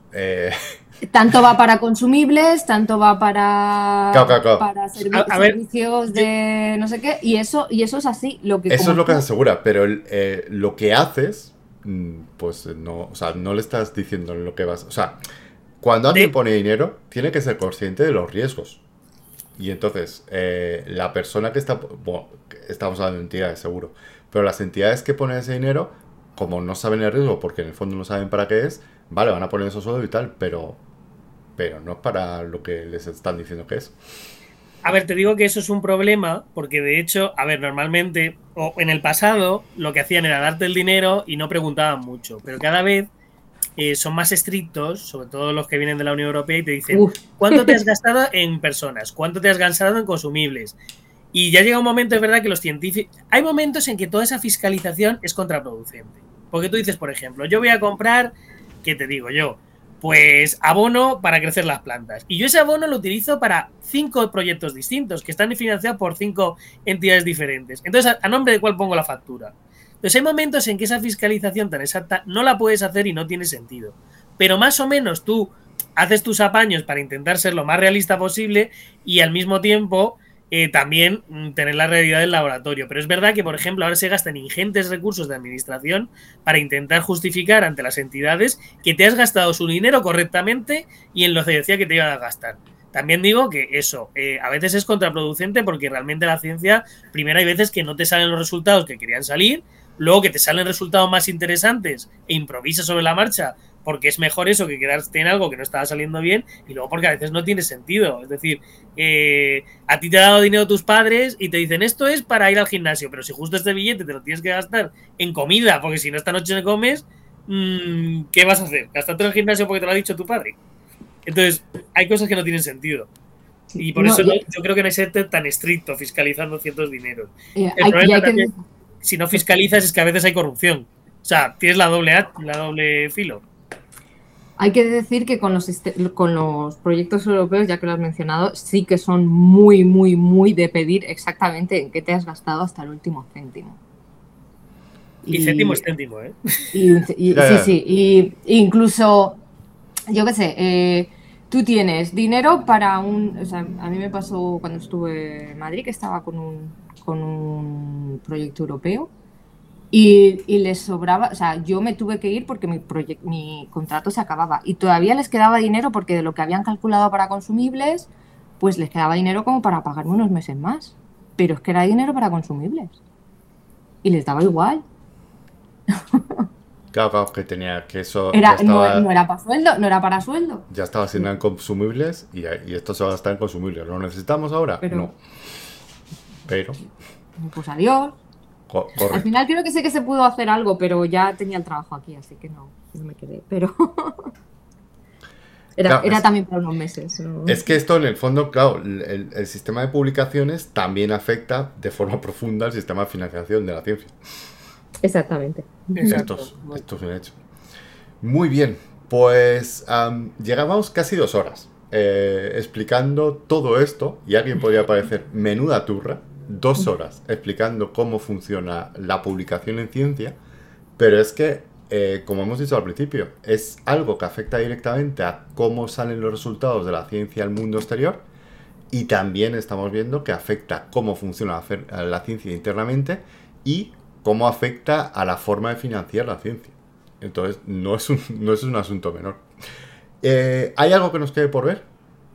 Tanto va para consumibles, tanto va para, claro. para servicios de no sé qué, y eso es así. Eso es lo que se asegura, pero lo que haces, pues no, o sea, no le estás diciendo lo que vas... O sea, cuando alguien pone dinero, tiene que ser consciente de los riesgos. Y entonces, la persona que está... Bueno, estamos hablando de entidades, seguro. Pero las entidades que ponen ese dinero, como no saben el riesgo, porque en el fondo no saben para qué es, vale, van a poner esos sueldos y tal, pero no es para lo que les están diciendo que es. A ver, te digo que eso es un problema, porque de hecho, a ver, normalmente, o en el pasado, lo que hacían era darte el dinero y no preguntaban mucho, pero cada vez son más estrictos, sobre todo los que vienen de la Unión Europea, y te dicen, ¿cuánto te has gastado en personas? ¿Cuánto te has gastado en consumibles? Y ya llega un momento, es verdad, que los científicos... Hay momentos en que toda esa fiscalización es contraproducente. Porque tú dices, por ejemplo, yo voy a comprar, ¿qué te digo yo? Pues abono para crecer las plantas. Y yo ese abono lo utilizo para 5 proyectos distintos, que están financiados por 5 entidades diferentes. Entonces, ¿a nombre de cuál pongo la factura? Entonces, hay momentos en que esa fiscalización tan exacta no la puedes hacer y no tiene sentido. Pero más o menos tú haces tus apaños para intentar ser lo más realista posible y al mismo tiempo también tener la realidad del laboratorio. Pero es verdad que, por ejemplo, ahora se gastan ingentes recursos de administración para intentar justificar ante las entidades que te has gastado su dinero correctamente y en lo que decía que te iban a gastar. También digo que eso a veces es contraproducente porque realmente la ciencia, primero hay veces que no te salen los resultados que querían salir, luego que te salen resultados más interesantes e improvisas sobre la marcha porque es mejor eso que quedarte en algo que no estaba saliendo bien, y luego porque a veces no tiene sentido. Es decir, a ti te ha dado dinero tus padres y te dicen esto es para ir al gimnasio, pero si justo este billete te lo tienes que gastar en comida, porque si no esta noche no comes, ¿qué vas a hacer? ¿Gastarte en el gimnasio porque te lo ha dicho tu padre? Entonces, hay cosas que no tienen sentido. Y por eso yo creo que no hay que ser tan estricto fiscalizando ciertos dineros. El problema también, si no fiscalizas, es que a veces hay corrupción. O sea, tienes la doble filo. Hay que decir que con los proyectos europeos, ya que lo has mencionado, sí que son muy, muy, muy de pedir exactamente en qué te has gastado hasta el último céntimo. Y céntimo es céntimo, ¿eh? Sí. Y incluso, yo qué sé, tú tienes dinero para o sea, a mí me pasó cuando estuve en Madrid, que estaba con un proyecto europeo. Y les sobraba, o sea, yo me tuve que ir porque mi contrato se acababa y todavía les quedaba dinero porque de lo que habían calculado para consumibles, pues les quedaba dinero como para pagarme unos meses más. Pero es que era dinero para consumibles. Y les daba igual. Claro, que tenía que eso Era, ya estaba, no era para sueldo, no era para sueldo. ya estaba asignado en consumibles y esto se va a gastar en consumibles. ¿Lo necesitamos ahora? Pero- No. Pero, Pues adiós. Al correcto. final creo que sé que se pudo hacer algo, pero ya tenía el trabajo aquí, así que no me quedé. Pero Claro, era también para unos meses. ¿No? Es que esto en el fondo, claro, el sistema de publicaciones también afecta de forma profunda al sistema de financiación de la ciencia. Exactamente. Exacto. Esto es un hecho. Muy bien, pues llegamos casi 2 horas explicando todo esto y alguien podría parecer menuda turra, 2 horas explicando cómo funciona la publicación en ciencia, pero es que, como hemos dicho al principio, es algo que afecta directamente a cómo salen los resultados de la ciencia al mundo exterior y también estamos viendo que afecta cómo funciona la ciencia internamente y cómo afecta a la forma de financiar la ciencia. Entonces, no es un asunto menor. ¿Hay algo que nos quede por ver?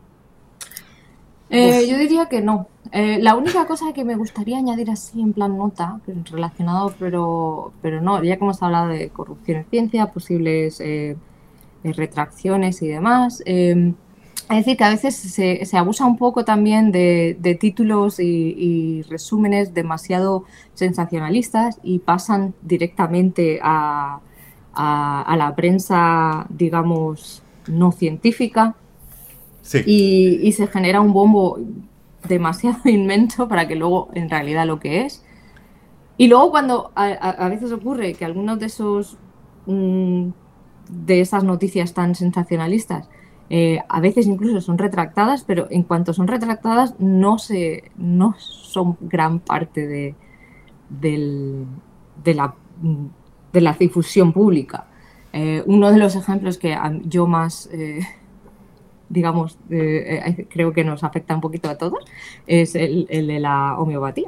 Yo diría que no. La única cosa que me gustaría añadir así en plan nota, relacionado, pero no, ya que hemos hablado de corrupción en ciencia, posibles retracciones y demás, es decir, que a veces se abusa un poco también de títulos y resúmenes demasiado sensacionalistas y pasan directamente a la prensa, digamos, no científica. Sí. Y se genera un bombo demasiado inmenso para que luego en realidad lo que es. Y luego cuando a veces ocurre que algunos de esos de esas noticias tan sensacionalistas a veces incluso son retractadas, pero en cuanto son retractadas no son gran parte de la difusión pública. Uno de los ejemplos que yo más digamos, creo que nos afecta un poquito a todos, es el de la homeopatía.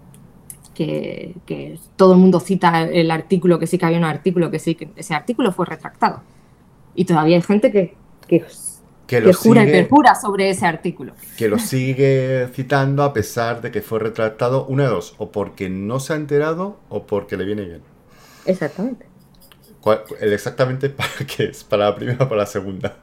Que todo el mundo cita el artículo, que sí que había un artículo, que sí que ese artículo fue retractado. Y todavía hay gente que jura y perjura sobre ese artículo. Que lo sigue citando a pesar de que fue retractado, una de dos, o porque no se ha enterado o porque le viene bien. Exactamente. Exactamente para qué es, para la primera o para la segunda.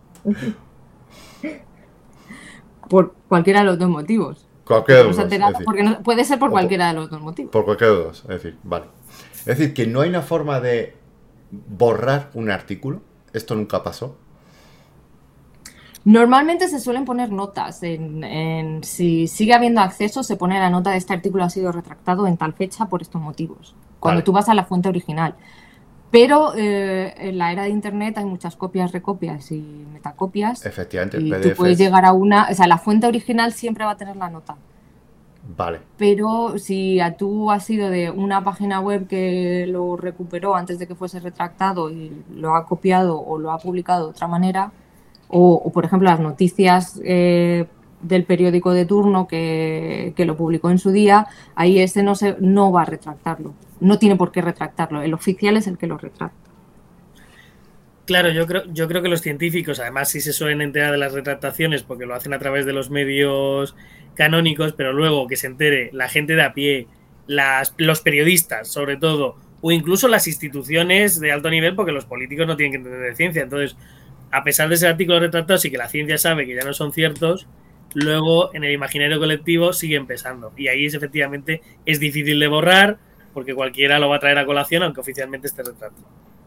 Por cualquiera de los dos motivos. Cualquiera de los No dos. enterado, Es decir, porque puede ser por cualquiera de los dos motivos. por cualquiera de los dos. Es decir, vale. Es decir, que no hay una forma de borrar un artículo. Esto nunca pasó. Normalmente se suelen poner notas. Si sigue habiendo acceso, se pone la nota de este artículo ha sido retractado en tal fecha por estos motivos. Cuando Vale. tú vas a la fuente original. Pero en la era de Internet hay muchas copias, recopias y metacopias. Efectivamente, Y tú PDFs. puedes llegar a una... O sea, la fuente original siempre va a tener la nota. Vale. Pero si tú has sido de una página web que lo recuperó antes de que fuese retractado y lo ha copiado o lo ha publicado de otra manera, o por ejemplo las noticias del periódico de turno que lo publicó en su día, ahí ese no va a retractarlo. No tiene por qué retractarlo. El oficial es el que lo retracta. Claro, yo creo que los científicos, además, sí se suelen enterar de las retractaciones porque lo hacen a través de los medios canónicos, pero luego que se entere la gente de a pie, los periodistas, sobre todo, o incluso las instituciones de alto nivel, porque los políticos no tienen que entender de ciencia. Entonces, a pesar de ese artículo retractado, sí que la ciencia sabe que ya no son ciertos, luego en el imaginario colectivo siguen pesando. Y ahí efectivamente es difícil de borrar porque cualquiera lo va a traer a colación, aunque oficialmente esté retractado.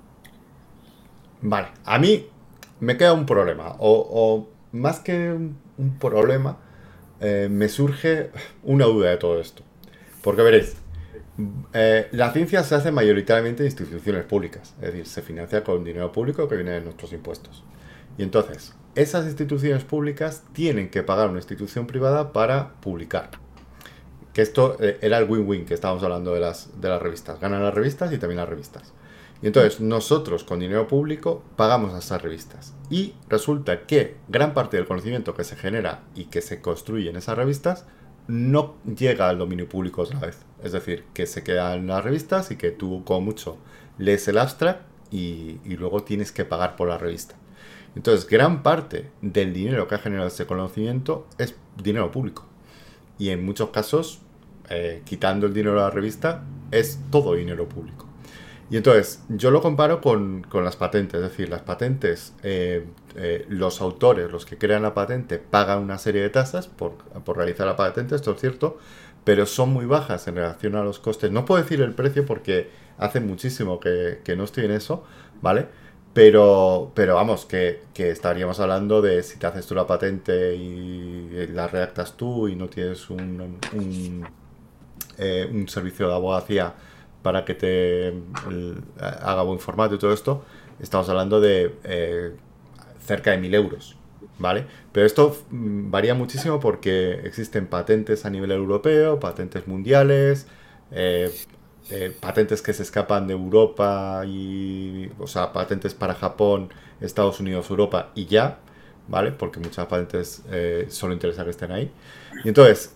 Vale, a mí me queda un problema, o más que un problema, me surge una duda de todo esto. Porque veréis, la ciencia se hace mayoritariamente en instituciones públicas, es decir, se financia con dinero público que viene de nuestros impuestos. Y entonces, esas instituciones públicas tienen que pagar a una institución privada para publicar. Que esto era el win-win que estábamos hablando de las revistas. Ganan las revistas y también las revistas. Y entonces nosotros con dinero público pagamos a esas revistas. Y resulta que gran parte del conocimiento que se genera y que se construye en esas revistas no llega al dominio público otra vez. Es decir, que se quedan en las revistas y que tú como mucho lees el abstract y luego tienes que pagar por la revista. Entonces gran parte del dinero que ha generado ese conocimiento es dinero público. Y en muchos casos, quitando el dinero de la revista, es todo dinero público. Y entonces, yo lo comparo con las patentes. Es decir, las patentes, los autores, los que crean la patente, pagan una serie de tasas por realizar la patente, esto es cierto, pero son muy bajas en relación a los costes. No puedo decir el precio porque hace muchísimo que no estoy en eso, ¿vale? Pero vamos, que estaríamos hablando de si te haces tú la patente y la redactas tú y no tienes un servicio de abogacía para que te haga buen formato y todo esto, estamos hablando de cerca de 1.000 euros, ¿vale? Pero esto varía muchísimo porque existen patentes a nivel europeo, patentes mundiales, patentes que se escapan de Europa, o sea, patentes para Japón, Estados Unidos, Europa y ya, ¿vale? Porque muchas patentes solo interesa que estén ahí. Y entonces,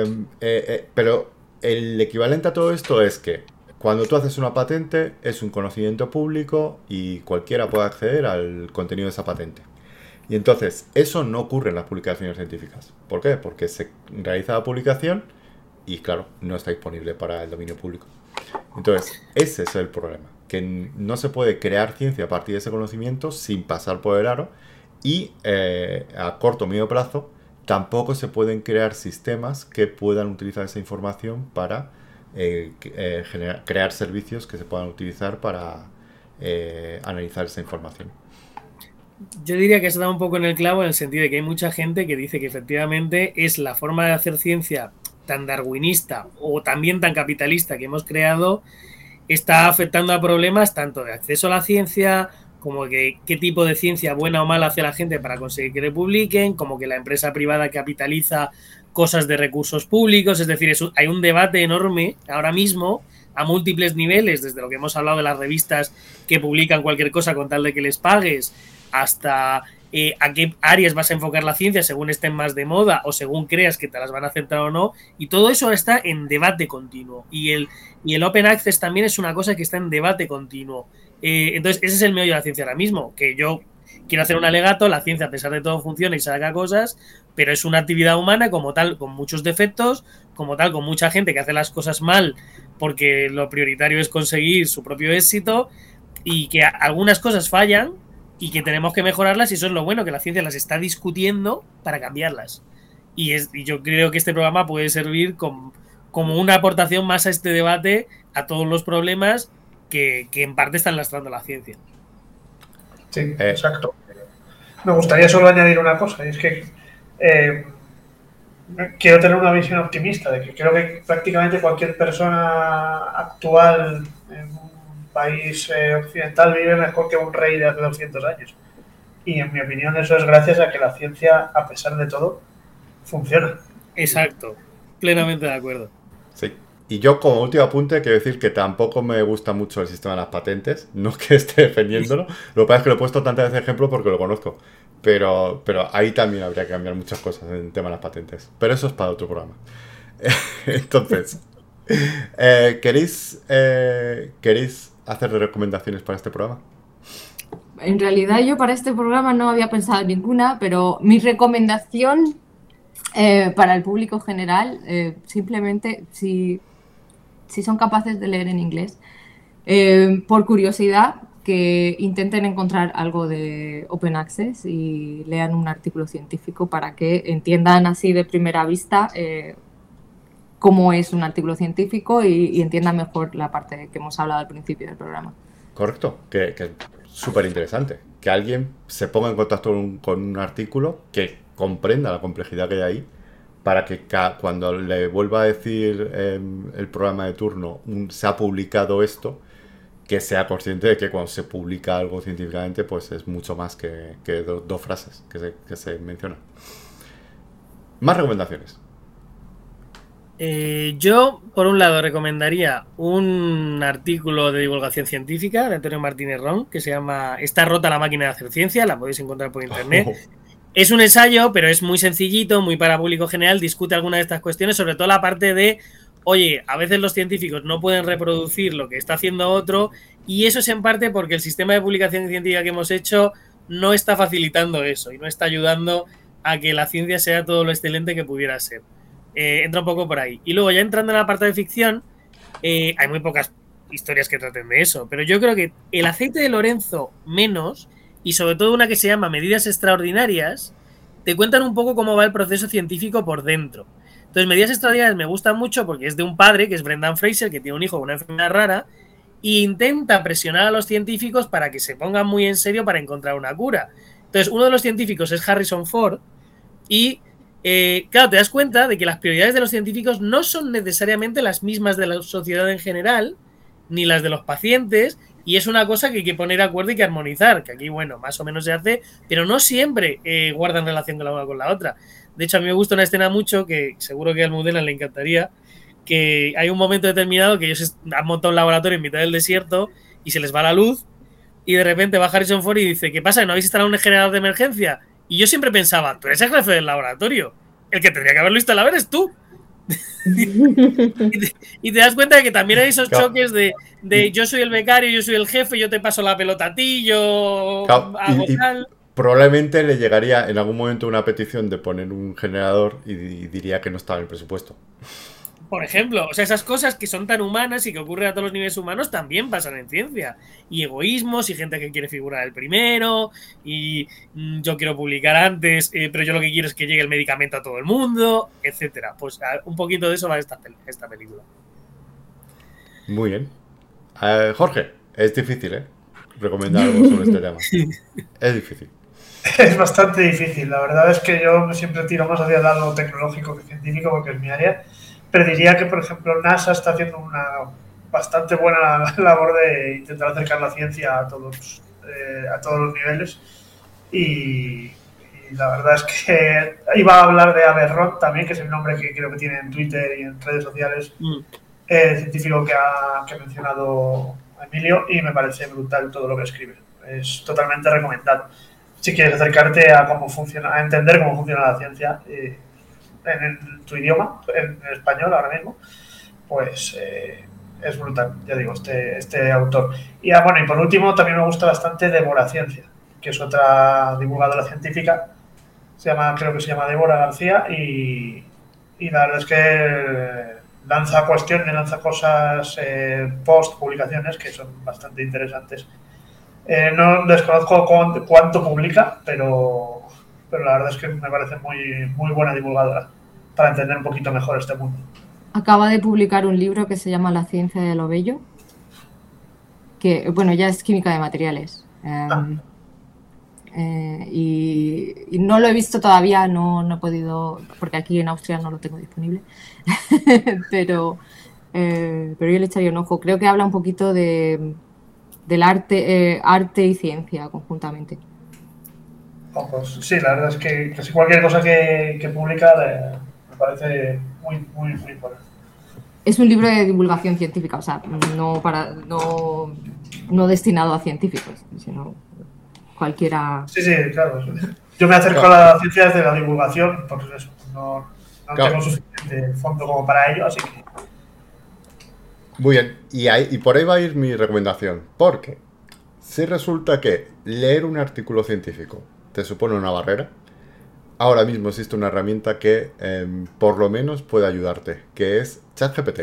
pero el equivalente a todo esto es que cuando tú haces una patente es un conocimiento público y cualquiera puede acceder al contenido de esa patente. Y entonces, eso no ocurre en las publicaciones científicas. ¿Por qué? Porque se realiza la publicación y, claro, no está disponible para el dominio público. Entonces, ese es el problema. Que no se puede crear ciencia a partir de ese conocimiento sin pasar por el aro y a corto o medio plazo tampoco se pueden crear sistemas que puedan utilizar esa información para crear servicios que se puedan utilizar para analizar esa información. Yo diría que se da un poco en el clavo en el sentido de que hay mucha gente que dice que efectivamente es la forma de hacer ciencia tan darwinista o también tan capitalista que hemos creado, está afectando a problemas tanto de acceso a la ciencia, como que qué tipo de ciencia buena o mala hace la gente para conseguir que le publiquen, como que la empresa privada capitaliza cosas de recursos públicos. Es decir, hay un debate enorme ahora mismo a múltiples niveles, desde lo que hemos hablado de las revistas que publican cualquier cosa con tal de que les pagues, hasta a qué áreas vas a enfocar la ciencia según estén más de moda o según creas que te las van a aceptar o no, y todo eso está en debate continuo, y el Open Access también es una cosa que está en debate continuo. Entonces ese es el meollo de la ciencia ahora mismo, que yo quiero hacer un alegato, la ciencia a pesar de todo funciona y saca cosas, pero es una actividad humana como tal, con muchos defectos, como tal, con mucha gente que hace las cosas mal porque lo prioritario es conseguir su propio éxito, y que algunas cosas fallan y que tenemos que mejorarlas, y eso es lo bueno, que la ciencia las está discutiendo para cambiarlas. Y yo creo que este programa puede servir como una aportación más a este debate, a todos los problemas que en parte están lastrando la ciencia. Sí, exacto. Me gustaría solo añadir una cosa, y es que quiero tener una visión optimista de que creo que prácticamente cualquier persona actual en un país occidental vive mejor que un rey de hace 200 años. Y en mi opinión eso es gracias a que la ciencia, a pesar de todo, funciona. Exacto, plenamente de acuerdo. Sí. Y yo, como último apunte, quiero decir que tampoco me gusta mucho el sistema de las patentes. No es que esté defendiéndolo. Lo que pasa es que lo he puesto tantas veces de ejemplo porque lo conozco. Pero ahí también habría que cambiar muchas cosas en el tema de las patentes. Pero eso es para otro programa. Entonces, ¿queréis hacer recomendaciones para este programa? En realidad yo para este programa no había pensado en ninguna, pero mi recomendación para el público general, simplemente si son capaces de leer en inglés, por curiosidad, que intenten encontrar algo de Open Access y lean un artículo científico para que entiendan así de primera vista cómo es un artículo científico y entiendan mejor la parte que hemos hablado al principio del programa. Correcto, que es súper interesante. Que alguien se ponga en contacto con un artículo, que comprenda la complejidad que hay ahí, para que cuando le vuelva a decir el programa de turno, se ha publicado esto, que sea consciente de que cuando se publica algo científicamente, pues es mucho más que dos frases que se mencionan. Más recomendaciones. Yo, por un lado, recomendaría un artículo de divulgación científica de Antonio Martínez Ron, que se llama Está rota la máquina de hacer ciencia, la podéis encontrar por internet. Es un ensayo, pero es muy sencillito, muy para público general, discute algunas de estas cuestiones, sobre todo la parte de, oye, a veces los científicos no pueden reproducir lo que está haciendo otro, y eso es en parte porque el sistema de publicación científica que hemos hecho no está facilitando eso y no está ayudando a que la ciencia sea todo lo excelente que pudiera ser. Entra un poco por ahí. Y luego, ya entrando en la parte de ficción, hay muy pocas historias que traten de eso, pero yo creo que El aceite de Lorenzo menos, y sobre todo una que se llama Medidas extraordinarias, te cuentan un poco cómo va el proceso científico por dentro. Entonces, Medidas extraordinarias me gustan mucho porque es de un padre, que es Brendan Fraser, que tiene un hijo con una enfermedad rara, e intenta presionar a los científicos para que se pongan muy en serio para encontrar una cura. Entonces, uno de los científicos es Harrison Ford y, claro, te das cuenta de que las prioridades de los científicos no son necesariamente las mismas de la sociedad en general, ni las de los pacientes, y es una cosa que hay que poner de acuerdo y que armonizar, que aquí, bueno, más o menos se hace, pero no siempre guardan relación con la una con la otra. De hecho, a mí me gusta una escena mucho, que seguro que a Almudena le encantaría, que hay un momento determinado que ellos han montado un laboratorio en mitad del desierto y se les va la luz, y de repente va Harrison Ford y dice, ¿qué pasa? ¿No habéis instalado un generador de emergencia? Y yo siempre pensaba, tú eres el jefe del laboratorio, el que tendría que haberlo instalado eres tú. Y te das cuenta de que también hay esos choques de yo soy el becario, yo soy el jefe, yo te paso la pelota a ti, yo hago tal. Probablemente le llegaría en algún momento una petición de poner un generador y diría que no estaba en el presupuesto. Por ejemplo, o sea, esas cosas que son tan humanas y que ocurren a todos los niveles humanos también pasan en ciencia. Y egoísmos, y gente que quiere figurar el primero, y yo quiero publicar antes, pero yo lo que quiero es que llegue el medicamento a todo el mundo, etcétera. Pues un poquito de eso va esta película. Muy bien. Jorge, es difícil, recomendar algo sobre este tema. Es difícil. Es bastante difícil. La verdad es que yo siempre tiro más hacia el lado tecnológico que científico, porque es mi área. Pero diría que, por ejemplo, NASA está haciendo una bastante buena labor de intentar acercar la ciencia a todos los niveles. Y la verdad es que iba a hablar de Aberrón también, que es el nombre que creo que tiene en Twitter y en redes sociales, el científico que ha mencionado Emilio, y me parece brutal todo lo que escribe. Es totalmente recomendado. Si quieres acercarte a cómo funciona, a entender cómo funciona la ciencia en tu idioma, en español ahora mismo, pues es brutal, ya digo, este autor. Y bueno, y por último también me gusta bastante Débora Ciencia, que es otra divulgadora científica, creo que se llama Débora García, y la verdad es que lanza cuestiones, lanza cosas post publicaciones que son bastante interesantes. No desconozco cuánto publica, pero la verdad es que me parece muy, muy buena divulgadora para entender un poquito mejor este mundo. Acaba de publicar un libro que se llama La ciencia de lo bello, que, bueno, ya es química de materiales. Y no lo he visto todavía, no he podido, porque aquí en Austria no lo tengo disponible, pero yo le echaría un ojo. Creo que habla un poquito del arte y ciencia conjuntamente. Pues sí, la verdad es que casi cualquier cosa que publica me parece muy, muy, muy buena. Es un libro de divulgación científica, o sea, no destinado a científicos, sino cualquiera. Sí, claro. Yo me acerco a la ciencia desde la divulgación, por eso no tengo suficiente fondo como para ello, así que. Muy bien, y por ahí va a ir mi recomendación, porque si resulta que leer un artículo científico te supone una barrera, ahora mismo existe una herramienta que por lo menos puede ayudarte, que es ChatGPT.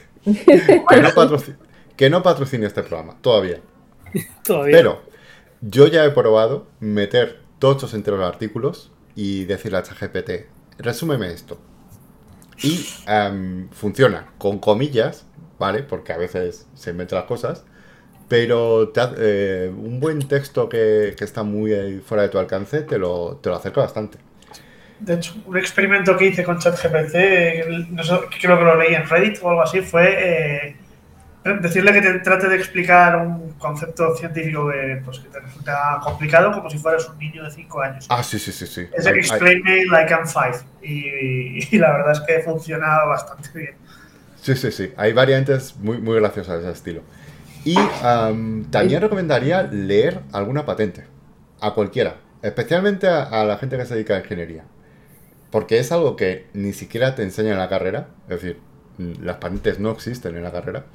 que no patrocine este programa, todavía. Pero yo ya he probado meter tochos enteros de artículos y decirle a ChatGPT, resúmeme esto. Y funciona con comillas, ¿vale? Porque a veces se inventan las cosas. Pero un buen texto que está muy fuera de tu alcance te lo acerca bastante. De hecho, un experimento que hice con ChatGPT, creo que lo leí en Reddit o algo así, fue decirle que te trate de explicar un concepto científico que te resulta complicado, como si fueras un niño de 5 años. Ah, sí. Es explain me like I'm 5. Y la verdad es que funciona bastante bien. Sí. Hay variantes muy, muy graciosas de ese estilo. Y también recomendaría leer alguna patente, a cualquiera, especialmente a la gente que se dedica a ingeniería, porque es algo que ni siquiera te enseña en la carrera, es decir, las patentes no existen en la carrera,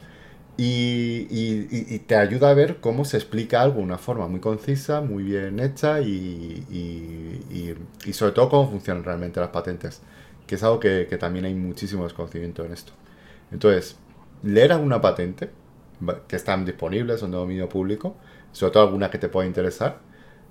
y te ayuda a ver cómo se explica algo de una forma muy concisa, muy bien hecha, y sobre todo cómo funcionan realmente las patentes, que es algo que también hay muchísimo desconocimiento en esto. Entonces, leer alguna patente que están disponibles, son de dominio público, sobre todo alguna que te pueda interesar.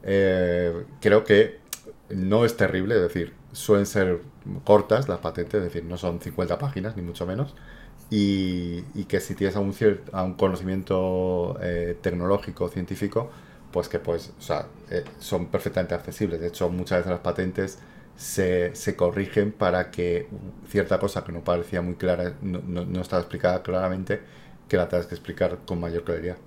Creo que no es terrible, es decir, suelen ser cortas las patentes, es decir, no son 50 páginas, ni mucho menos. Y que si tienes un conocimiento tecnológico, científico, pues que pues, o sea, son perfectamente accesibles. De hecho, muchas veces las patentes se corrigen para que cierta cosa que no parecía muy clara, no estaba explicada claramente, que la tengas que explicar con mayor claridad.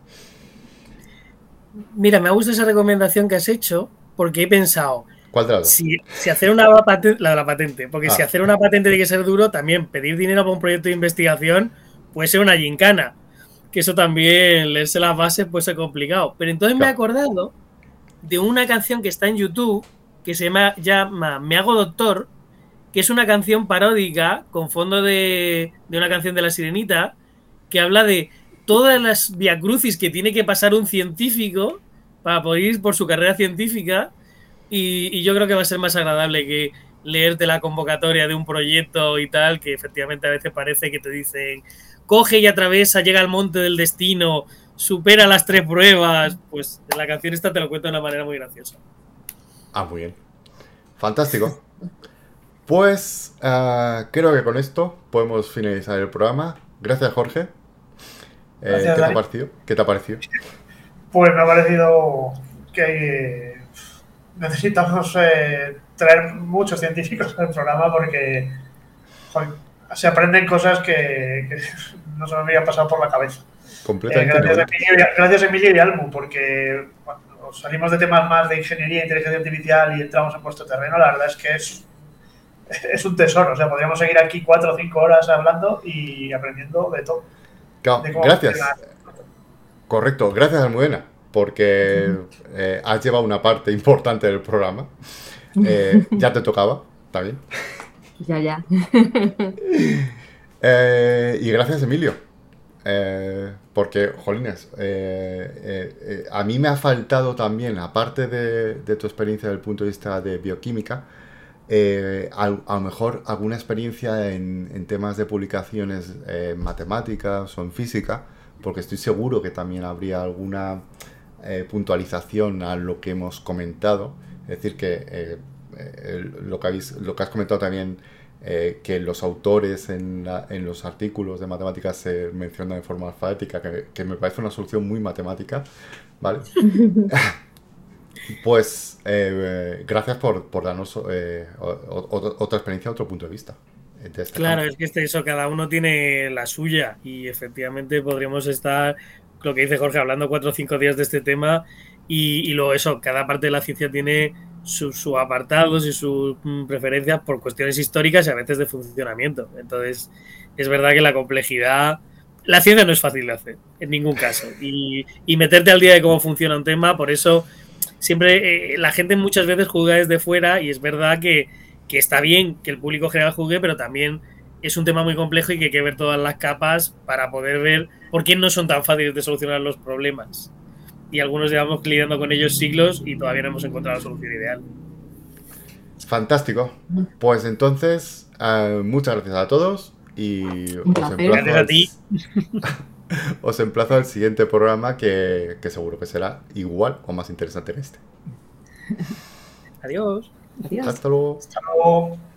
Mira, me gusta esa recomendación que has hecho porque he pensado, ¿Cuál de las dos? si hacer una patente, la de la patente, porque si hacer una patente tiene que ser duro, también pedir dinero para un proyecto de investigación puede ser una gincana, que eso también, leerse las bases puede ser complicado. Pero entonces me he acordado de una canción que está en YouTube que se llama Me hago doctor, que es una canción paródica con fondo de una canción de La Sirenita, que habla de todas las viacrucis que tiene que pasar un científico para poder ir por su carrera científica, y yo creo que va a ser más agradable que leerte la convocatoria de un proyecto y tal, que efectivamente a veces parece que te dicen coge y atraviesa, llega al monte del destino, supera las 3 pruebas. Pues en la canción esta te lo cuento de una manera muy graciosa. Muy bien. Fantástico. Pues creo que con esto podemos finalizar el programa. Gracias, Jorge. Gracias, ¿Qué te ha parecido? Pues me ha parecido que necesitamos traer muchos científicos al programa porque se aprenden cosas que no se me había pasado por la cabeza. Completamente. Gracias, Emilio y Almu, porque cuando salimos de temas más de ingeniería e inteligencia artificial y entramos en vuestro terreno, la verdad es que es un tesoro. O sea, podríamos seguir aquí 4 o 5 horas hablando y aprendiendo de todo. Claro, gracias. Correcto, gracias, Almudena, porque has llevado una parte importante del programa. Ya te tocaba, ¿está bien? Ya. Y gracias, Emilio. Porque, jolines, a mí me ha faltado también, aparte de tu experiencia desde el punto de vista de bioquímica, a lo mejor alguna experiencia en temas de publicaciones matemáticas o en física, porque estoy seguro que también habría alguna puntualización a lo que hemos comentado. Es decir, que lo que has comentado también, que los autores en los artículos de matemáticas se mencionan de forma alfabética, que me parece una solución muy matemática, ¿vale? Pues gracias por darnos otra experiencia, otro punto de vista. Claro, es que eso, cada uno tiene la suya y efectivamente podríamos estar, lo que dice Jorge, hablando 4 o 5 días de este tema y luego eso, cada parte de la ciencia tiene sus apartados y sus preferencias por cuestiones históricas y a veces de funcionamiento. Entonces, es verdad que la complejidad, la ciencia no es fácil de hacer, en ningún caso. Y meterte al día de cómo funciona un tema, por eso siempre la gente muchas veces juzga desde fuera y es verdad que está bien que el público general juzgue, pero también es un tema muy complejo y que hay que ver todas las capas para poder ver por qué no son tan fáciles de solucionar los problemas. Y algunos llevamos lidiando con ellos siglos y todavía no hemos encontrado la solución ideal. Fantástico. Pues entonces, muchas gracias a todos y gracias a ti. Os emplazo al siguiente programa que seguro que será igual o más interesante que este. Adiós. Hasta luego. Hasta luego.